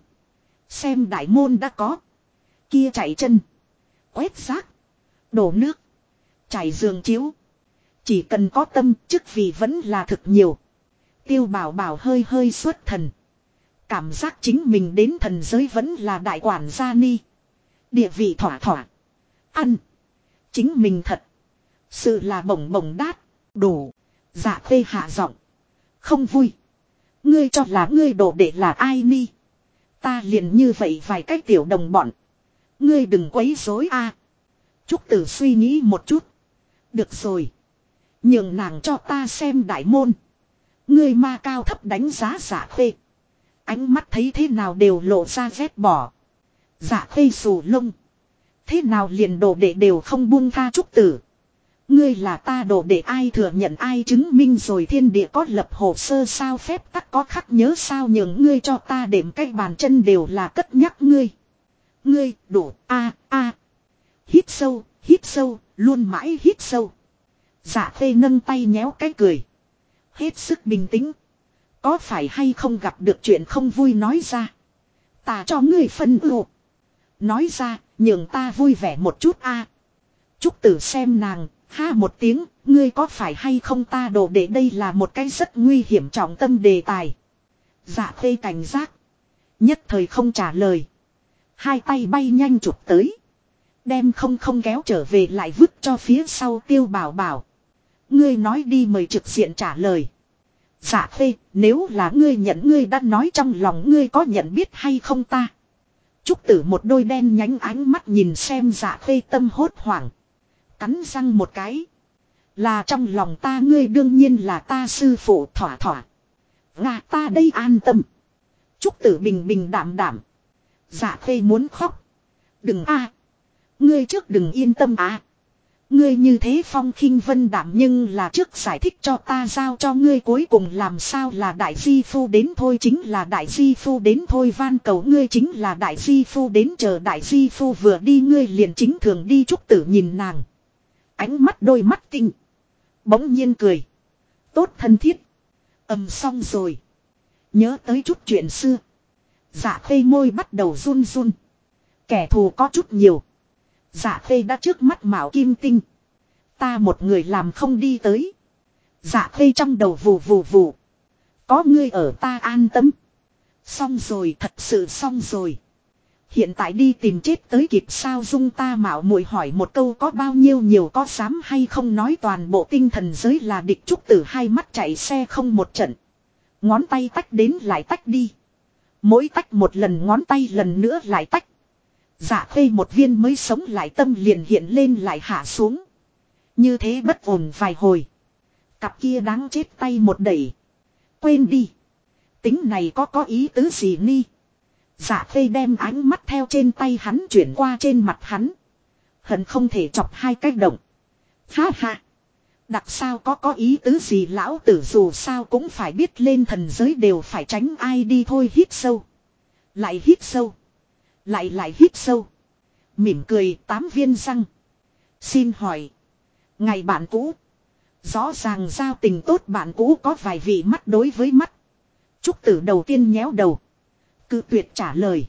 Xem đại môn đã có. Kia chạy chân. Quét rác. Đổ nước. Trải giường chiếu. Chỉ cần có tâm, chức vì vẫn là thực nhiều. Tiêu Bảo Bảo hơi hơi xuất thần. Cảm giác chính mình đến thần giới vẫn là đại quản gia ni. Địa vị thỏa thỏa. Ăn. Chính mình thật. Sự là bổng bổng đát. Đủ. Dạ Khê hạ giọng. Không vui. Ngươi cho là ngươi đổ để là ai ni? Ta liền như vậy vài cái tiểu đồng bọn. Ngươi đừng quấy rối a. Trúc Tử suy nghĩ một chút. Được rồi. Nhường nàng cho ta xem đại môn. Ngươi ma cao thấp đánh giá Dạ Khê. Ánh mắt thấy thế nào đều lộ ra ghét bỏ. Dạ Khê xù lông. Thế nào liền đồ đệ đều không buông tha Trúc Tử. Ngươi là ta đồ đệ, ai thừa nhận ai chứng minh rồi? Thiên địa có lập hồ sơ sao? Phép tắc có khắc nhớ sao? Nhường ngươi cho ta đệm cái bàn chân đều là cất nhắc ngươi. Ngươi đủ a. Hít sâu, luôn mãi hít sâu. Dạ Khê nâng tay nhéo cái cười. Hết sức bình tĩnh. Có phải hay không gặp được chuyện không vui nói ra. Ta cho ngươi phân ưu. Nói ra, nhường ta vui vẻ một chút a. Trúc Tử xem nàng, ha một tiếng, ngươi có phải hay không ta đồ đệ? Đây là một cái rất nguy hiểm trọng tâm đề tài. Dạ Khê cảnh giác. Nhất thời không trả lời. Hai tay bay nhanh chụp tới. Đem không kéo trở về lại vứt cho phía sau Tiêu Bảo Bảo. Ngươi nói đi, mời trực diện trả lời. Dạ Khê, nếu là ngươi nhận, ngươi đã nói trong lòng ngươi có nhận biết hay không ta? Trúc Tử một đôi đen nhánh ánh mắt nhìn xem Dạ Khê, tâm hốt hoảng. Cắn răng một cái. Là trong lòng ta, ngươi đương nhiên là ta sư phụ. Thỏa. Ngà ta đây an tâm. Trúc Tử bình bình đạm đạm. Dạ Khê muốn khóc. Đừng a. Ngươi trước đừng yên tâm a. Ngươi như thế phong khinh vân đạm, nhưng là trước giải thích cho ta, giao cho ngươi cuối cùng làm sao là đại di phu đến thôi? Chính là đại di phu đến thôi, van cầu ngươi chính là đại di phu đến, chờ đại di phu vừa đi ngươi liền chính thường đi. Trúc Tử nhìn nàng. Ánh mắt đôi mắt tinh. Bỗng nhiên cười. Tốt thân thiết. Xong rồi. Nhớ tới chút chuyện xưa. Dạ Khê môi bắt đầu run run. Kẻ thù có chút nhiều. Dạ khê đã trước mắt mạo kim tinh. Ta một người làm không đi tới. Dạ khê trong đầu vù vù vù. Có ngươi ở ta an tâm. Xong rồi, thật sự xong rồi. Hiện tại đi tìm chết tới kịp sao Dung ta mạo muội hỏi một câu có bao nhiêu nhiều có dám hay không nói toàn bộ tinh thần giới là địch Trúc Tử hai mắt chạy xe không một trận. Ngón tay tách đến lại tách đi. Mỗi tách một lần ngón tay lần nữa lại tách. Dạ khê một viên mới sống lại tâm liền hiện lên lại hạ xuống. Như thế bất ổn vài hồi. Cặp kia đáng chết tay một đẩy. Quên đi. Tính này có ý tứ gì ni. Dạ khê đem ánh mắt theo trên tay hắn chuyển qua trên mặt hắn. Hận không thể chọc hai cái động. Ha ha. Đặc sao có ý tứ gì lão tử dù sao cũng phải biết lên thần giới đều phải tránh ai đi thôi hít sâu. Lại hít sâu. Lại hít sâu. Mỉm cười 8 viên răng. Xin hỏi. Ngày bạn cũ. Rõ ràng giao tình tốt bạn cũ có vài vị mắt đối với mắt. Trúc Tử đầu tiên nhéo đầu. Cự tuyệt trả lời.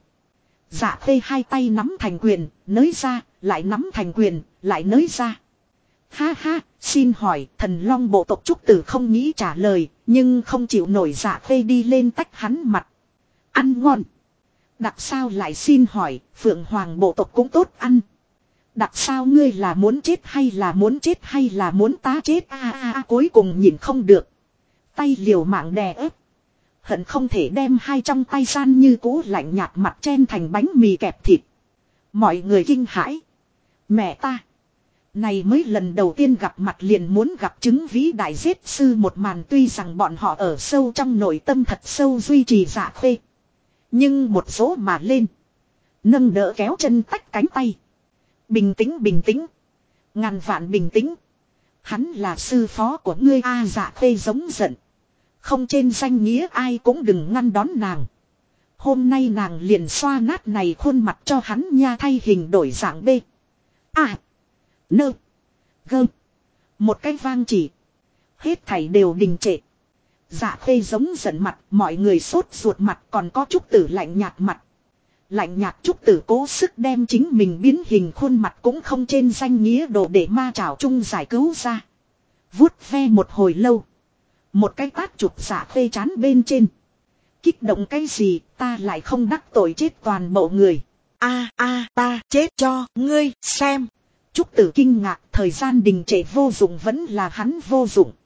Dạ khê hai tay nắm thành quyền, nới ra, lại nắm thành quyền, lại nới ra. Ha ha, xin hỏi, thần long bộ tộc Trúc Tử không nghĩ trả lời, nhưng không chịu nổi dạ khê đi lên tách hắn mặt. Ăn ngon. Đặc sao lại xin hỏi, phượng hoàng bộ tộc cũng tốt ăn. Đặc sao ngươi là muốn chết hay là muốn tá chết cuối cùng nhìn không được. Tay liều mạng đè ép. Hận không thể đem hai trong tay san như cũ lạnh nhạt mặt chen thành bánh mì kẹp thịt. Mọi người kinh hãi. Mẹ ta. Này mới lần đầu tiên gặp mặt liền muốn gặp chứng vĩ đại giết sư một màn tuy rằng bọn họ ở sâu trong nội tâm thật sâu duy trì dạ khê. Nhưng một số mà lên. Nâng đỡ kéo chân tách cánh tay. Bình tĩnh. Ngàn vạn bình tĩnh. Hắn là sư phó của ngươi dạ khê giống giận. Không trên danh nghĩa ai cũng đừng ngăn đón nàng. Hôm nay nàng liền xoa nát này khuôn mặt cho hắn nha thay hình đổi dạng B. Nơ. Gơ. Một cái vang chỉ. Hết thảy đều đình trệ. Dạ khê giống giận mặt, mọi người sốt ruột mặt còn có Trúc Tử lạnh nhạt mặt. Lạnh nhạt Trúc Tử cố sức đem chính mình biến hình khuôn mặt cũng không trên danh nghĩa đồ để ma trảo chung giải cứu ra. Vuốt ve một hồi lâu. Một cái tát chụp dạ khê chán bên trên. Kích động cái gì ta lại không đắc tội chết toàn bộ người. Ta chết cho ngươi xem. Trúc Tử kinh ngạc thời gian đình trệ vô dụng vẫn là hắn vô dụng.